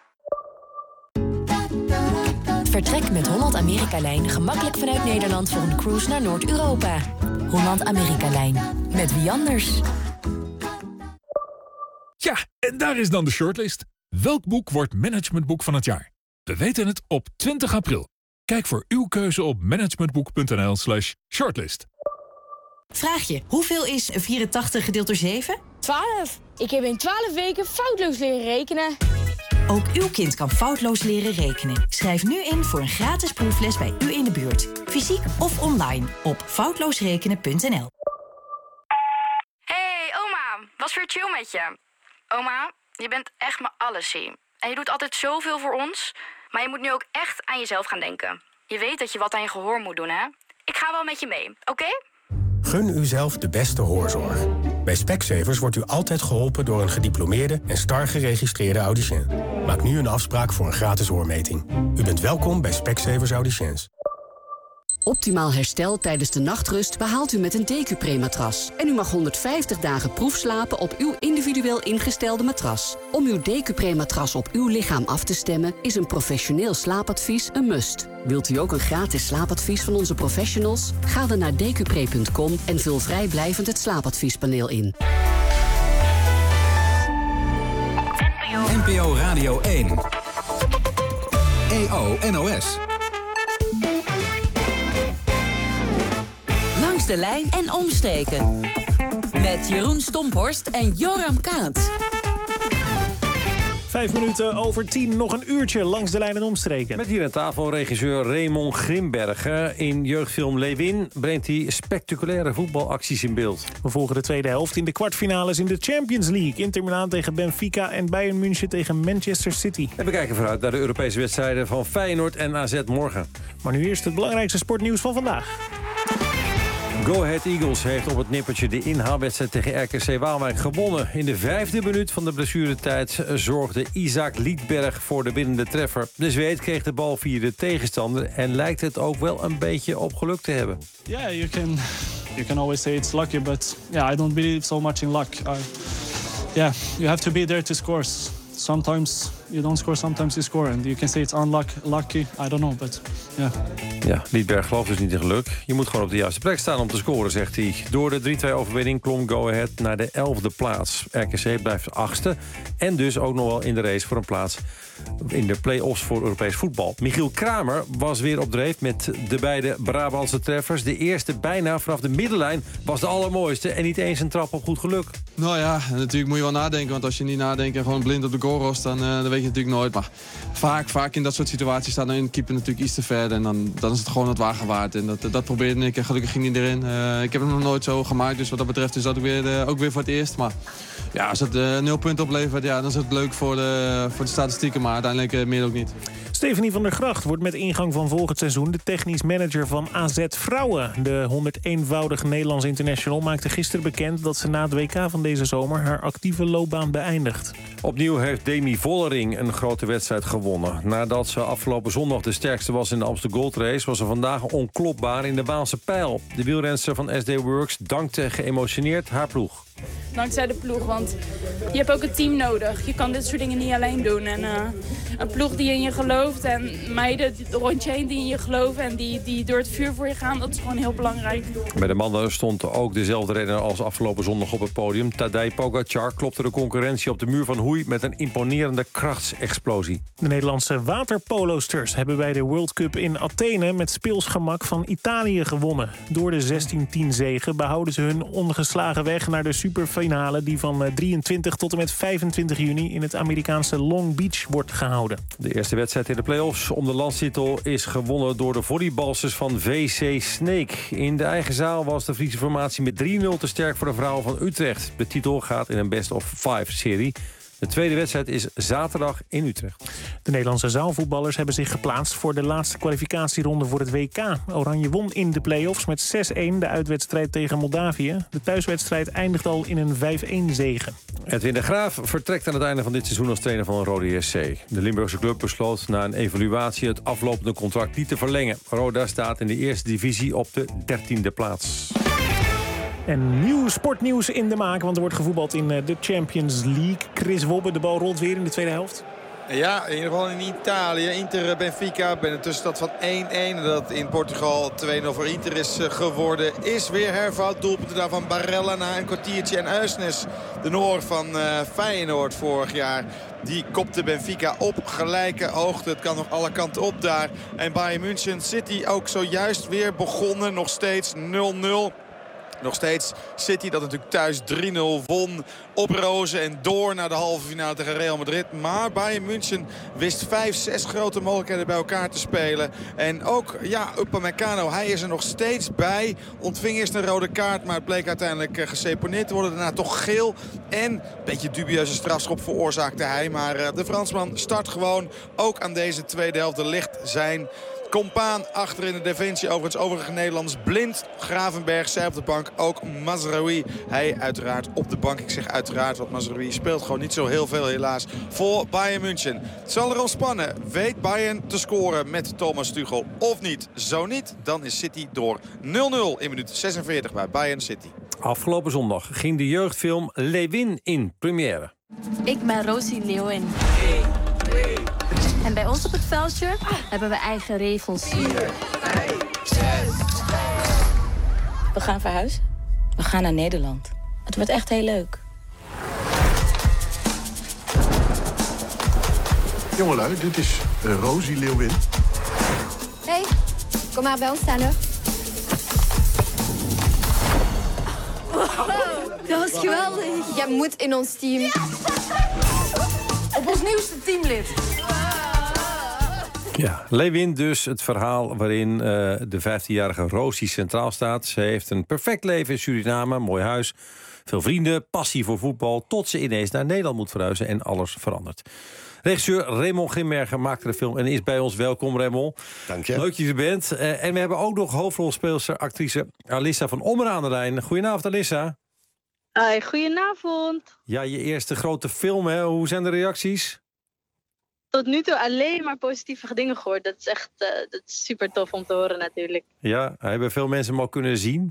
Vertrek met Holland-Amerika-lijn gemakkelijk vanuit Nederland voor een cruise naar Noord-Europa. Holland-Amerika-lijn. Met wie anders? Ja, en daar is dan de shortlist. Welk boek wordt managementboek van het jaar? We weten het op 20 april. Kijk voor uw keuze op managementboek.nl/shortlist. Vraag je, hoeveel is 84 gedeeld door 7? 12. Ik heb in 12 weken foutloos leren rekenen. Ook uw kind kan foutloos leren rekenen. Schrijf nu in voor een gratis proefles bij u in de buurt. Fysiek of online op foutloosrekenen.nl. Hey oma, was weer chill met je. Oma, je bent echt mijn allesie. En je doet altijd zoveel voor ons. Maar je moet nu ook echt aan jezelf gaan denken. Je weet dat je wat aan je gehoor moet doen, hè? Ik ga wel met je mee, oké? Gun uzelf de beste hoorzorg. Bij Specsavers wordt u altijd geholpen door een gediplomeerde en STAR geregistreerde audiciën. Maak nu een afspraak voor een gratis hoormeting. U bent welkom bij Specsavers Audiciëns. Optimaal herstel tijdens de nachtrust behaalt u met een DQ-Pre-matras. En u mag 150 dagen proefslapen op uw individueel ingestelde matras. Om uw DQ-Pre-matras op uw lichaam af te stemmen is een professioneel slaapadvies een must. Wilt u ook een gratis slaapadvies van onze professionals? Ga dan naar dqpre.com en vul vrijblijvend het slaapadviespaneel in. NPO Radio 1. EO NOS. Langs de lijn en omstreken. Met Jeroen Stomphorst en Joram Kaats. 5 minuten over 10, nog een uurtje langs de lijn en omstreken. Met hier aan tafel regisseur Raymond Grimbergen. In jeugdfilm Lewin brengt hij spectaculaire voetbalacties in beeld. We volgen de tweede helft in de kwartfinales in de Champions League. Inter Milaan tegen Benfica en Bayern München tegen Manchester City. En we kijken vooruit naar de Europese wedstrijden van Feyenoord en AZ morgen. Maar nu eerst het belangrijkste sportnieuws van vandaag. Go Ahead Eagles heeft op het nippertje de inhaalwedstrijd tegen RKC Waalwijk gewonnen. In de 5e minuut van de blessuretijd zorgde Isaac Liedberg voor de winnende treffer. De Zweed kreeg de bal via de tegenstander en lijkt het ook wel een beetje op geluk te hebben. Yeah, you can always say it's lucky, but yeah, I don't believe so much in luck. You have to be there to score. Sometimes you don't score, sometimes you score. And you can say it's lucky, I don't know, but yeah. Ja, Liedberg gelooft dus niet in geluk. Je moet gewoon op de juiste plek staan om te scoren, zegt hij. Door de 3-2 overwinning klom Go Ahead naar de 11e plaats. RKC blijft 8e en dus ook nog wel in de race voor een plaats in de play-offs voor Europees voetbal. Michiel Kramer was weer op dreef met de beide Brabantse treffers. De eerste bijna vanaf de middenlijn was de allermooiste en niet eens een trap op goed geluk. Nou ja, natuurlijk moet je wel nadenken, want als je niet nadenkt en gewoon blind op de goal rost, dan weet je natuurlijk nooit. Maar vaak in dat soort situaties staat een keeper natuurlijk iets te ver en dan is het gewoon het wagen waard. En dat probeerde ik en gelukkig ging hij erin. Ik heb hem nog nooit zo gemaakt, dus wat dat betreft is dat ook weer voor het eerst. Maar ja, als het 0 punten oplevert, ja, dan is het leuk voor de statistieken, maar uiteindelijk meer ook niet. Stefanie van der Gracht wordt met ingang van volgend seizoen de technisch manager van AZ Vrouwen. De 101-voudige Nederlands international maakte gisteren bekend dat ze na het WK van deze zomer haar actieve loopbaan beëindigt. Opnieuw heeft Demi Vollering een grote wedstrijd gewonnen. Nadat ze afgelopen zondag de sterkste was in de Amsterdam Gold Race, was ze vandaag onklopbaar in de Waalse Pijl. De wielrenster van SD Works dankte geëmotioneerd haar ploeg. Dankzij de ploeg, want je hebt ook een team nodig. Je kan dit soort dingen niet alleen doen. En een ploeg die in je gelooft en meiden rond je heen die in je geloven en die door het vuur voor je gaan, dat is gewoon heel belangrijk. Bij de mannen stond ook dezelfde renner als afgelopen zondag op het podium. Tadej Pogacar klopte de concurrentie op de muur van Hoei met een imponerende krachtsexplosie. De Nederlandse waterpolosters hebben bij de World Cup in Athene met speelsgemak van Italië gewonnen. Door de 16-10 zege behouden ze hun ongeslagen weg naar de superfinale die van 23 tot en met 25 juni in het Amerikaanse Long Beach wordt gehouden. De eerste wedstrijd in de play-offs om de landstitel is gewonnen door de volleybalsters van VC Sneek. In de eigen zaal was de Friese formatie met 3-0 te sterk voor de vrouwen van Utrecht. De titel gaat in een best-of-5-serie. De tweede wedstrijd is zaterdag in Utrecht. De Nederlandse zaalvoetballers hebben zich geplaatst voor de laatste kwalificatieronde voor het WK. Oranje won in de play-offs met 6-1 de uitwedstrijd tegen Moldavië. De thuiswedstrijd eindigt al in een 5-1 zege. Edwin de Graaf vertrekt aan het einde van dit seizoen als trainer van Rode SC. De Limburgse club besloot na een evaluatie het aflopende contract niet te verlengen. Roda staat in de eerste divisie op de 13e plaats. En nieuw sportnieuws in de maak, want er wordt gevoetbald in de Champions League. Chris Wobbe, de bal rolt weer in de tweede helft. Ja, in ieder geval in Italië. Inter Benfica bij een tussenstand van 1-1. Dat in Portugal 2-0 voor Inter is geworden. Is weer hervat. Doelpunten daarvan Barella na een kwartiertje. En Uisnes, de Noor van Feyenoord vorig jaar. Die kopte Benfica op gelijke hoogte. Het kan nog alle kanten op daar. En Bayern München City ook zojuist weer begonnen. Nog steeds 0-0. Nog steeds City dat natuurlijk thuis 3-0 won op rozen en door naar de halve finale tegen Real Madrid. Maar Bayern München wist 5-6 grote mogelijkheden bij elkaar te spelen. En ook, ja, Upamecano, hij is er nog steeds bij. Ontving eerst een rode kaart, maar het bleek uiteindelijk geseponeerd te worden. Daarna toch geel en een beetje dubieuze strafschop veroorzaakte hij. Maar de Fransman start gewoon ook aan deze tweede helft. Er ligt zijn compaan achter in de defensie. Overigens overige Nederlanders Blind, Gravenberg, zij op de bank. Ook Mazraoui. Hij uiteraard op de bank. Ik zeg uiteraard, want Mazraoui speelt gewoon niet zo heel veel helaas voor Bayern München. Het zal erom spannen. Weet Bayern te scoren met Thomas Tuchel of niet? Zo niet, dan is City door 0-0 in minuut 46 bij Bayern City. Afgelopen zondag ging de jeugdfilm Leeuwin in première. Ik ben Rosie Leeuwin. En bij ons op het veldje hebben we eigen regels. We gaan verhuizen. We gaan naar Nederland. Het wordt echt heel leuk. Jongelui, dit is Rosie Leeuwin. Hey, kom maar bij ons staan hoor. Wow, dat was geweldig. Jij moet in ons team. Yes. Op ons nieuwste teamlid. Ja, Leeuwin dus, het verhaal waarin de 15-jarige Rosie centraal staat. Ze heeft een perfect leven in Suriname, mooi huis, veel vrienden, passie voor voetbal, tot ze ineens naar Nederland moet verhuizen en alles verandert. Regisseur Raymond Grimbergen maakte de film en is bij ons. Welkom, Raymond. Dank je. Leuk dat je er bent. En we hebben ook nog hoofdrolspeelster, actrice Alissa van Ommeren aan de lijn. Goedenavond, Alissa. Hoi, goedenavond. Ja, je eerste grote film, hè? Hoe zijn de reacties? Tot nu toe alleen maar positieve dingen gehoord. Dat is echt dat is super tof om te horen natuurlijk. Ja, hebben veel mensen hem al kunnen zien?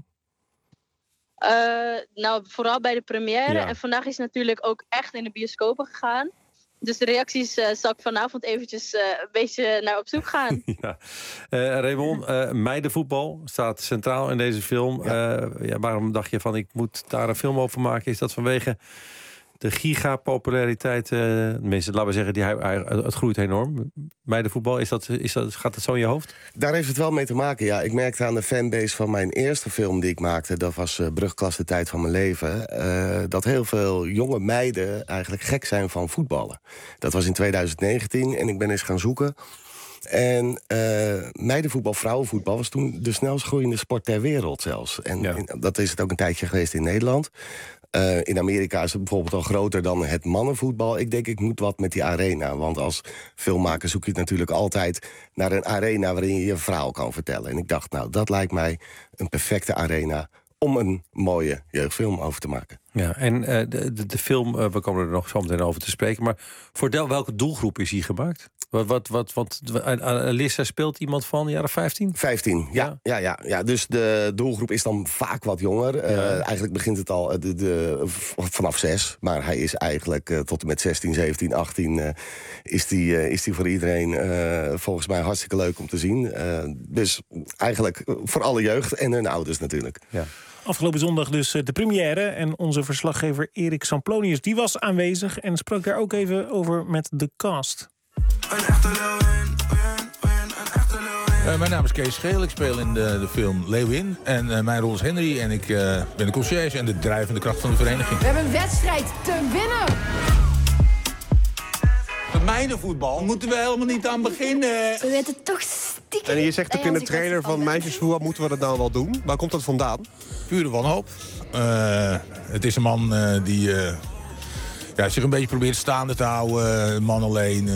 Nou, vooral bij de première. Ja. En vandaag is natuurlijk ook echt in de bioscopen gegaan. Dus de reacties zal ik vanavond eventjes een beetje naar op zoek gaan. Ja. Raymond, meidenvoetbal staat centraal in deze film. Ja. Waarom dacht je van ik moet daar een film over maken? Is dat vanwege de gigapopulariteit? Mensen, laten we zeggen, het groeit enorm. Meidenvoetbal, gaat het zo in je hoofd? Daar heeft het wel mee te maken, ja. Ik merkte aan de fanbase van mijn eerste film die ik maakte, dat was Brugklas de tijd van mijn leven, dat heel veel jonge meiden eigenlijk gek zijn van voetballen. Dat was in 2019 en ik ben eens gaan zoeken. En meidenvoetbal, vrouwenvoetbal was toen de snelst groeiende sport ter wereld zelfs. En dat is het ook een tijdje geweest in Nederland. In Amerika is het bijvoorbeeld al groter dan het mannenvoetbal. Ik denk, ik moet wat met die arena. Want als filmmaker zoek je natuurlijk altijd naar een arena waarin je je verhaal kan vertellen. En ik dacht, nou, dat lijkt mij een perfecte arena om een mooie jeugdfilm over te maken. Ja, en de film, we komen er nog zo meteen over te spreken, maar voor welke doelgroep is hij gemaakt? Want Alissa speelt iemand van de jaren 15? 15, ja. Dus de doelgroep is dan vaak wat jonger. Eigenlijk begint het al vanaf 6. Maar hij is eigenlijk tot en met 16, 17, 18... is die voor iedereen volgens mij hartstikke leuk om te zien. Dus eigenlijk voor alle jeugd en hun ouders natuurlijk. Ja. Afgelopen zondag dus de première. En onze verslaggever Erik Samplonius die was aanwezig en sprak daar ook even over met de cast. Mijn naam is Kees Geel, ik speel in de film Leeuwin. En mijn rol is Henry en ik ben de conciërge en de drijvende kracht van de vereniging. We hebben een wedstrijd te winnen! Met meidenvoetbal moeten we helemaal niet aan beginnen. We weten toch stiekem. En je zegt ook in de trailer van meisjesvoetbal moeten we dat dan wel doen. Waar komt dat vandaan? Pure wanhoop. Het is een man die zich een beetje probeert staande te houden. Man alleen.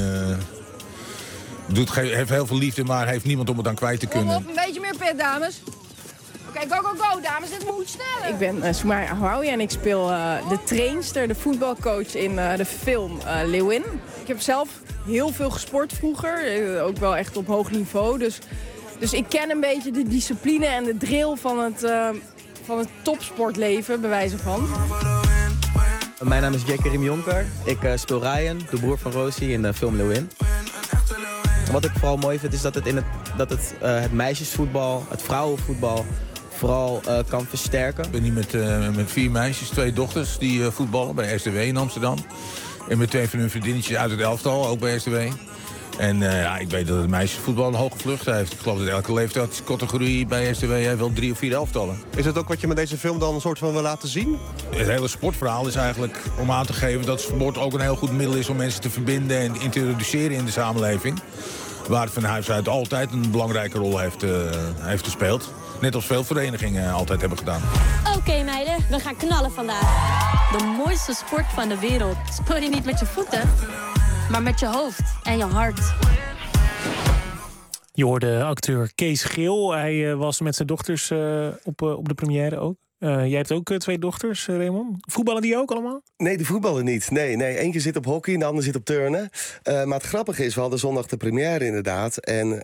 Heeft heel veel liefde, maar heeft niemand om het aan kwijt te kunnen. Kom op, een beetje meer pit, dames. Oké, go, go, go, dames. Dit moet sneller. Ik ben Soumaya Ahwawi en ik speel de trainster, de voetbalcoach in de film Leeuwin. Ik heb zelf heel veel gesport vroeger, ook wel echt op hoog niveau. Dus ik ken een beetje de discipline en de drill van het topsportleven, bij wijze van. Mijn naam is Jackerim Jonker. Ik speel Ryan, de broer van Rosie in de film Leeuwin. Wat ik vooral mooi vind is dat het meisjesvoetbal, het vrouwenvoetbal, vooral kan versterken. Ik ben hier met 4 meisjes, 2 dochters die voetballen bij SDW in Amsterdam. En met 2 van hun vriendinnetjes uit het elftal, ook bij SDW. En ik weet dat het meisjesvoetbal een hoge vlucht heeft. Ik geloof dat elke leeftijdscategorie bij SDW heeft wel 3 of 4 elftallen. Is dat ook wat je met deze film dan een soort van wil laten zien? Het hele sportverhaal is eigenlijk om aan te geven dat sport ook een heel goed middel is om mensen te verbinden en te introduceren in de samenleving. Waar het van huis uit altijd een belangrijke rol heeft gespeeld. Net als veel verenigingen altijd hebben gedaan. Oké, meiden, we gaan knallen vandaag. De mooiste sport van de wereld speel je niet met je voeten, maar met je hoofd en je hart. Je hoorde acteur Kees Geel. Hij was met zijn dochters op de première ook. Jij hebt ook 2 dochters, Raymond. Voetballen die ook allemaal? Nee, die voetballen niet. Nee. Eentje zit op hockey en de ander zit op turnen. Maar het grappige is, we hadden zondag de première inderdaad. En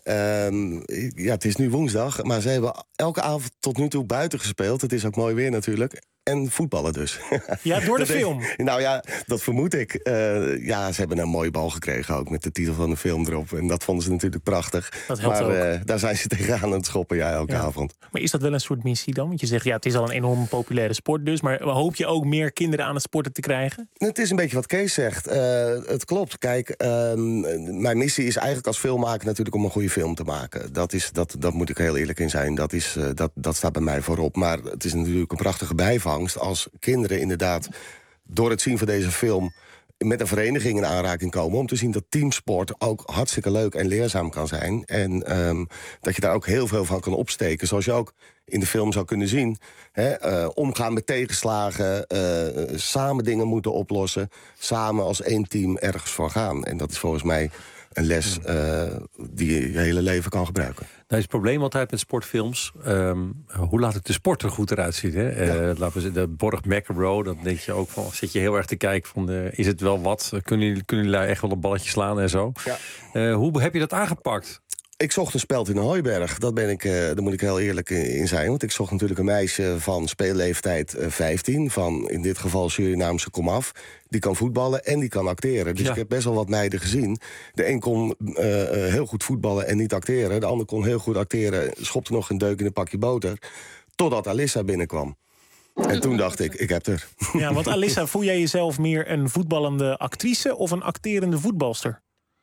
het is nu woensdag. Maar ze hebben elke avond tot nu toe buiten gespeeld. Het is ook mooi weer natuurlijk. En voetballen dus. Ja, door de film? Nou ja, dat vermoed ik. Ze hebben een mooie bal gekregen ook met de titel van de film erop. En dat vonden ze natuurlijk prachtig. Dat helpt ook. Daar zijn ze tegenaan aan het schoppen, elke avond. Maar is dat wel een soort missie dan? Want je zegt, het is al een enorm populaire sport dus. Maar hoop je ook meer kinderen aan het sporten te krijgen? Het is een beetje wat Kees zegt. Het klopt. Kijk, mijn missie is eigenlijk als filmmaker natuurlijk om een goede film te maken. Dat moet ik heel eerlijk in zijn. Dat staat bij mij voorop. Maar het is natuurlijk een prachtige bijvangst als kinderen inderdaad door het zien van deze film met een vereniging in aanraking komen, om te zien dat teamsport ook hartstikke leuk en leerzaam kan zijn. En dat je daar ook heel veel van kan opsteken. Zoals je ook in de film zou kunnen zien. Omgaan met tegenslagen, samen dingen moeten oplossen, samen als één team ergens voor gaan. En dat is volgens mij een les die je je hele leven kan gebruiken. Nou is het probleem altijd met sportfilms. Hoe laat het de sport er goed eruit zien? Laten we zeggen, de Borg McEnroe, dan denk je ook van, zit je heel erg te kijken van, is het wel wat? Kunnen jullie daar echt wel een balletje slaan en zo? Ja. Hoe heb je dat aangepakt? Ik zocht een speld in een hooiberg. Daar moet ik heel eerlijk in zijn. Want ik zocht natuurlijk een meisje van speelleeftijd 15... van in dit geval Surinaamse komaf. Die kan voetballen en die kan acteren. Dus ik heb best wel wat meiden gezien. De een kon heel goed voetballen en niet acteren. De ander kon heel goed acteren, schopte nog een deuk in een pakje boter. Totdat Alissa binnenkwam. En toen dacht ik heb er. Ja, want Alissa, voel jij jezelf meer een voetballende actrice of een acterende voetbalster?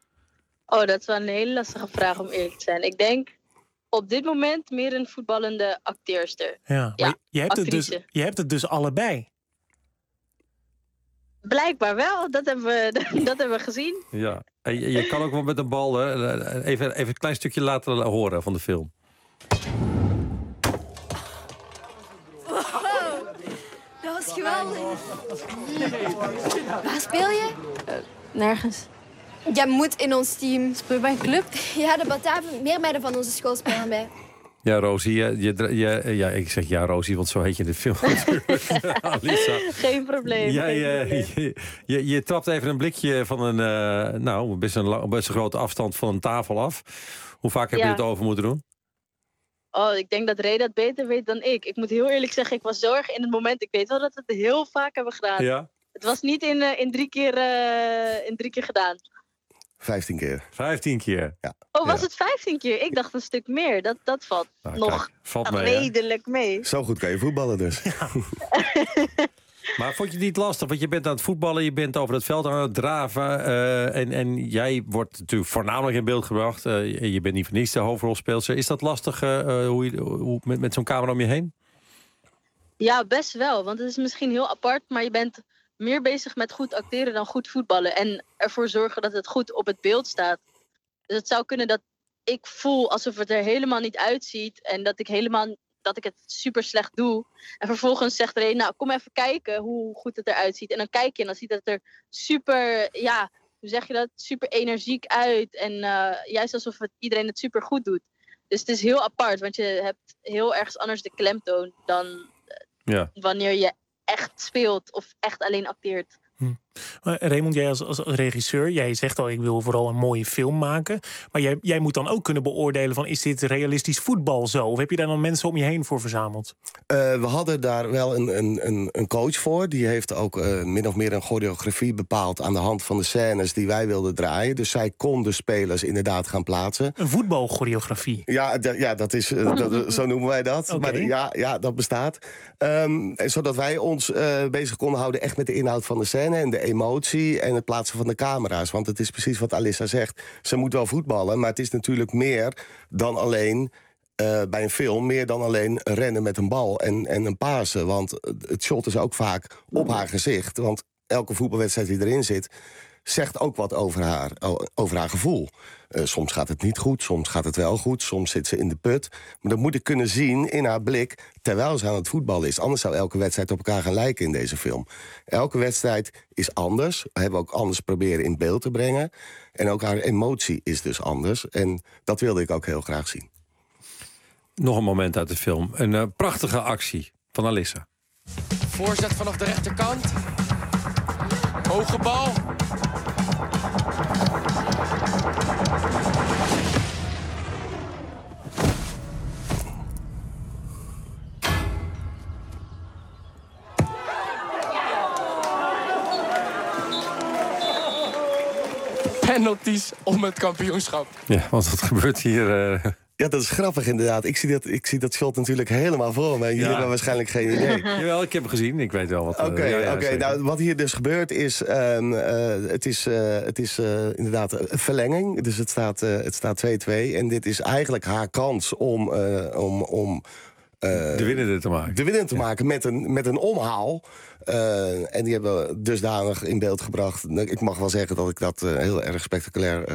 Oh, dat is wel een hele lastige vraag om eerlijk te zijn. Ik denk op dit moment meer een voetballende acteerster. Ja, je hebt het dus allebei. Blijkbaar wel, dat hebben we gezien. Ja, je kan ook wel met een bal even een klein stukje laten horen van de film. Wow, dat was geweldig. Waar speel je? Nergens. Jij moet in ons team. Speel je bij een club? Ja, de Bataven, meer meiden van onze school spelen bij. Ja, Rosie, ik zeg ja, Rosie, want zo heet je in de film natuurlijk. Alissa. Geen probleem. Je trapt even een blikje van een best een grote afstand van een tafel af. Hoe vaak heb je het over moeten doen? Oh, ik denk dat Ray dat beter weet dan ik. Ik moet heel eerlijk zeggen, ik was zo erg in het moment. Ik weet wel dat we het heel vaak hebben gedaan. Ja. Het was niet in 3 keer gedaan. 15 keer. 15 keer? Ja. Oh, was het 15 keer? Ik dacht een stuk meer. Dat valt valt mee, redelijk mee. Zo goed kan je voetballen dus. Ja. Maar vond je het niet lastig? Want je bent aan het voetballen, je bent over het veld aan het draven. En jij wordt natuurlijk voornamelijk in beeld gebracht. Je bent niet voor niets de hoofdrolspeelster. Is dat lastig met zo'n camera om je heen? Ja, best wel. Want het is misschien heel apart, maar je bent meer bezig met goed acteren dan goed voetballen. En ervoor zorgen dat het goed op het beeld staat. Dus het zou kunnen dat ik voel alsof het er helemaal niet uitziet. En dat ik helemaal dat ik het super slecht doe. En vervolgens zegt Ray, nou kom even kijken hoe goed het eruit ziet. En dan kijk je en dan ziet het er super, ja, hoe zeg je dat? Super energiek uit. En juist alsof iedereen het super goed doet. Dus het is heel apart, want je hebt heel ergens anders de klemtoon dan wanneer je echt speelt of echt alleen acteert. Raymond, jij als regisseur, jij zegt al, ik wil vooral een mooie film maken. Maar jij moet dan ook kunnen beoordelen van, is dit realistisch voetbal zo? Of heb je daar dan mensen om je heen voor verzameld? We hadden daar wel een coach voor. Die heeft ook min of meer een choreografie bepaald aan de hand van de scènes die wij wilden draaien. Dus zij kon de spelers inderdaad gaan plaatsen. Een voetbalchoreografie? Ja, dat is, zo noemen wij dat. Okay. Maar ja, dat bestaat. Zodat wij ons bezig konden houden echt met de inhoud van de scène en de emotie en het plaatsen van de camera's. Want het is precies wat Alyssa zegt. Ze moet wel voetballen, maar het is natuurlijk meer dan alleen bij een film, meer dan alleen rennen met een bal en een pasen. Want het shot is ook vaak op haar gezicht. Want elke voetbalwedstrijd die erin zit, zegt ook wat over haar gevoel. Soms gaat het niet goed, soms gaat het wel goed, soms zit ze in de put. Maar dat moet ik kunnen zien in haar blik terwijl ze aan het voetballen is. Anders zou elke wedstrijd op elkaar gaan lijken in deze film. Elke wedstrijd is anders. We hebben ook anders proberen in beeld te brengen. En ook haar emotie is dus anders. En dat wilde ik ook heel graag zien. Nog een moment uit de film. Een prachtige actie van Alyssa. Voorzet vanaf de rechterkant. Hoge bal. Penalties om het kampioenschap. Ja, want wat gebeurt hier? Ja, dat is grappig inderdaad. Ik zie dat shot natuurlijk helemaal voor me. Jullie hebben waarschijnlijk geen idee. Jawel, ik heb hem gezien. Ik weet wel wat... Oké. Nou, wat hier dus gebeurt is... het is inderdaad een verlenging. Dus het staat 2-2. En dit is eigenlijk haar kans om de winnende te maken. De winnende te maken met een omhaal. En die hebben we dusdanig in beeld gebracht. Ik mag wel zeggen dat ik dat heel erg spectaculair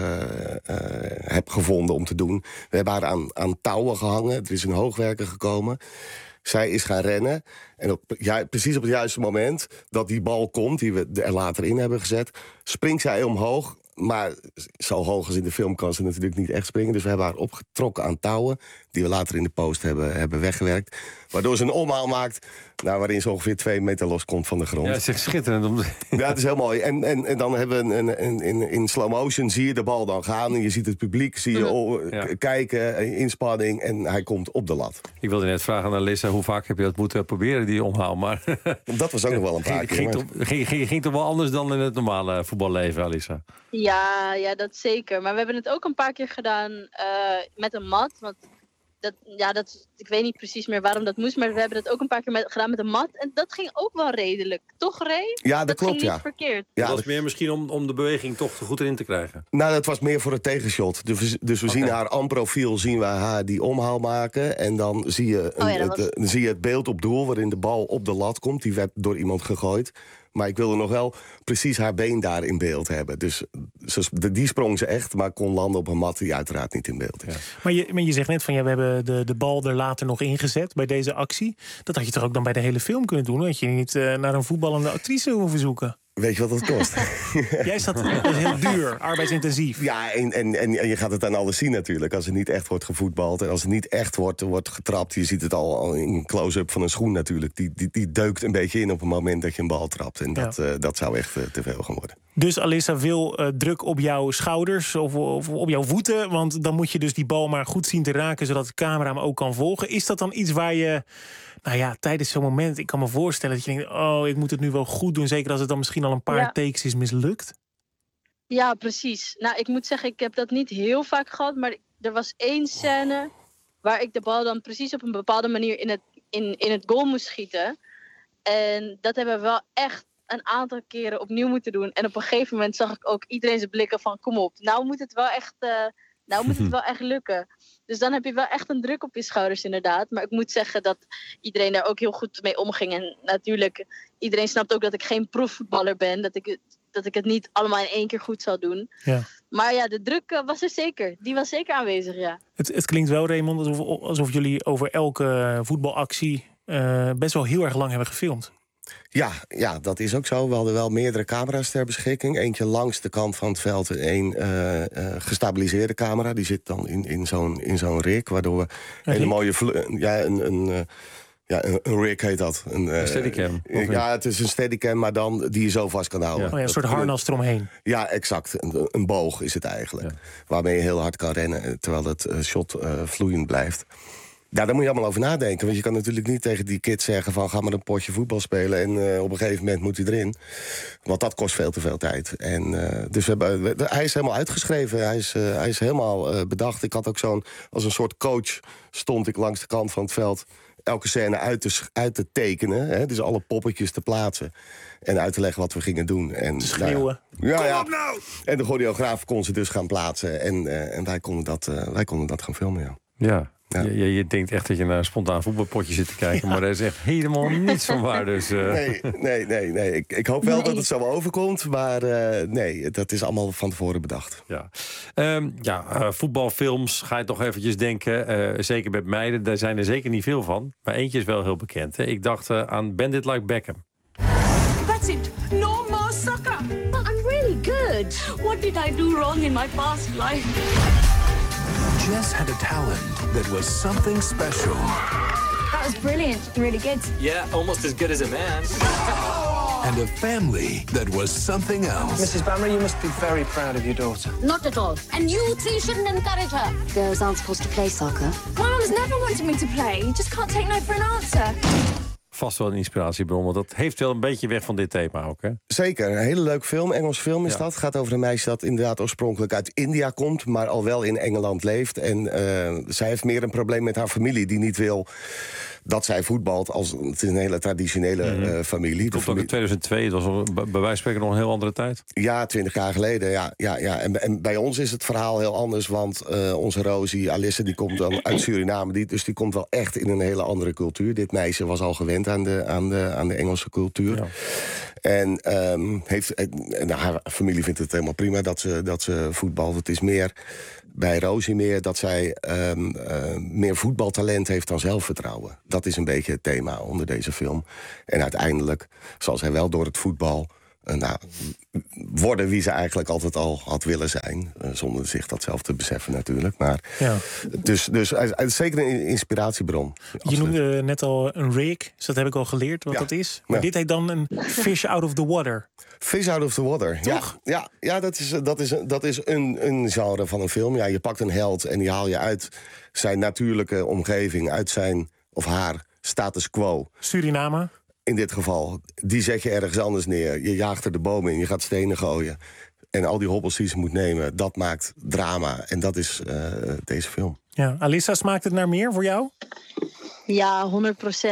heb gevonden om te doen. We hebben haar aan touwen gehangen. Er is een hoogwerker gekomen. Zij is gaan rennen. En precies op het juiste moment dat die bal komt, die we er later in hebben gezet, springt zij omhoog. Maar zo hoog als in de film kan ze natuurlijk niet echt springen. Dus we hebben haar opgetrokken aan touwen, die we later in de post hebben weggewerkt. Waardoor ze een omhaal maakt, waarin ze ongeveer 2 meter loskomt van de grond. Ja, het is echt schitterend. Ja, het is heel mooi. En dan hebben we in slow motion zie je de bal dan gaan. En je ziet het publiek, zie je kijken, inspanning. En hij komt op de lat. Ik wilde net vragen aan Alyssa, hoe vaak heb je dat moeten proberen, die omhaal? Maar dat was ook nog wel een paar keer. Ging toch wel anders dan in het normale voetballeven, Alyssa? Ja, dat zeker. Maar we hebben het ook een paar keer gedaan met een mat. Want ik weet niet precies meer waarom dat moest. Maar we hebben het ook een paar keer gedaan met een mat. En dat ging ook wel redelijk. Toch, Ray? Ja, dat klopt, ging niet verkeerd. Ja, dat was meer misschien om de beweging toch goed erin te krijgen. Nou, dat was meer voor het tegenshot. Dus we zien haar profiel, zien we haar die omhaal maken. En dan zie je het beeld op doel waarin de bal op de lat komt. Die werd door iemand gegooid. Maar ik wilde nog wel precies haar been daar in beeld hebben. Dus die sprong ze echt, maar kon landen op een mat die uiteraard niet in beeld is. Ja. Maar je zegt net van, we hebben de bal er later nog ingezet bij deze actie. Dat had je toch ook dan bij de hele film kunnen doen? Dat je niet naar een voetballende actrice hoeven zoeken? Weet je wat dat kost? Jij zat, dat is heel duur, arbeidsintensief. Ja, en je gaat het aan alles zien natuurlijk. Als er niet echt wordt gevoetbald en als er niet echt wordt getrapt. Je ziet het al in een close-up van een schoen natuurlijk. Die deukt een beetje in op het moment dat je een bal trapt. En dat zou echt te veel gaan worden. Dus Alyssa, veel druk op jouw schouders of op jouw voeten. Want dan moet je dus die bal maar goed zien te raken, zodat de camera hem ook kan volgen. Is dat dan iets waar je... tijdens zo'n moment, ik kan me voorstellen dat je denkt, ik moet het nu wel goed doen. Zeker als het dan misschien al een paar takes is mislukt. Ja, precies. Nou, ik moet zeggen, ik heb dat niet heel vaak gehad. Maar er was 1 scène waar ik de bal dan precies op een bepaalde manier in het goal moest schieten. En dat hebben we wel echt een aantal keren opnieuw moeten doen. En op een gegeven moment zag ik ook iedereen zijn blikken van, kom op, nou moet het wel echt lukken. Dus dan heb je wel echt een druk op je schouders inderdaad. Maar ik moet zeggen dat iedereen daar ook heel goed mee omging. En natuurlijk, iedereen snapt ook dat ik geen profvoetballer ben. Dat ik dat ik het niet allemaal in 1 keer goed zal doen. Ja. Maar ja, de druk was er zeker. Die was zeker aanwezig, ja. Het klinkt wel, Raymond, alsof jullie over elke voetbalactie best wel heel erg lang hebben gefilmd. Ja, dat is ook zo. We hadden wel meerdere camera's ter beschikking. Eentje langs de kant van het veld en 1 gestabiliseerde camera. Die zit dan in zo'n rig, waardoor we hele mooie... een rig heet dat. Een steadicam? Ja, het is een steadicam, maar dan die je zo vast kan houden. Een soort harnas eromheen. Ja, exact. Een boog is het eigenlijk. Ja. Waarmee je heel hard kan rennen, terwijl het shot vloeiend blijft. Ja, daar moet je allemaal over nadenken. Want je kan natuurlijk niet tegen die kids zeggen van... ga maar een potje voetbal spelen en op een gegeven moment moet hij erin. Want dat kost veel te veel tijd. En, dus hij is helemaal uitgeschreven. Hij is helemaal bedacht. Ik had ook als een soort coach stond ik langs de kant van het veld... elke scène uit te tekenen. Hè? Dus alle poppetjes te plaatsen. En uit te leggen wat we gingen doen. En, schreeuwen. Kom op nou! En de choreograaf kon ze dus gaan plaatsen. En wij konden dat gaan filmen, Ja. Je denkt echt dat je naar een spontaan voetbalpotje zit te kijken... maar daar is echt helemaal niets van waar. Dus, Nee. Ik hoop wel dat het zo overkomt... maar nee, dat is allemaal van tevoren bedacht. Voetbalfilms, ga je toch eventjes denken... zeker met meiden, daar zijn er zeker niet veel van... maar eentje is wel heel bekend. Hè? Ik dacht aan Bend It Like Beckham. That's it. No more soccer. But I'm really good. What did I do wrong in my past life? Jess had a talent that was something special. That was brilliant. Really good. Yeah, almost as good as a man. And a family that was something else. Mrs. Bammer, you must be very proud of your daughter. Not at all. And you two shouldn't encourage her. Girls aren't supposed to play soccer. My mum's never wanted me to play. You just can't take no for an answer. Vast wel een inspiratiebron, want dat heeft wel een beetje weg van dit thema ook, hè? Zeker, een hele leuk film, Engels film is dat. Het gaat over een meisje dat inderdaad oorspronkelijk uit India komt... maar al wel in Engeland leeft. En zij heeft meer een probleem met haar familie die niet wil... dat zij voetbalt. Het is een hele traditionele familie. Komt ook in 2002, het was bij wijze van spreken nog een heel andere tijd. Ja, 20 jaar geleden, ja. En bij ons is het verhaal heel anders... want onze Rosie, Alissa, die komt dan uit Suriname... dus die komt wel echt in een hele andere cultuur. Dit meisje was al gewend aan de Engelse cultuur. Ja. En haar familie vindt het helemaal prima dat ze voetbalt. Het is meer... bij Rosie meer dat zij meer voetbaltalent heeft dan zelfvertrouwen. Dat is een beetje het thema onder deze film. En uiteindelijk zal zij wel door het voetbal... worden wie ze eigenlijk altijd al had willen zijn. Zonder zich dat zelf te beseffen natuurlijk. Maar, dus zeker een inspiratiebron. Je noemde net al een rig, dus dat heb ik al geleerd wat dat is. Maar dit heet dan een fish out of the water. Fish out of the water, toch? Ja, dat is een genre van een film. Ja, je pakt een held en die haal je uit zijn natuurlijke omgeving. Uit zijn of haar status quo. Suriname. In dit geval, die zet je ergens anders neer. Je jaagt er de bomen in, je gaat stenen gooien. En al die hobbels die ze moet nemen, dat maakt drama. En dat is deze film. Ja, Alissa, smaakt het naar meer voor jou? Ja, 100%. 100%.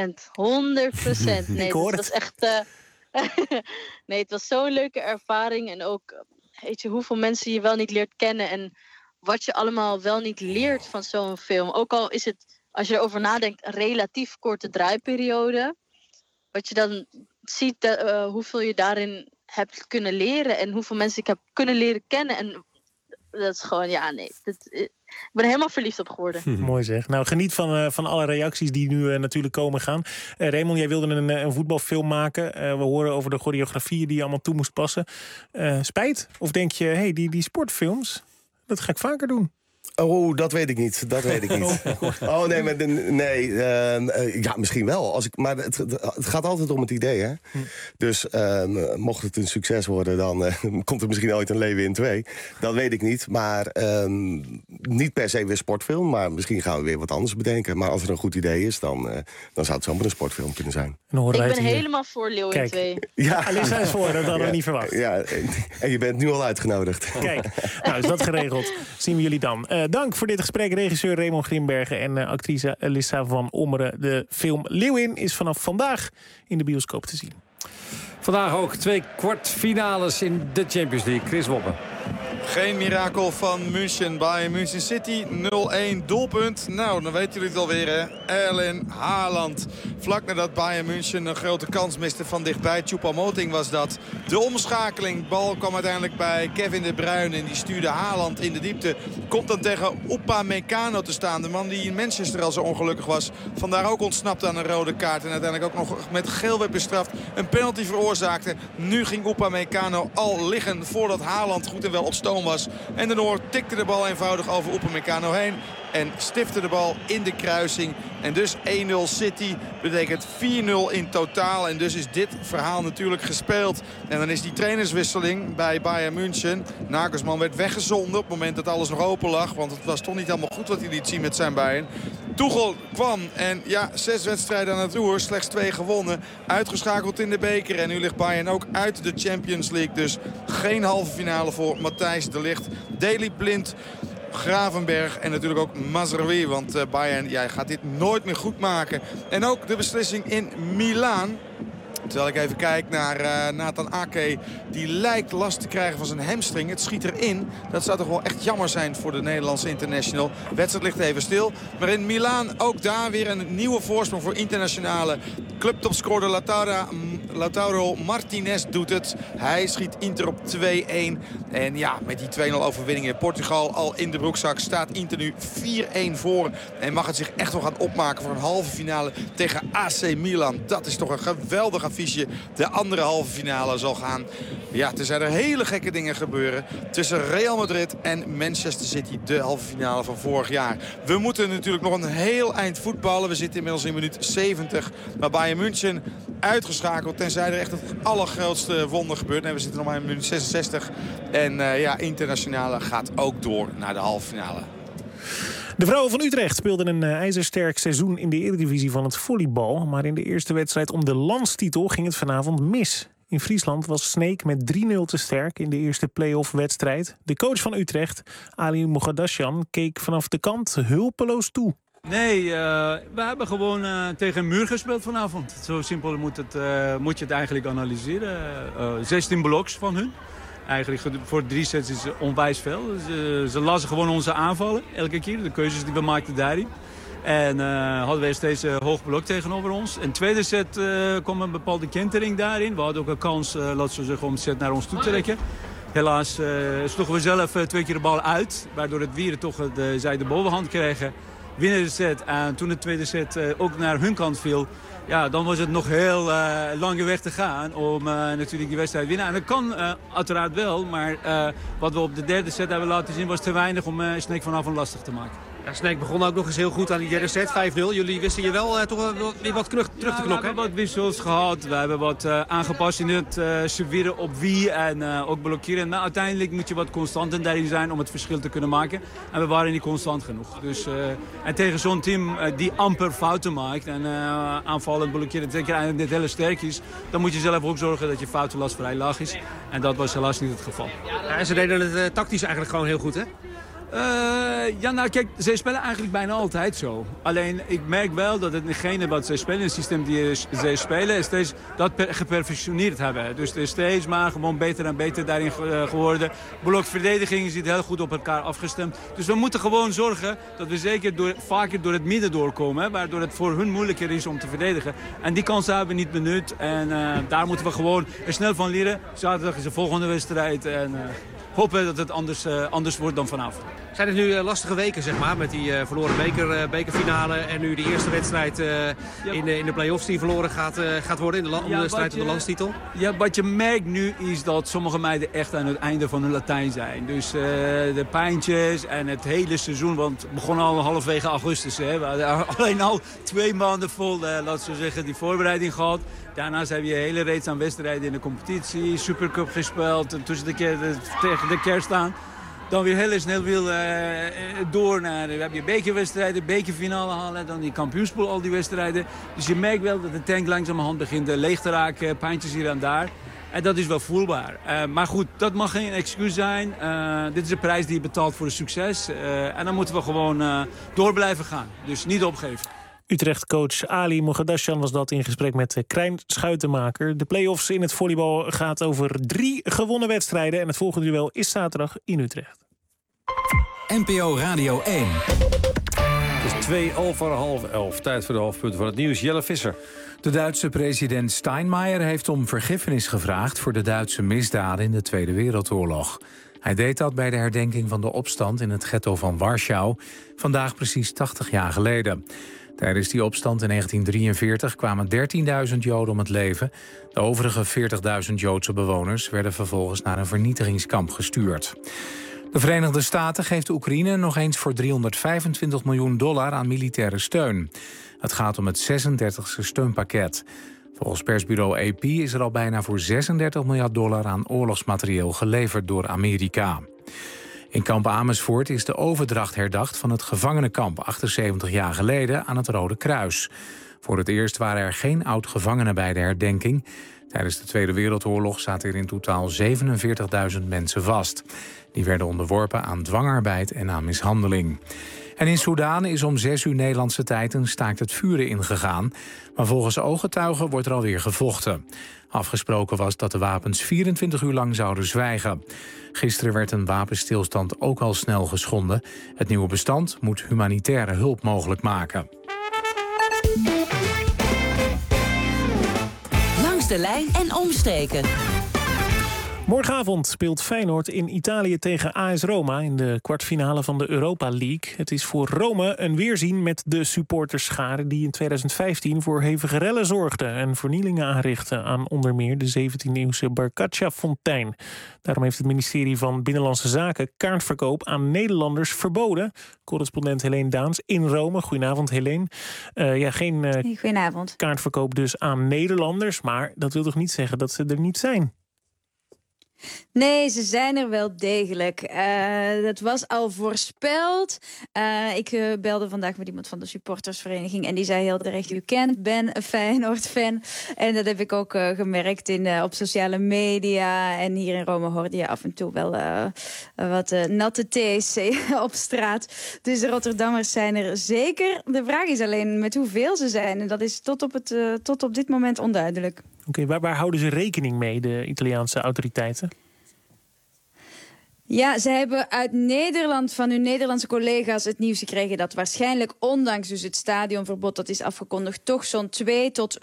Nee, het was echt... nee, het was zo'n leuke ervaring. En ook, weet je, hoeveel mensen je wel niet leert kennen. En wat je allemaal wel niet leert van zo'n film. Ook al is het, als je erover nadenkt, een relatief korte draaiperiode... wat je dan ziet, hoeveel je daarin hebt kunnen leren... en hoeveel mensen ik heb kunnen leren kennen. En dat is gewoon, ik ben er helemaal verliefd op geworden. Mooi zeg. Nou, geniet van alle reacties die nu natuurlijk komen gaan. Raymond, jij wilde een voetbalfilm maken. We horen over de choreografieën die je allemaal toe moest passen. Spijt? Of denk je, die sportfilms, dat ga ik vaker doen? Oh, dat weet ik niet. Oh, nee, ja, misschien wel. Maar het gaat altijd om het idee, hè? Dus mocht het een succes worden, dan komt er misschien ooit een Leeuwin 2. Dat weet ik niet. Maar niet per se weer sportfilm, maar misschien gaan we weer wat anders bedenken. Maar als er een goed idee is, dan zou het zomaar een sportfilm kunnen zijn. Ik ben helemaal voor Leeuwin 2. Ja, Alissa is voor, dat hadden we niet verwacht. Ja, en je bent nu al uitgenodigd. Kijk, nou is dat geregeld. Zien we jullie dan. Dank voor dit gesprek, regisseur Raymond Grimbergen en actrice Alissa van Ommeren. De film Leeuwin is vanaf vandaag in de bioscoop te zien. Vandaag ook 2 kwartfinales in de Champions League. Chris Woppen. Geen mirakel van München bij München City. 0-1 doelpunt. Nou, dan weten jullie het alweer, hè. Erling Haaland. Vlak nadat Bayern München een grote kans miste van dichtbij. Choupo-Moting was dat. De omschakeling. Bal kwam uiteindelijk bij Kevin De Bruyne. En die stuurde Haaland in de diepte. Komt dan tegen Upamecano te staan. De man die in Manchester al zo ongelukkig was. Vandaar ook ontsnapte aan een rode kaart. En uiteindelijk ook nog met geel werd bestraft. Een penalty veroorzaakte. Nu ging Upamecano al liggen voordat Haaland goed en wel op stoom was. En de Noor tikte de bal eenvoudig over Upamecano heen. En stifte de bal in de kruising. En dus 1-0 City betekent 4-0 in totaal. En dus is dit verhaal natuurlijk gespeeld. En dan is die trainerswisseling bij Bayern München. Nagelsman werd weggezonden op het moment dat alles nog open lag. Want het was toch niet helemaal goed wat hij liet zien met zijn Bayern. Tuchel kwam en ja, 6 wedstrijden aan het roer. Slechts 2 gewonnen. Uitgeschakeld in de beker. En nu ligt Bayern ook uit de Champions League. Dus geen halve finale voor Matthijs de Ligt. Daley Blind, Gravenberg en natuurlijk ook Mazraoui. Want Bayern gaat dit nooit meer goed maken. En ook de beslissing in Milaan. Terwijl ik even kijk naar Nathan Ake. Die lijkt last te krijgen van zijn hamstring. Het schiet erin. Dat zou toch wel echt jammer zijn voor de Nederlandse international. De wedstrijd ligt even stil. Maar in Milaan ook daar weer een nieuwe voorsprong voor internationale. Clubtopscorer Lautaro Martinez doet het. Hij schiet Inter op 2-1. En ja, met die 2-0 overwinning in Portugal al in de broekzak staat Inter nu 4-1 voor. En mag het zich echt wel gaan opmaken voor een halve finale tegen AC Milan. Dat is toch een geweldig affiche. De andere halve finale zal gaan. Ja, er zijn er hele gekke dingen gebeuren tussen Real Madrid en Manchester City. De halve finale van vorig jaar. We moeten natuurlijk nog een heel eind voetballen. We zitten inmiddels in minuut 70. Maar Bayern München uitgeschakeld. Tenzij er echt het allergrootste wonder gebeurt. Nee, we zitten nog maar in minuut 66. En internationale gaat ook door naar de halve finale. De vrouwen van Utrecht speelden een ijzersterk seizoen in de Eredivisie van het volleybal. Maar in de eerste wedstrijd om de landstitel ging het vanavond mis. In Friesland was Sneek met 3-0 te sterk in de eerste play-off wedstrijd. De coach van Utrecht, Ali Moghadashian, keek vanaf de kant hulpeloos toe. Nee, we hebben gewoon tegen een muur gespeeld vanavond. Zo simpel moet je het eigenlijk analyseren. 16 bloks van hun. Eigenlijk voor 3 sets is onwijs veel. Ze lazen gewoon onze aanvallen elke keer. De keuzes die we maakten daarin. En hadden wij steeds hoog blok tegenover ons. In de tweede set kwam een bepaalde kentering daarin. We hadden ook een kans, laten we zeggen, om de set naar ons toe te trekken. Helaas sloegen we zelf 2 keer de bal uit. Waardoor het Wieren toch zij de bovenhand kregen. Winnen de set. En toen de tweede set ook naar hun kant viel. Ja, dan was het nog heel lange weg te gaan om natuurlijk die wedstrijd te winnen. En dat kan uiteraard wel, maar wat we op de derde set hebben laten zien was te weinig om Sneek vanavond lastig te maken. Ja, Sneek begon ook nog eens heel goed aan die derde set, 5-0. Jullie wisten je wel toch weer wat terug te knokken. We hebben wat wissels gehad, we hebben wat aangepast in het serveren op wie en ook blokkeren. Maar uiteindelijk moet je wat constanter daarin zijn om het verschil te kunnen maken. En we waren niet constant genoeg. Dus, en tegen zo'n team die amper fouten maakt en aanvallen, blokkeren, zeker eigenlijk dit hele sterk is, dan moet je zelf ook zorgen dat je foutenlast vrij laag is. En dat was helaas niet het geval. Ja, en ze deden het tactisch eigenlijk gewoon heel goed, hè? Ja, nou kijk, zij spelen eigenlijk bijna altijd zo. Alleen, ik merk wel dat hetgene wat zij spelen, het systeem die zij spelen, steeds dat geperfectioneerd hebben. Dus het is steeds maar gewoon beter en beter daarin geworden. Blokverdediging is heel goed op elkaar afgestemd. Dus we moeten gewoon zorgen dat we zeker vaker door het midden doorkomen, hè, waardoor het voor hun moeilijker is om te verdedigen. En die kansen hebben we niet benut. En daar moeten we gewoon er snel van leren. Zaterdag is de volgende wedstrijd. En hopen dat het anders wordt dan vanavond. Zijn het nu lastige weken, zeg maar, met die verloren bekerfinale en nu de eerste wedstrijd in de play-offs die verloren gaat worden om de strijd om de landstitel? Ja, wat je merkt nu is dat sommige meiden echt aan het einde van hun Latijn zijn. Dus de pijntjes en het hele seizoen, want het begon al halverwege augustus. Hè. We hadden alleen al 2 maanden vol, laten we zeggen, die voorbereiding gehad. Daarnaast heb je een hele reeks aan wedstrijden in de competitie, Supercup gespeeld, tussen tegen de kerst aan. Dan weer heel snel door naar je bekerwedstrijden, bekerfinale halen, dan die kampioenspool, al die wedstrijden. Dus je merkt wel dat de tank langzamerhand begint leeg te raken, pijntjes hier en daar. En dat is wel voelbaar. Maar goed, dat mag geen excuus zijn. Dit is de prijs die je betaalt voor het succes. En dan moeten we gewoon door blijven gaan. Dus niet opgeven. Utrecht-coach Ali Moghadashian was dat in gesprek met Krijn Schuitenmaker. De play-offs in het volleybal gaat over 3 gewonnen wedstrijden. En het volgende duel is zaterdag in Utrecht. NPO Radio 1. Het is 11:02. Tijd voor de hoofdpunten van het nieuws. Jelle Visser. De Duitse president Steinmeier heeft om vergiffenis gevraagd voor de Duitse misdaden in de Tweede Wereldoorlog. Hij deed dat bij de herdenking van de opstand in het ghetto van Warschau, vandaag precies 80 jaar geleden. Tijdens die opstand in 1943 kwamen 13.000 Joden om het leven. De overige 40.000 Joodse bewoners werden vervolgens naar een vernietigingskamp gestuurd. De Verenigde Staten geeft Oekraïne nog eens voor $325 miljoen aan militaire steun. Het gaat om het 36e steunpakket. Volgens persbureau AP is er al bijna voor $36 miljard aan oorlogsmaterieel geleverd door Amerika. In kamp Amersfoort is de overdracht herdacht van het gevangenenkamp 78 jaar geleden aan het Rode Kruis. Voor het eerst waren er geen oud-gevangenen bij de herdenking. Tijdens de Tweede Wereldoorlog zaten er in totaal 47.000 mensen vast. Die werden onderworpen aan dwangarbeid en aan mishandeling. En in Soedan is om 6 uur Nederlandse tijd een staakt het vuren ingegaan. Maar volgens ooggetuigen wordt er alweer gevochten. Afgesproken was dat de wapens 24 uur lang zouden zwijgen. Gisteren werd een wapenstilstand ook al snel geschonden. Het nieuwe bestand moet humanitaire hulp mogelijk maken. Langs de lijn en omstreken. Morgenavond speelt Feyenoord in Italië tegen AS Roma in de kwartfinale van de Europa League. Het is voor Rome een weerzien met de supporterschare die in 2015 voor hevige rellen zorgde en vernielingen aanrichtte aan onder meer de 17e-eeuwse Barcaccia-fontein. Daarom heeft het ministerie van Binnenlandse Zaken kaartverkoop aan Nederlanders verboden. Correspondent Helene Daans in Rome. Goedenavond, Helene. Geen Goedenavond. Kaartverkoop dus aan Nederlanders, maar dat wil toch niet zeggen dat ze er niet zijn? Nee, ze zijn er wel degelijk. Dat was al voorspeld. Ik belde vandaag met iemand van de supportersvereniging en die zei heel terecht, u kent, ben een Feyenoord-fan. En dat heb ik ook gemerkt op sociale media. En hier in Rome hoorde je af en toe wel wat natte thees op straat. Dus de Rotterdammers zijn er zeker. De vraag is alleen met hoeveel ze zijn. En dat is tot op dit moment onduidelijk. Oké, waar houden ze rekening mee, de Italiaanse autoriteiten? Ja, ze hebben uit Nederland van hun Nederlandse collega's het nieuws gekregen dat waarschijnlijk, ondanks dus het stadionverbod dat is afgekondigd, toch zo'n 200 tot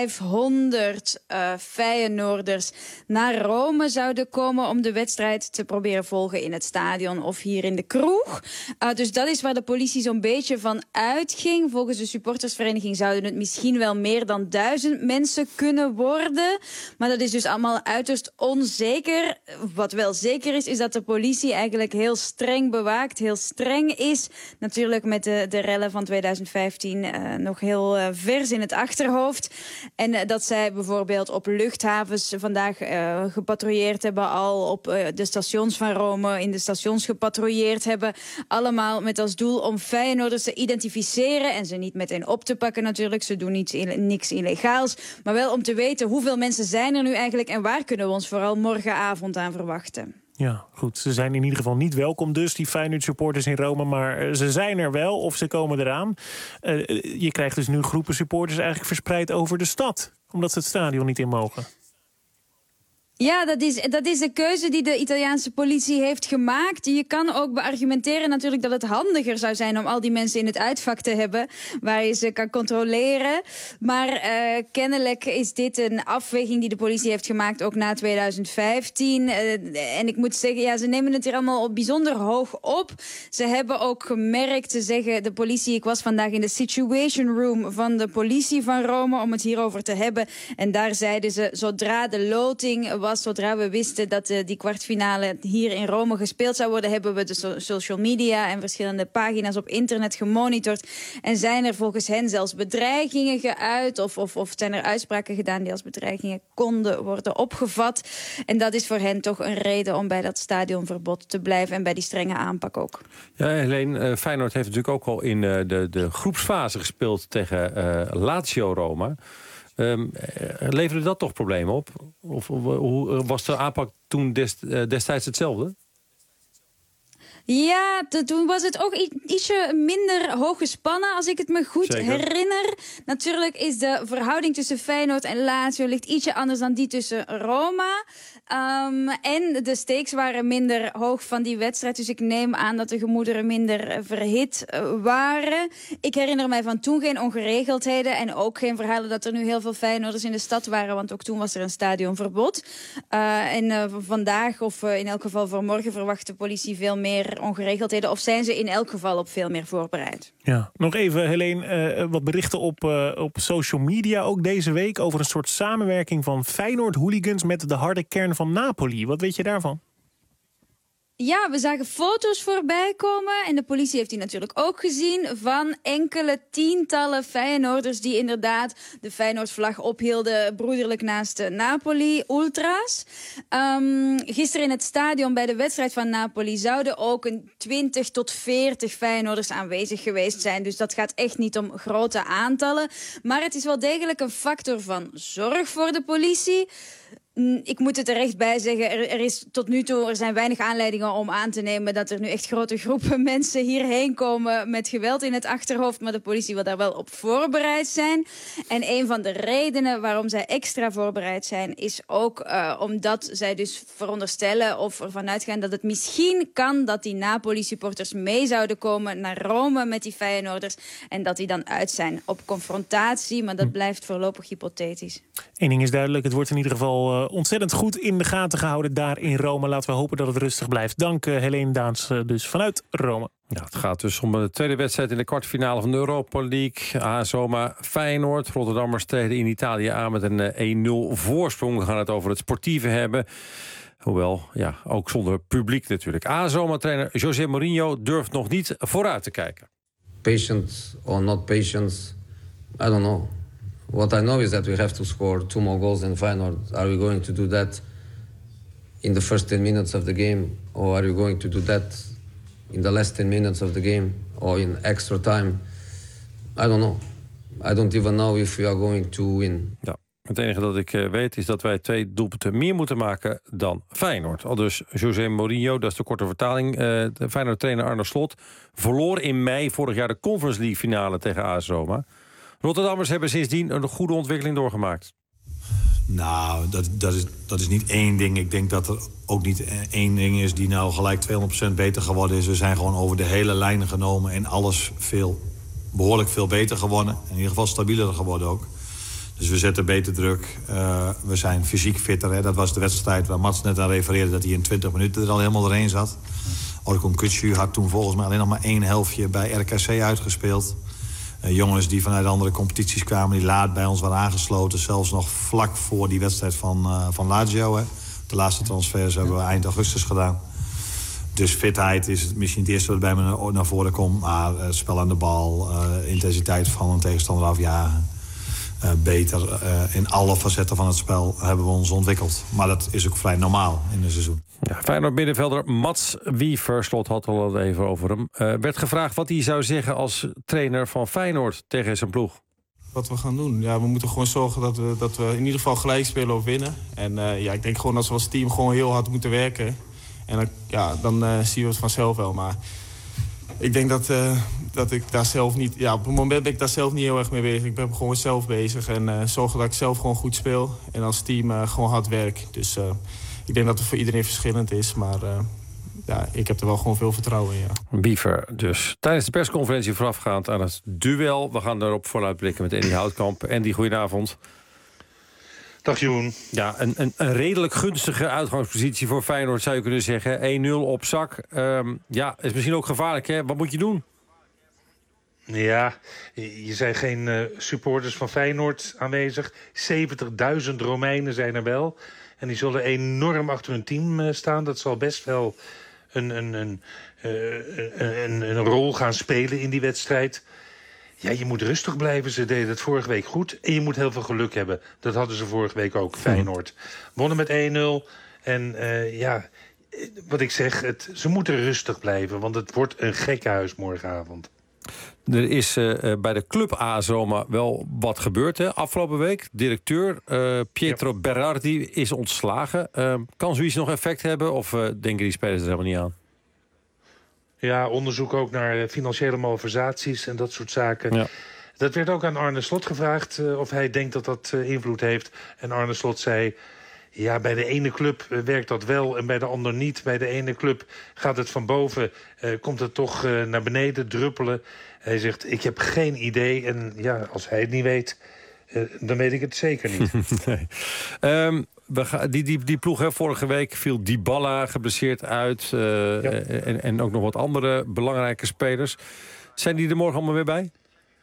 500 Feyenoorders naar Rome zouden komen om de wedstrijd te proberen volgen in het stadion of hier in de kroeg. Dus dat is waar de politie zo'n beetje van uitging. Volgens de supportersvereniging zouden het misschien wel meer dan 1000 mensen kunnen worden. Maar dat is dus allemaal uiterst onzeker. Wat wel zeker is dat de politie eigenlijk heel streng bewaakt, heel streng is. Natuurlijk met de rellen van 2015 nog heel vers in het achterhoofd. En dat zij bijvoorbeeld op luchthavens vandaag gepatrouilleerd hebben, al op de stations van Rome, in de stations gepatrouilleerd hebben. Allemaal met als doel om Feyenoorders te identificeren en ze niet meteen op te pakken natuurlijk. Ze doen niks illegaals. Maar wel om te weten hoeveel mensen zijn er nu eigenlijk en waar kunnen we ons vooral morgenavond aan verwachten. Ja, goed. Ze zijn in ieder geval niet welkom dus, die Feyenoord-supporters in Rome. Maar ze zijn er wel, of ze komen eraan. Je krijgt dus nu groepen supporters eigenlijk verspreid over de stad, omdat ze het stadion niet in mogen. Ja, dat is de keuze die de Italiaanse politie heeft gemaakt. Je kan ook beargumenteren natuurlijk dat het handiger zou zijn om al die mensen in het uitvak te hebben, waar je ze kan controleren. Maar kennelijk is dit een afweging die de politie heeft gemaakt, ook na 2015. En ik moet zeggen, ja, ze nemen het hier allemaal bijzonder hoog op. Ze hebben ook gemerkt, ze zeggen de politie, ik was vandaag in de Situation Room van de politie van Rome om het hierover te hebben. En daar zeiden ze, zodra de loting was, zodra we wisten dat die kwartfinale hier in Rome gespeeld zou worden, hebben we de social media en verschillende pagina's op internet gemonitord. En zijn er volgens hen zelfs bedreigingen geuit of zijn er uitspraken gedaan die als bedreigingen konden worden opgevat. En dat is voor hen toch een reden om bij dat stadionverbod te blijven en bij die strenge aanpak ook. Ja, Helene, Feyenoord heeft natuurlijk ook al in de groepsfase gespeeld tegen Lazio Roma. Leverde dat toch problemen op? Of hoe was de aanpak toen destijds hetzelfde? Ja, toen was het ook ietsje minder hoog gespannen, als ik het me goed herinner. Natuurlijk is de verhouding tussen Feyenoord en Lazio ligt ietsje anders dan die tussen Roma. En de stakes waren minder hoog van die wedstrijd. Dus ik neem aan dat de gemoederen minder verhit waren. Ik herinner mij van toen geen ongeregeldheden. En ook geen verhalen dat er nu heel veel Feyenoorders in de stad waren. Want ook toen was er een stadionverbod. Vandaag, of in elk geval voor morgen, verwacht de politie veel meer ongeregeldheden. Of zijn ze in elk geval op veel meer voorbereid. Ja, nog even, Helene, wat berichten op social media ook deze week over een soort samenwerking van Feyenoord-hooligans met de harde kern van Napoli. Wat weet je daarvan? Ja, we zagen foto's voorbij komen en de politie heeft die natuurlijk ook gezien van enkele tientallen Feyenoorders die inderdaad de Feyenoord-vlag ophielden broederlijk naast de Napoli-ultras. Gisteren in het stadion bij de wedstrijd van Napoli zouden ook een 20 tot 40 Feyenoorders aanwezig geweest zijn. Dus dat gaat echt niet om grote aantallen. Maar het is wel degelijk een factor van zorg voor de politie. Ik moet het er echt bij zeggen, er zijn weinig aanleidingen om aan te nemen dat er nu echt grote groepen mensen hierheen komen met geweld in het achterhoofd. Maar de politie wil daar wel op voorbereid zijn. En een van de redenen waarom zij extra voorbereid zijn is ook omdat zij dus veronderstellen of ervan uitgaan dat het misschien kan dat die Napoli-supporters mee zouden komen naar Rome met die Feyenoorders. En dat die dan uit zijn op confrontatie, maar dat blijft voorlopig hypothetisch. Eén ding is duidelijk, het wordt in ieder geval ontzettend goed in de gaten gehouden daar in Rome. Laten we hopen dat het rustig blijft. Dank Helene Daans dus vanuit Rome. Ja, het gaat dus om de tweede wedstrijd in de kwartfinale van de Europa League. AS Roma Feyenoord. Rotterdammers treden in Italië aan met een 1-0 voorsprong. We gaan het over het sportieve hebben. Hoewel, ja, ook zonder publiek natuurlijk. AS Roma trainer José Mourinho durft nog niet vooruit te kijken. Patient or not patient, I don't know. What I know is that we have to score 2 more goals than Feyenoord. Are we going to do that in the first 10 minutes of the game? Or are we going to do that in the last 10 minutes of the game? Or in extra time? I don't know. I don't even know if we are going to win. Ja, het enige dat ik weet is dat wij 2 doelpunten meer moeten maken dan Feyenoord. Aldus José Mourinho, dat is de korte vertaling. De Feyenoord-trainer Arne Slot verloor in mei vorig jaar de Conference League finale tegen AS Roma. Rotterdammers hebben sindsdien een goede ontwikkeling doorgemaakt. Nou, dat is niet één ding. Ik denk dat er ook niet één ding is die nou gelijk 200% beter geworden is. We zijn gewoon over de hele lijnen genomen en alles behoorlijk veel beter geworden. In ieder geval stabieler geworden ook. Dus we zetten beter druk. We zijn fysiek fitter. Hè. Dat was de wedstrijd waar Mats net aan refereerde dat hij in 20 minuten er al helemaal doorheen zat. Orkun Kutsu had toen volgens mij alleen nog maar 1 helftje bij RKC uitgespeeld. Jongens die vanuit andere competities kwamen, die laat bij ons waren aangesloten. Zelfs nog vlak voor die wedstrijd van Lazio. Hè. De laatste transfers hebben we eind augustus gedaan. Dus fitheid is misschien het eerste wat bij me naar voren komt. Maar spel aan de bal, intensiteit van een tegenstander afjagen. Beter in alle facetten van het spel hebben we ons ontwikkeld. Maar dat is ook vrij normaal in een seizoen. Ja, Feyenoord middenvelder Mats Wiever, Slot had al even over hem, werd gevraagd wat hij zou zeggen als trainer van Feyenoord tegen zijn ploeg. Wat we gaan doen? Ja, we moeten gewoon zorgen dat we in ieder geval gelijk spelen of winnen. En ik denk gewoon dat we als team gewoon heel hard moeten werken. En dan zien we het vanzelf wel. Maar ik denk dat ik daar zelf niet... Ja, op het moment ben ik daar zelf niet heel erg mee bezig. Ik ben gewoon zelf bezig en zorgen dat ik zelf gewoon goed speel. En als team gewoon hard werk. Dus ik denk dat het voor iedereen verschillend is. Maar ik heb er wel gewoon veel vertrouwen in, ja. Wiever dus. Tijdens de persconferentie voorafgaand aan het duel. We gaan daarop vooruitblikken met Andy Houtkamp. Andy, goedenavond. Dag Jeroen. Ja, een redelijk gunstige uitgangspositie voor Feyenoord zou je kunnen zeggen. 1-0 op zak. Is misschien ook gevaarlijk, hè? Wat moet je doen? Ja, je zijn geen supporters van Feyenoord aanwezig. 70.000 Romeinen zijn er wel. En die zullen enorm achter hun team staan. Dat zal best wel een rol gaan spelen in die wedstrijd. Ja, je moet rustig blijven. Ze deden het vorige week goed. En je moet heel veel geluk hebben. Dat hadden ze vorige week ook, Feyenoord. Wonnen met 1-0. En wat ik zeg, ze moeten rustig blijven. Want het wordt een gekkenhuis morgenavond. Er is bij de club AS Roma wel wat gebeurd, hè? Afgelopen week. Directeur Pietro Berardi is ontslagen. Kan zoiets nog effect hebben? Of denken die spelers er helemaal niet aan? Ja, onderzoek ook naar financiële malversaties en dat soort zaken. Ja. Dat werd ook aan Arne Slot gevraagd of hij denkt dat dat invloed heeft. En Arne Slot zei, ja, bij de ene club werkt dat wel en bij de ander niet. Bij de ene club gaat het van boven, komt het toch naar beneden druppelen. Hij zegt, ik heb geen idee. En ja, als hij het niet weet, dan weet ik het zeker niet. Nee. Die ploeg, hè, vorige week viel Dybala geblesseerd uit. En ook nog wat andere belangrijke spelers. Zijn die er morgen allemaal weer bij?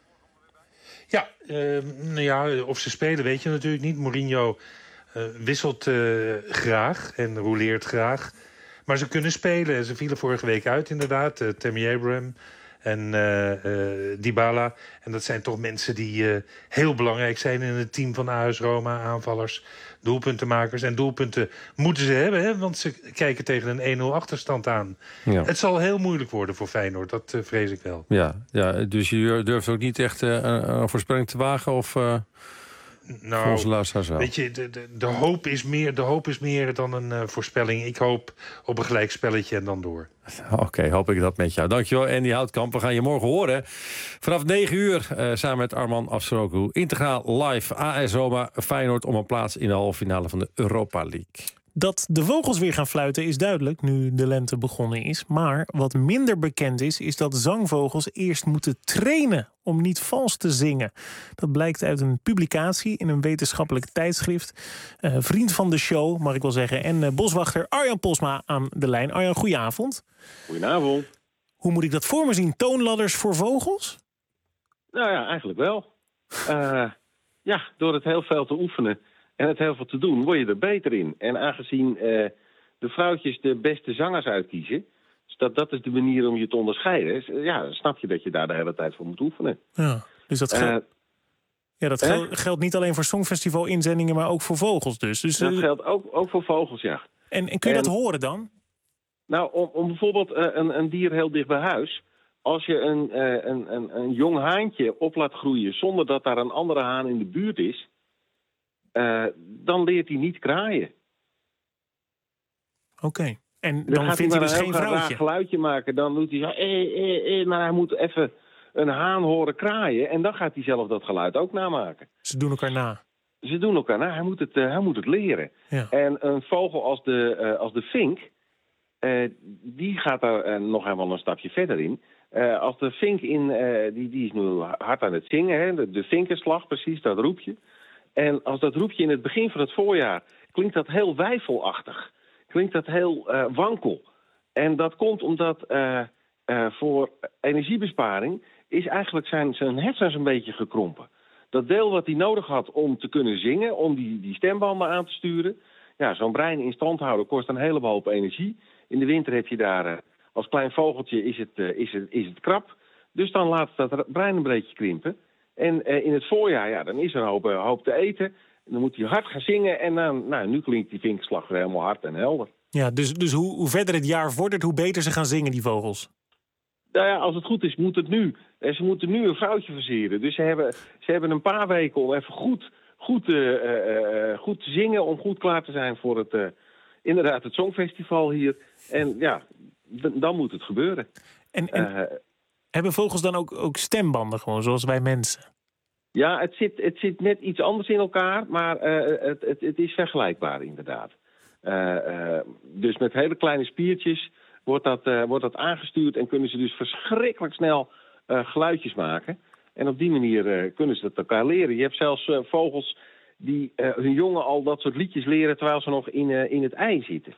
Ja, of ze spelen weet je natuurlijk niet. Mourinho wisselt graag en rouleert graag. Maar ze kunnen spelen. Ze vielen vorige week uit inderdaad. Tammy Abraham en Dybala. En dat zijn toch mensen die heel belangrijk zijn in het team van AS Roma. Aanvallers, doelpuntenmakers. En doelpunten moeten ze hebben, hè, want ze kijken tegen een 1-0 achterstand aan. Ja. Het zal heel moeilijk worden voor Feyenoord, dat vrees ik wel. Ja, dus je durft ook niet echt een voorspelling te wagen? Of voor onze luisteraars wel? Weet je, de hoop is meer dan een voorspelling. Ik hoop op een gelijkspelletje en dan door. Oké, hoop ik dat met jou. Dankjewel, Andy Houtkamp. We gaan je morgen horen. Vanaf 9 uur, samen met Arman Afsaroglu. Integraal live AS Roma Feyenoord om een plaats in de halve finale van de Europa League. Dat de vogels weer gaan fluiten is duidelijk, nu de lente begonnen is. Maar wat minder bekend is dat zangvogels eerst moeten trainen om niet vals te zingen. Dat blijkt uit een publicatie in een wetenschappelijk tijdschrift. Vriend van de show, mag ik wel zeggen. En boswachter Arjan Posma aan de lijn. Arjan, goedenavond. Goedenavond. Hoe moet ik dat voor me zien? Toonladders voor vogels? Nou ja, eigenlijk wel. Door het heel veel te oefenen en het heel veel te doen, word je er beter in. En aangezien de vrouwtjes de beste zangers uitkiezen, dus dat is de manier om je te onderscheiden, dan snap je dat je daar de hele tijd voor moet oefenen. Ja, dus dat geldt niet alleen voor Songfestival-inzendingen, maar ook voor vogels dus. Dat geldt ook voor vogels, ja. En kun je dat horen dan? Nou, om bijvoorbeeld een dier heel dicht bij huis, als je een jong haantje op laat groeien zonder dat daar een andere haan in de buurt is, dan leert hij niet kraaien. Oké. En dan vindt hij dus geen vrouwtje. Als hij een geluidje maken, dan doet hij maar hij moet even een haan horen kraaien en dan gaat hij zelf dat geluid ook namaken. Ze doen elkaar na. Ze doen elkaar na. Hij moet het leren. Ja. En een vogel als de vink, die gaat daar nog helemaal een stapje verder in. Als de vink die is nu hard aan het zingen, hè, de vinkenslag precies, dat roepje. En als dat roepje in het begin van het voorjaar, klinkt dat heel weifelachtig. Klinkt dat heel wankel. En dat komt omdat voor energiebesparing is eigenlijk zijn hersens een beetje gekrompen. Dat deel wat hij nodig had om te kunnen zingen, om die stembanden aan te sturen. Ja, zo'n brein in stand houden kost een hele hoop energie. In de winter heb je daar, als klein vogeltje is het krap. Dus dan laat dat brein een beetje krimpen. En in het voorjaar, dan is er een hoop te eten. En dan moet hij hard gaan zingen. En dan, nu klinkt die vinkenslag weer helemaal hard en helder. Ja, dus hoe verder het jaar vordert, hoe beter ze gaan zingen, die vogels. Nou ja, als het goed is, moet het nu. En ze moeten nu een vrouwtje versieren. Dus ze hebben een paar weken om even goed te zingen, om goed klaar te zijn voor het Songfestival hier. En ja, dan moet het gebeuren. En hebben vogels dan ook stembanden, gewoon zoals wij mensen? Ja, het zit net iets anders in elkaar, maar het is vergelijkbaar inderdaad. Dus met hele kleine spiertjes wordt dat aangestuurd en kunnen ze dus verschrikkelijk snel geluidjes maken. En op die manier kunnen ze het elkaar leren. Je hebt zelfs vogels die hun jongen al dat soort liedjes leren terwijl ze nog in het ei zitten.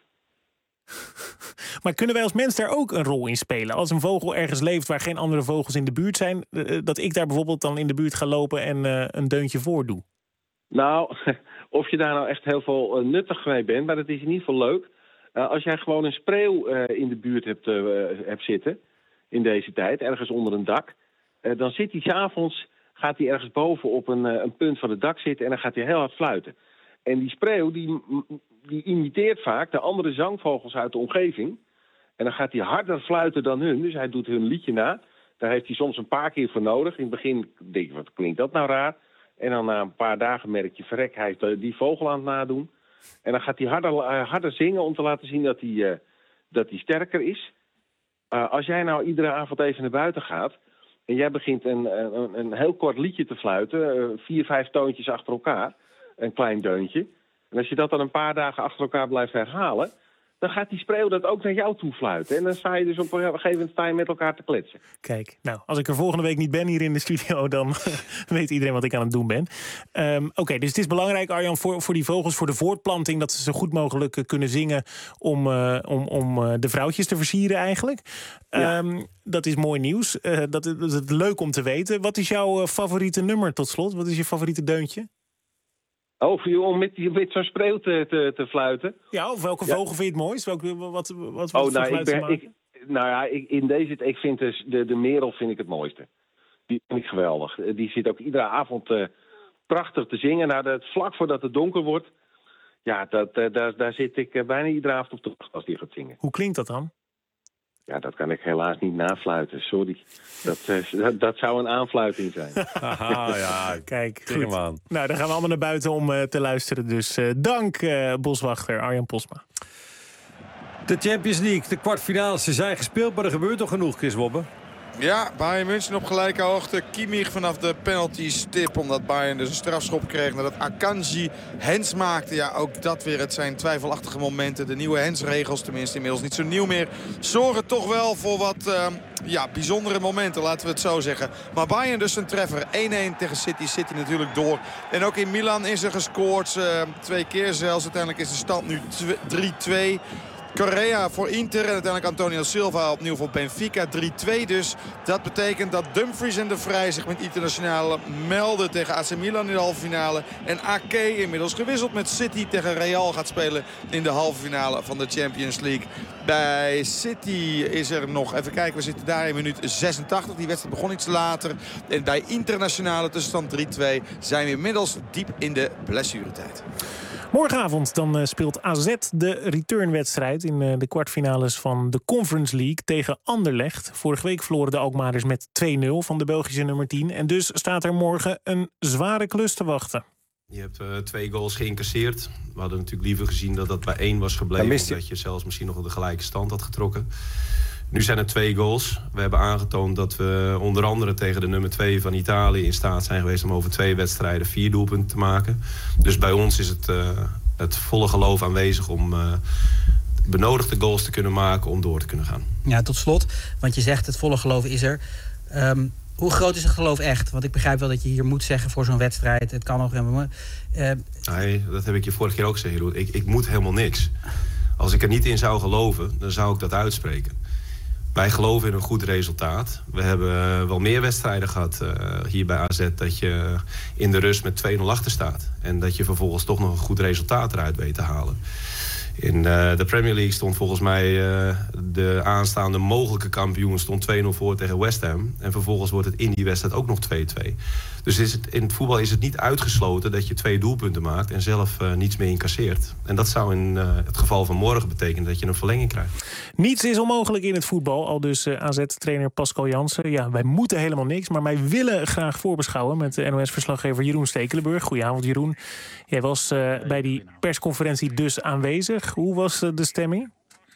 Maar kunnen wij als mens daar ook een rol in spelen? Als een vogel ergens leeft waar geen andere vogels in de buurt zijn, dat ik daar bijvoorbeeld dan in de buurt ga lopen en een deuntje voordoe? Nou, of je daar nou echt heel veel nuttig mee bent, maar dat is in ieder geval leuk. Als jij gewoon een spreeuw in de buurt hebt zitten, in deze tijd, ergens onder een dak, dan zit hij 's avonds, gaat hij ergens boven op een punt van het dak zitten en dan gaat hij heel hard fluiten. En die spreeuw, die imiteert vaak de andere zangvogels uit de omgeving. En dan gaat hij harder fluiten dan hun, dus hij doet hun liedje na. Daar heeft hij soms een paar keer voor nodig. In het begin denk je, wat klinkt dat nou raar? En dan na een paar dagen merk je, verrek, hij is die vogel aan het nadoen. En dan gaat hij harder zingen om te laten zien dat hij sterker is. Als jij nou iedere avond even naar buiten gaat en jij begint een heel kort liedje te fluiten, 4, 5 toontjes achter elkaar, een klein deuntje. En als je dat dan een paar dagen achter elkaar blijft herhalen, dan gaat die spreeuw dat ook naar jou toe fluiten. En dan sta je dus op een gegeven moment met elkaar te kletsen. Kijk, nou, als ik er volgende week niet ben hier in de studio, dan weet iedereen wat ik aan het doen ben. Oké, dus het is belangrijk, Arjan, voor die vogels, voor de voortplanting, dat ze zo goed mogelijk kunnen zingen om de vrouwtjes te versieren eigenlijk. Ja. Dat is mooi nieuws. Dat is leuk om te weten. Wat is jouw favoriete nummer tot slot? Wat is je favoriete deuntje? Om met zo'n spreeuw te fluiten. Ja, of welke vogel vind je het mooist? Wat voor geluid ze maken? Ik vind de merel vind ik het mooiste. Die vind ik geweldig. Die zit ook iedere avond prachtig te zingen. Vlak voordat het donker wordt. Ja, daar zit ik bijna iedere avond op te wachten als die gaat zingen. Hoe klinkt dat dan? Ja, dat kan ik helaas niet nafluiten, sorry. Dat zou een aanfluiting zijn. Haha, ja, kijk, goed. Nou, dan gaan we allemaal naar buiten om te luisteren. Dus dank, boswachter Arjan Posma. De Champions League, de kwartfinales, ze zijn gespeeld, maar er gebeurt toch genoeg, Chris Wobbe? Ja, Bayern München op gelijke hoogte. Kimmich vanaf de penalty-stip, omdat Bayern dus een strafschop kreeg nadat Akanji hens maakte. Ja, ook dat weer. Het zijn twijfelachtige momenten. De nieuwe hensregels, tenminste inmiddels niet zo nieuw meer, zorgen toch wel voor wat bijzondere momenten, laten we het zo zeggen. Maar Bayern dus een treffer. 1-1 tegen City. City natuurlijk door. En ook in Milan is er gescoord. 2 keer zelfs. Uiteindelijk is de stand nu 3-2. Correa voor Inter en uiteindelijk Antonio Silva opnieuw voor Benfica. 3-2 dus. Dat betekent dat Dumfries en de Vrij zich met internationale melden tegen AC Milan in de halve finale. En Ake inmiddels gewisseld met City tegen Real gaat spelen in de halve finale van de Champions League. Bij City is er nog, even kijken, we zitten daar in minuut 86. Die wedstrijd begon iets later. En bij internationale tussenstand 3-2 zijn we inmiddels diep in de blessuretijd. Morgenavond dan speelt AZ de returnwedstrijd in de kwartfinales van de Conference League tegen Anderlecht. Vorige week verloren de Alkmaarders met 2-0 van de Belgische nummer 10. En dus staat er morgen een zware klus te wachten. Je hebt 2 goals geïncasseerd. We hadden natuurlijk liever gezien dat dat bij 1 was gebleven. Dat je zelfs misschien nog de gelijke stand had getrokken. Nu zijn er 2 goals. We hebben aangetoond dat we onder andere tegen de nummer 2 van Italië in staat zijn geweest om over 2 wedstrijden 4 doelpunten te maken. Dus bij ons is het volle geloof aanwezig om benodigde goals te kunnen maken om door te kunnen gaan. Ja, tot slot, want je zegt het volle geloof is er. Hoe groot is het geloof echt? Want ik begrijp wel dat je hier moet zeggen voor zo'n wedstrijd. Het kan nog helemaal. Nee, dat heb ik je vorige keer ook gezegd, Jeroen. Ik moet helemaal niks. Als ik er niet in zou geloven, dan zou ik dat uitspreken. Wij geloven in een goed resultaat. We hebben wel meer wedstrijden gehad hier bij AZ dat je in de rust met 2-0 achter staat. En dat je vervolgens toch nog een goed resultaat eruit weet te halen. In de Premier League stond volgens mij de aanstaande mogelijke kampioen stond 2-0 voor tegen West Ham. En vervolgens wordt het in die wedstrijd ook nog 2-2. Dus in het voetbal is het niet uitgesloten dat je 2 doelpunten maakt en zelf niets meer incasseert. En dat zou in het geval van morgen betekenen dat je een verlenging krijgt. Niets is onmogelijk in het voetbal, al dus AZ-trainer Pascal Jansen. Ja, wij moeten helemaal niks, maar wij willen graag voorbeschouwen met de NOS-verslaggever Jeroen Stekelenburg. Goedenavond, Jeroen. Jij was bij die persconferentie dus aanwezig. Hoe was de stemming?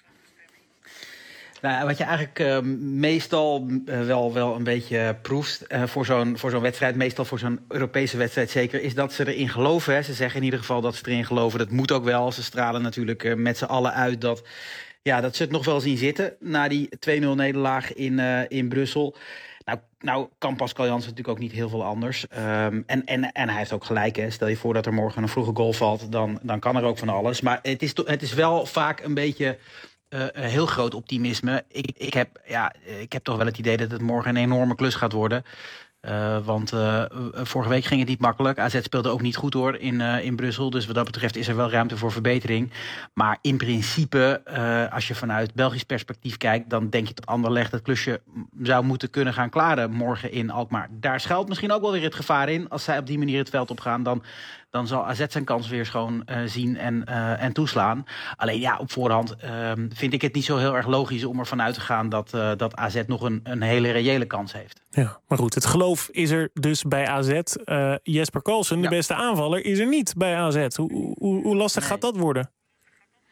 Nou, wat je eigenlijk meestal wel een beetje proeft voor zo'n wedstrijd, meestal voor zo'n Europese wedstrijd zeker, is dat ze erin geloven. Hè. Ze zeggen in ieder geval dat ze erin geloven. Dat moet ook wel. Ze stralen natuurlijk met z'n allen uit dat ze het nog wel zien zitten na die 2-0 nederlaag in Brussel. Nou kan Pascal Jansen natuurlijk ook niet heel veel anders. En hij heeft ook gelijk. Hè. Stel je voor dat er morgen een vroege goal valt, dan kan er ook van alles. Maar het is wel vaak een beetje een heel groot optimisme. Ik heb toch wel het idee dat het morgen een enorme klus gaat worden. Want vorige week ging het niet makkelijk. AZ speelde ook niet goed hoor in Brussel. Dus wat dat betreft is er wel ruimte voor verbetering. Maar in principe, als je vanuit Belgisch perspectief kijkt, dan denk je dat Anderlecht het klusje zou moeten kunnen gaan klaren morgen in Alkmaar. Daar schuilt misschien ook wel weer het gevaar in. Als zij op die manier het veld opgaan, dan zal AZ zijn kans weer schoon zien en toeslaan. Alleen ja, op voorhand vind ik het niet zo heel erg logisch om ervan uit te gaan dat AZ nog een hele reële kans heeft. Ja, maar goed, het geloof is er dus bij AZ. Jesper Karlsson, de beste aanvaller, is er niet bij AZ. Hoe lastig gaat dat worden?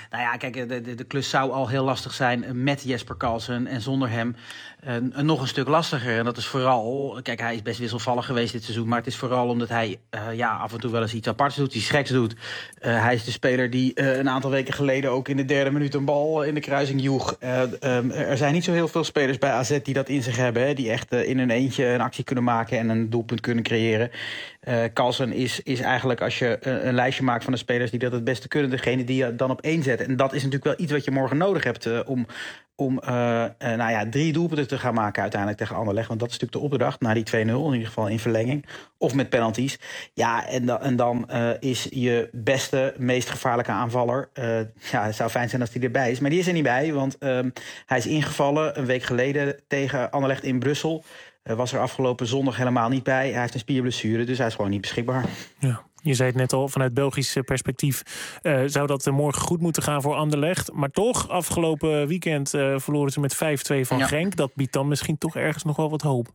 Nou ja, kijk, de klus zou al heel lastig zijn met Jesper Karlsson. En zonder hem nog een stuk lastiger. En dat is vooral... Kijk, hij is best wisselvallig geweest dit seizoen. Maar het is vooral omdat hij af en toe wel eens iets aparts doet. Iets geks doet. Hij is de speler die een aantal weken geleden ook in de 3e minuut een bal in de kruising joeg. Er zijn niet zo heel veel spelers bij AZ die dat in zich hebben. Hè, die echt in een eentje een actie kunnen maken en een doelpunt kunnen creëren. Karlsson is eigenlijk, als je een lijstje maakt van de spelers die dat het beste kunnen, degene die je dan op 1 zet. En dat is natuurlijk wel iets wat je morgen nodig hebt om 3 doelpunten te gaan maken uiteindelijk tegen Anderlecht. Want dat is natuurlijk de opdracht, na die 2-0, in ieder geval in verlenging. Of met penalties. Ja, en dan is je beste, meest gevaarlijke aanvaller. Het zou fijn zijn als hij erbij is. Maar die is er niet bij, want hij is ingevallen een week geleden tegen Anderlecht in Brussel. Was er afgelopen zondag helemaal niet bij. Hij heeft een spierblessure, dus hij is gewoon niet beschikbaar. Ja. Je zei het net al, vanuit Belgisch perspectief zou dat morgen goed moeten gaan voor Anderlecht. Maar toch, afgelopen weekend verloren ze met 5-2 van Genk. Dat biedt dan misschien toch ergens nog wel wat hoop.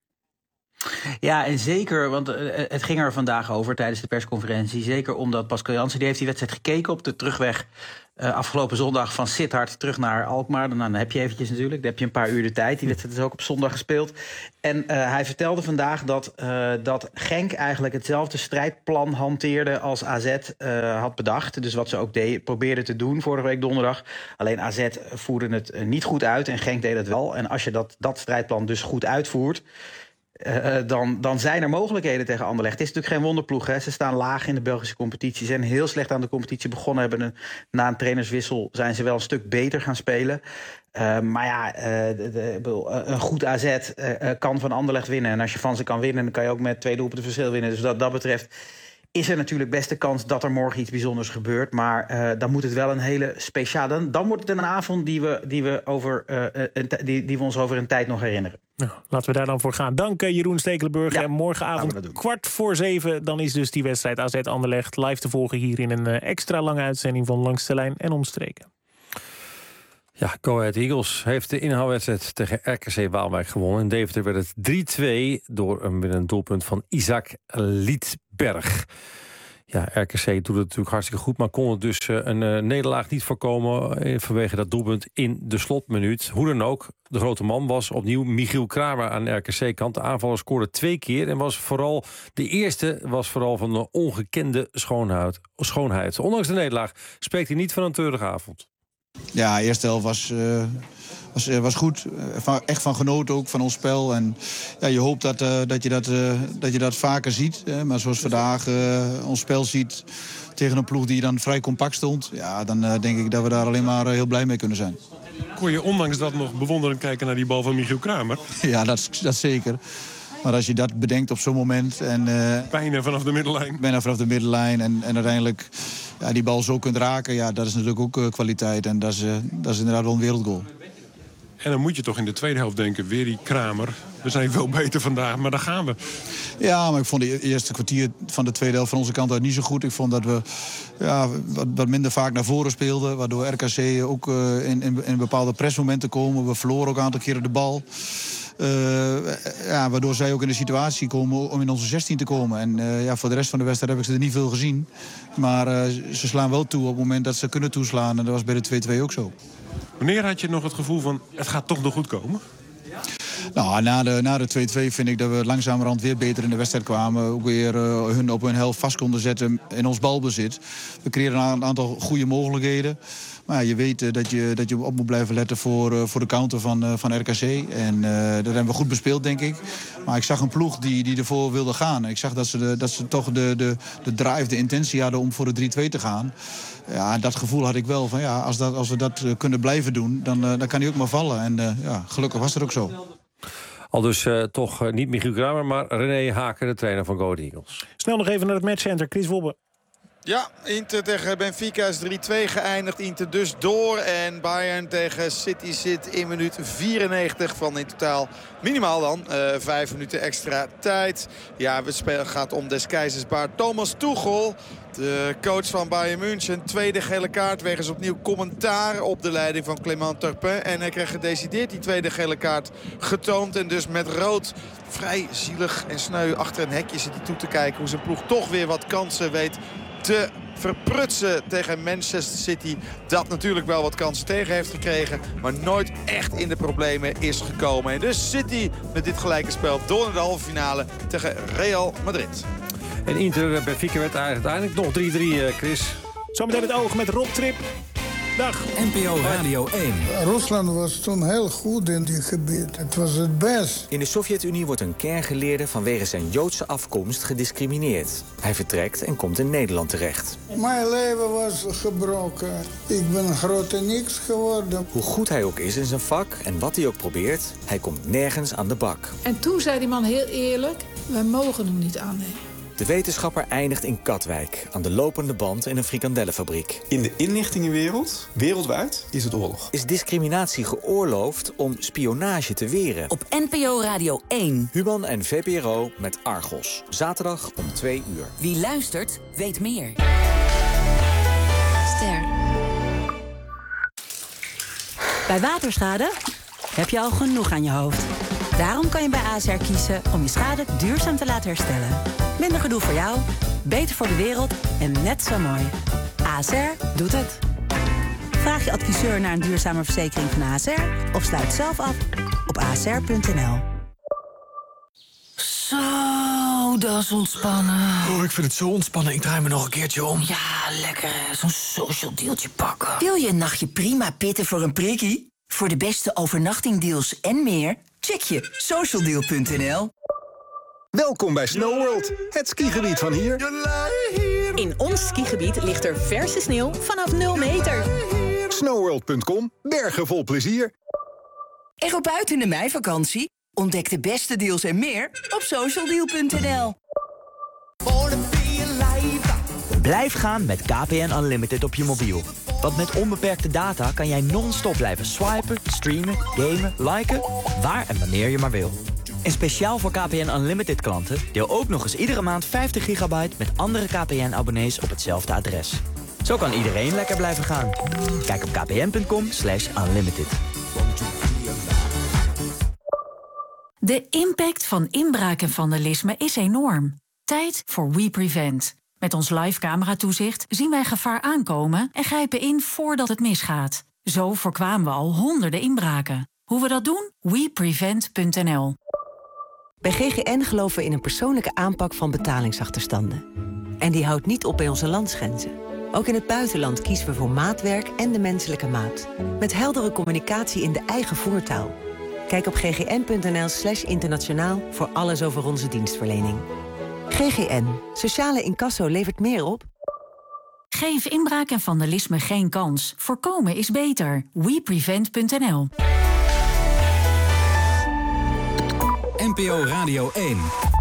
Ja, en zeker, want het ging er vandaag over tijdens de persconferentie. Zeker omdat Pascal Jansen, die heeft die wedstrijd gekeken op de terugweg afgelopen zondag van Sittard terug naar Alkmaar. Dan heb je eventjes natuurlijk, dan heb je een paar uur de tijd. Die wedstrijd is ook op zondag gespeeld. En hij vertelde vandaag dat Genk eigenlijk hetzelfde strijdplan hanteerde als AZ had bedacht. Dus wat ze ook probeerden te doen vorige week donderdag. Alleen AZ voerde het niet goed uit en Genk deed het wel. En als je dat strijdplan dus goed uitvoert, dan zijn er mogelijkheden tegen Anderlecht. Het is natuurlijk geen wonderploeg. Hè. Ze staan laag in de Belgische competitie. Ze zijn heel slecht aan de competitie begonnen. Na een trainerswissel zijn ze wel een stuk beter gaan spelen. Maar ja, een goed AZ kan van Anderlecht winnen. En als je van ze kan winnen, dan kan je ook met 2 doelpunten verschil winnen. Dus dat betreft is er natuurlijk best de kans dat er morgen iets bijzonders gebeurt. Maar dan moet het wel een hele speciale... Dan wordt het een avond die we ons over een tijd nog herinneren. Nou, laten we daar dan voor gaan. Dank Jeroen Stekelenburg. En morgenavond 6:15, dan is dus die wedstrijd AZ Anderlecht live te volgen hier in een extra lange uitzending van Langs de Lijn en Omstreken. Ja, Go Ahead Eagles heeft de inhaalwedstrijd tegen RKC Waalwijk gewonnen. In Deventer werd het 3-2 door een doelpunt van Isaac Liedberg. Ja, RKC doet het natuurlijk hartstikke goed, maar kon het dus een nederlaag niet voorkomen vanwege dat doelpunt in de slotminuut. Hoe dan ook, de grote man was opnieuw Michiel Kramer aan de RKC-kant. De aanvaller scoorde 2 keer en de eerste was vooral van een ongekende schoonheid. Ondanks de nederlaag spreekt hij niet van een treurige avond. Ja, de eerste helft was goed. Echt van genoten ook, van ons spel. En ja, je hoopt dat je dat vaker ziet. Maar zoals vandaag ons spel ziet tegen een ploeg die dan vrij compact stond, ja, dan denk ik dat we daar alleen maar heel blij mee kunnen zijn. Kon je ondanks dat nog bewonderend kijken naar die bal van Michiel Kramer? Ja, dat zeker. Maar als je dat bedenkt op zo'n moment en bijna vanaf de middenlijn. Bijna vanaf de middenlijn en uiteindelijk die bal zo kunt raken, ja, dat is natuurlijk ook kwaliteit. En dat is inderdaad wel een wereldgoal. En dan moet je toch in de tweede helft denken, weer die Kramer. We zijn veel beter vandaag, maar daar gaan we. Ja, maar ik vond de eerste kwartier van de tweede helft van onze kant uit niet zo goed. Ik vond dat we wat minder vaak naar voren speelden. Waardoor RKC ook in bepaalde pressmomenten komen. We verloren ook een aantal keren de bal. Waardoor zij ook in de situatie komen om in onze 16 te komen. En voor de rest van de wedstrijd heb ik ze er niet veel gezien. Maar ze slaan wel toe op het moment dat ze kunnen toeslaan. En dat was bij de 2-2 ook zo. Wanneer had je nog het gevoel van, het gaat toch nog goed komen? Nou, na de 2-2 vind ik dat we langzamerhand weer beter in de wedstrijd kwamen. Ook weer hun op hun helft vast konden zetten in ons balbezit. We creëren een aantal goede mogelijkheden. Maar je weet dat je op moet blijven letten voor de counter van RKC. En dat hebben we goed bespeeld, denk ik. Maar ik zag een ploeg die ervoor wilde gaan. Ik zag dat ze toch de drive, de intentie hadden om voor de 3-2 te gaan. Ja, dat gevoel had ik wel. Van, ja, als we dat kunnen blijven doen, dan kan hij ook maar vallen. En gelukkig was dat ook zo. Al dus toch niet Michiel Kramer, maar René Haken, de trainer van Go Ahead Eagles. Snel nog even naar het matchcenter. Chris Wobbe. Ja, Inter tegen Benfica is 3-2 geëindigd. Inter dus door. En Bayern tegen City zit in minuut 94 van in totaal minimaal dan 5 minuten extra tijd. Ja, het gaat om des keizers baard. Thomas Tuchel, de coach van Bayern München. Tweede gele kaart wegens opnieuw commentaar op de leiding van Clément Turpin. En hij kreeg gedecideerd die tweede gele kaart getoond. En dus met rood vrij zielig en sneu achter een hekje zit hij toe te kijken hoe zijn ploeg toch weer wat kansen weet te verprutsen tegen Manchester City. Dat natuurlijk wel wat kansen tegen heeft gekregen. Maar nooit echt in de problemen is gekomen. En dus City met dit gelijke spel door naar de halve finale tegen Real Madrid. En Inter Benfica werd uiteindelijk nog 3-3, Chris. Zometeen het oog met Rob Trip. Dag. NPO Radio 1. Rusland was toen heel goed in die gebied. Het was het best. In de Sovjet-Unie wordt een kerngeleerde vanwege zijn Joodse afkomst gediscrimineerd. Hij vertrekt en komt in Nederland terecht. Mijn leven was gebroken. Ik ben groot en niks geworden. Hoe goed hij ook is in zijn vak en wat hij ook probeert, hij komt nergens aan de bak. En toen zei die man heel eerlijk, wij mogen hem niet aannemen. De wetenschapper eindigt in Katwijk, aan de lopende band in een frikandellenfabriek. In de inlichtingenwereld, wereldwijd, is het oorlog. Is discriminatie geoorloofd om spionage te weren? Op NPO Radio 1. Human en VPRO met Argos. Zaterdag om 2 uur. Wie luistert, weet meer. Ster. Bij waterschade heb je al genoeg aan je hoofd. Daarom kan je bij ASR kiezen om je schade duurzaam te laten herstellen. Minder gedoe voor jou, beter voor de wereld en net zo mooi. ASR doet het. Vraag je adviseur naar een duurzame verzekering van ASR of sluit zelf af op asr.nl. Zo, dat is ontspannen. Oh, ik vind het zo ontspannen. Ik draai me nog een keertje om. Ja, lekker. Zo'n social dealtje pakken. Wil je een nachtje prima pitten voor een prikkie? Voor de beste overnachtingdeals en meer, check je socialdeal.nl. Welkom bij SnowWorld, het skigebied van hier. In ons skigebied ligt er verse sneeuw vanaf 0 meter. SnowWorld.com, bergen vol plezier. Erop uit in de meivakantie? Ontdek de beste deals en meer op socialdeal.nl. Blijf gaan met KPN Unlimited op je mobiel. Want met onbeperkte data kan jij non-stop blijven swipen, streamen, gamen, liken, waar en wanneer je maar wil. En speciaal voor KPN Unlimited klanten deel ook nog eens iedere maand 50 gigabyte met andere KPN-abonnees op hetzelfde adres. Zo kan iedereen lekker blijven gaan. Kijk op kpn.com/unlimited. De impact van inbraak en vandalisme is enorm. Tijd voor WePrevent. Met ons live cameratoezicht zien wij gevaar aankomen en grijpen in voordat het misgaat. Zo voorkwamen we al honderden inbraken. Hoe we dat doen? WePrevent.nl. Bij GGN geloven we in een persoonlijke aanpak van betalingsachterstanden. En die houdt niet op bij onze landsgrenzen. Ook in het buitenland kiezen we voor maatwerk en de menselijke maat. Met heldere communicatie in de eigen voertaal. Kijk op ggn.nl/internationaal voor alles over onze dienstverlening. GGN. Sociale incasso levert meer op. Geef inbraak en vandalisme geen kans. Voorkomen is beter. WePrevent.nl. NPO Radio 1.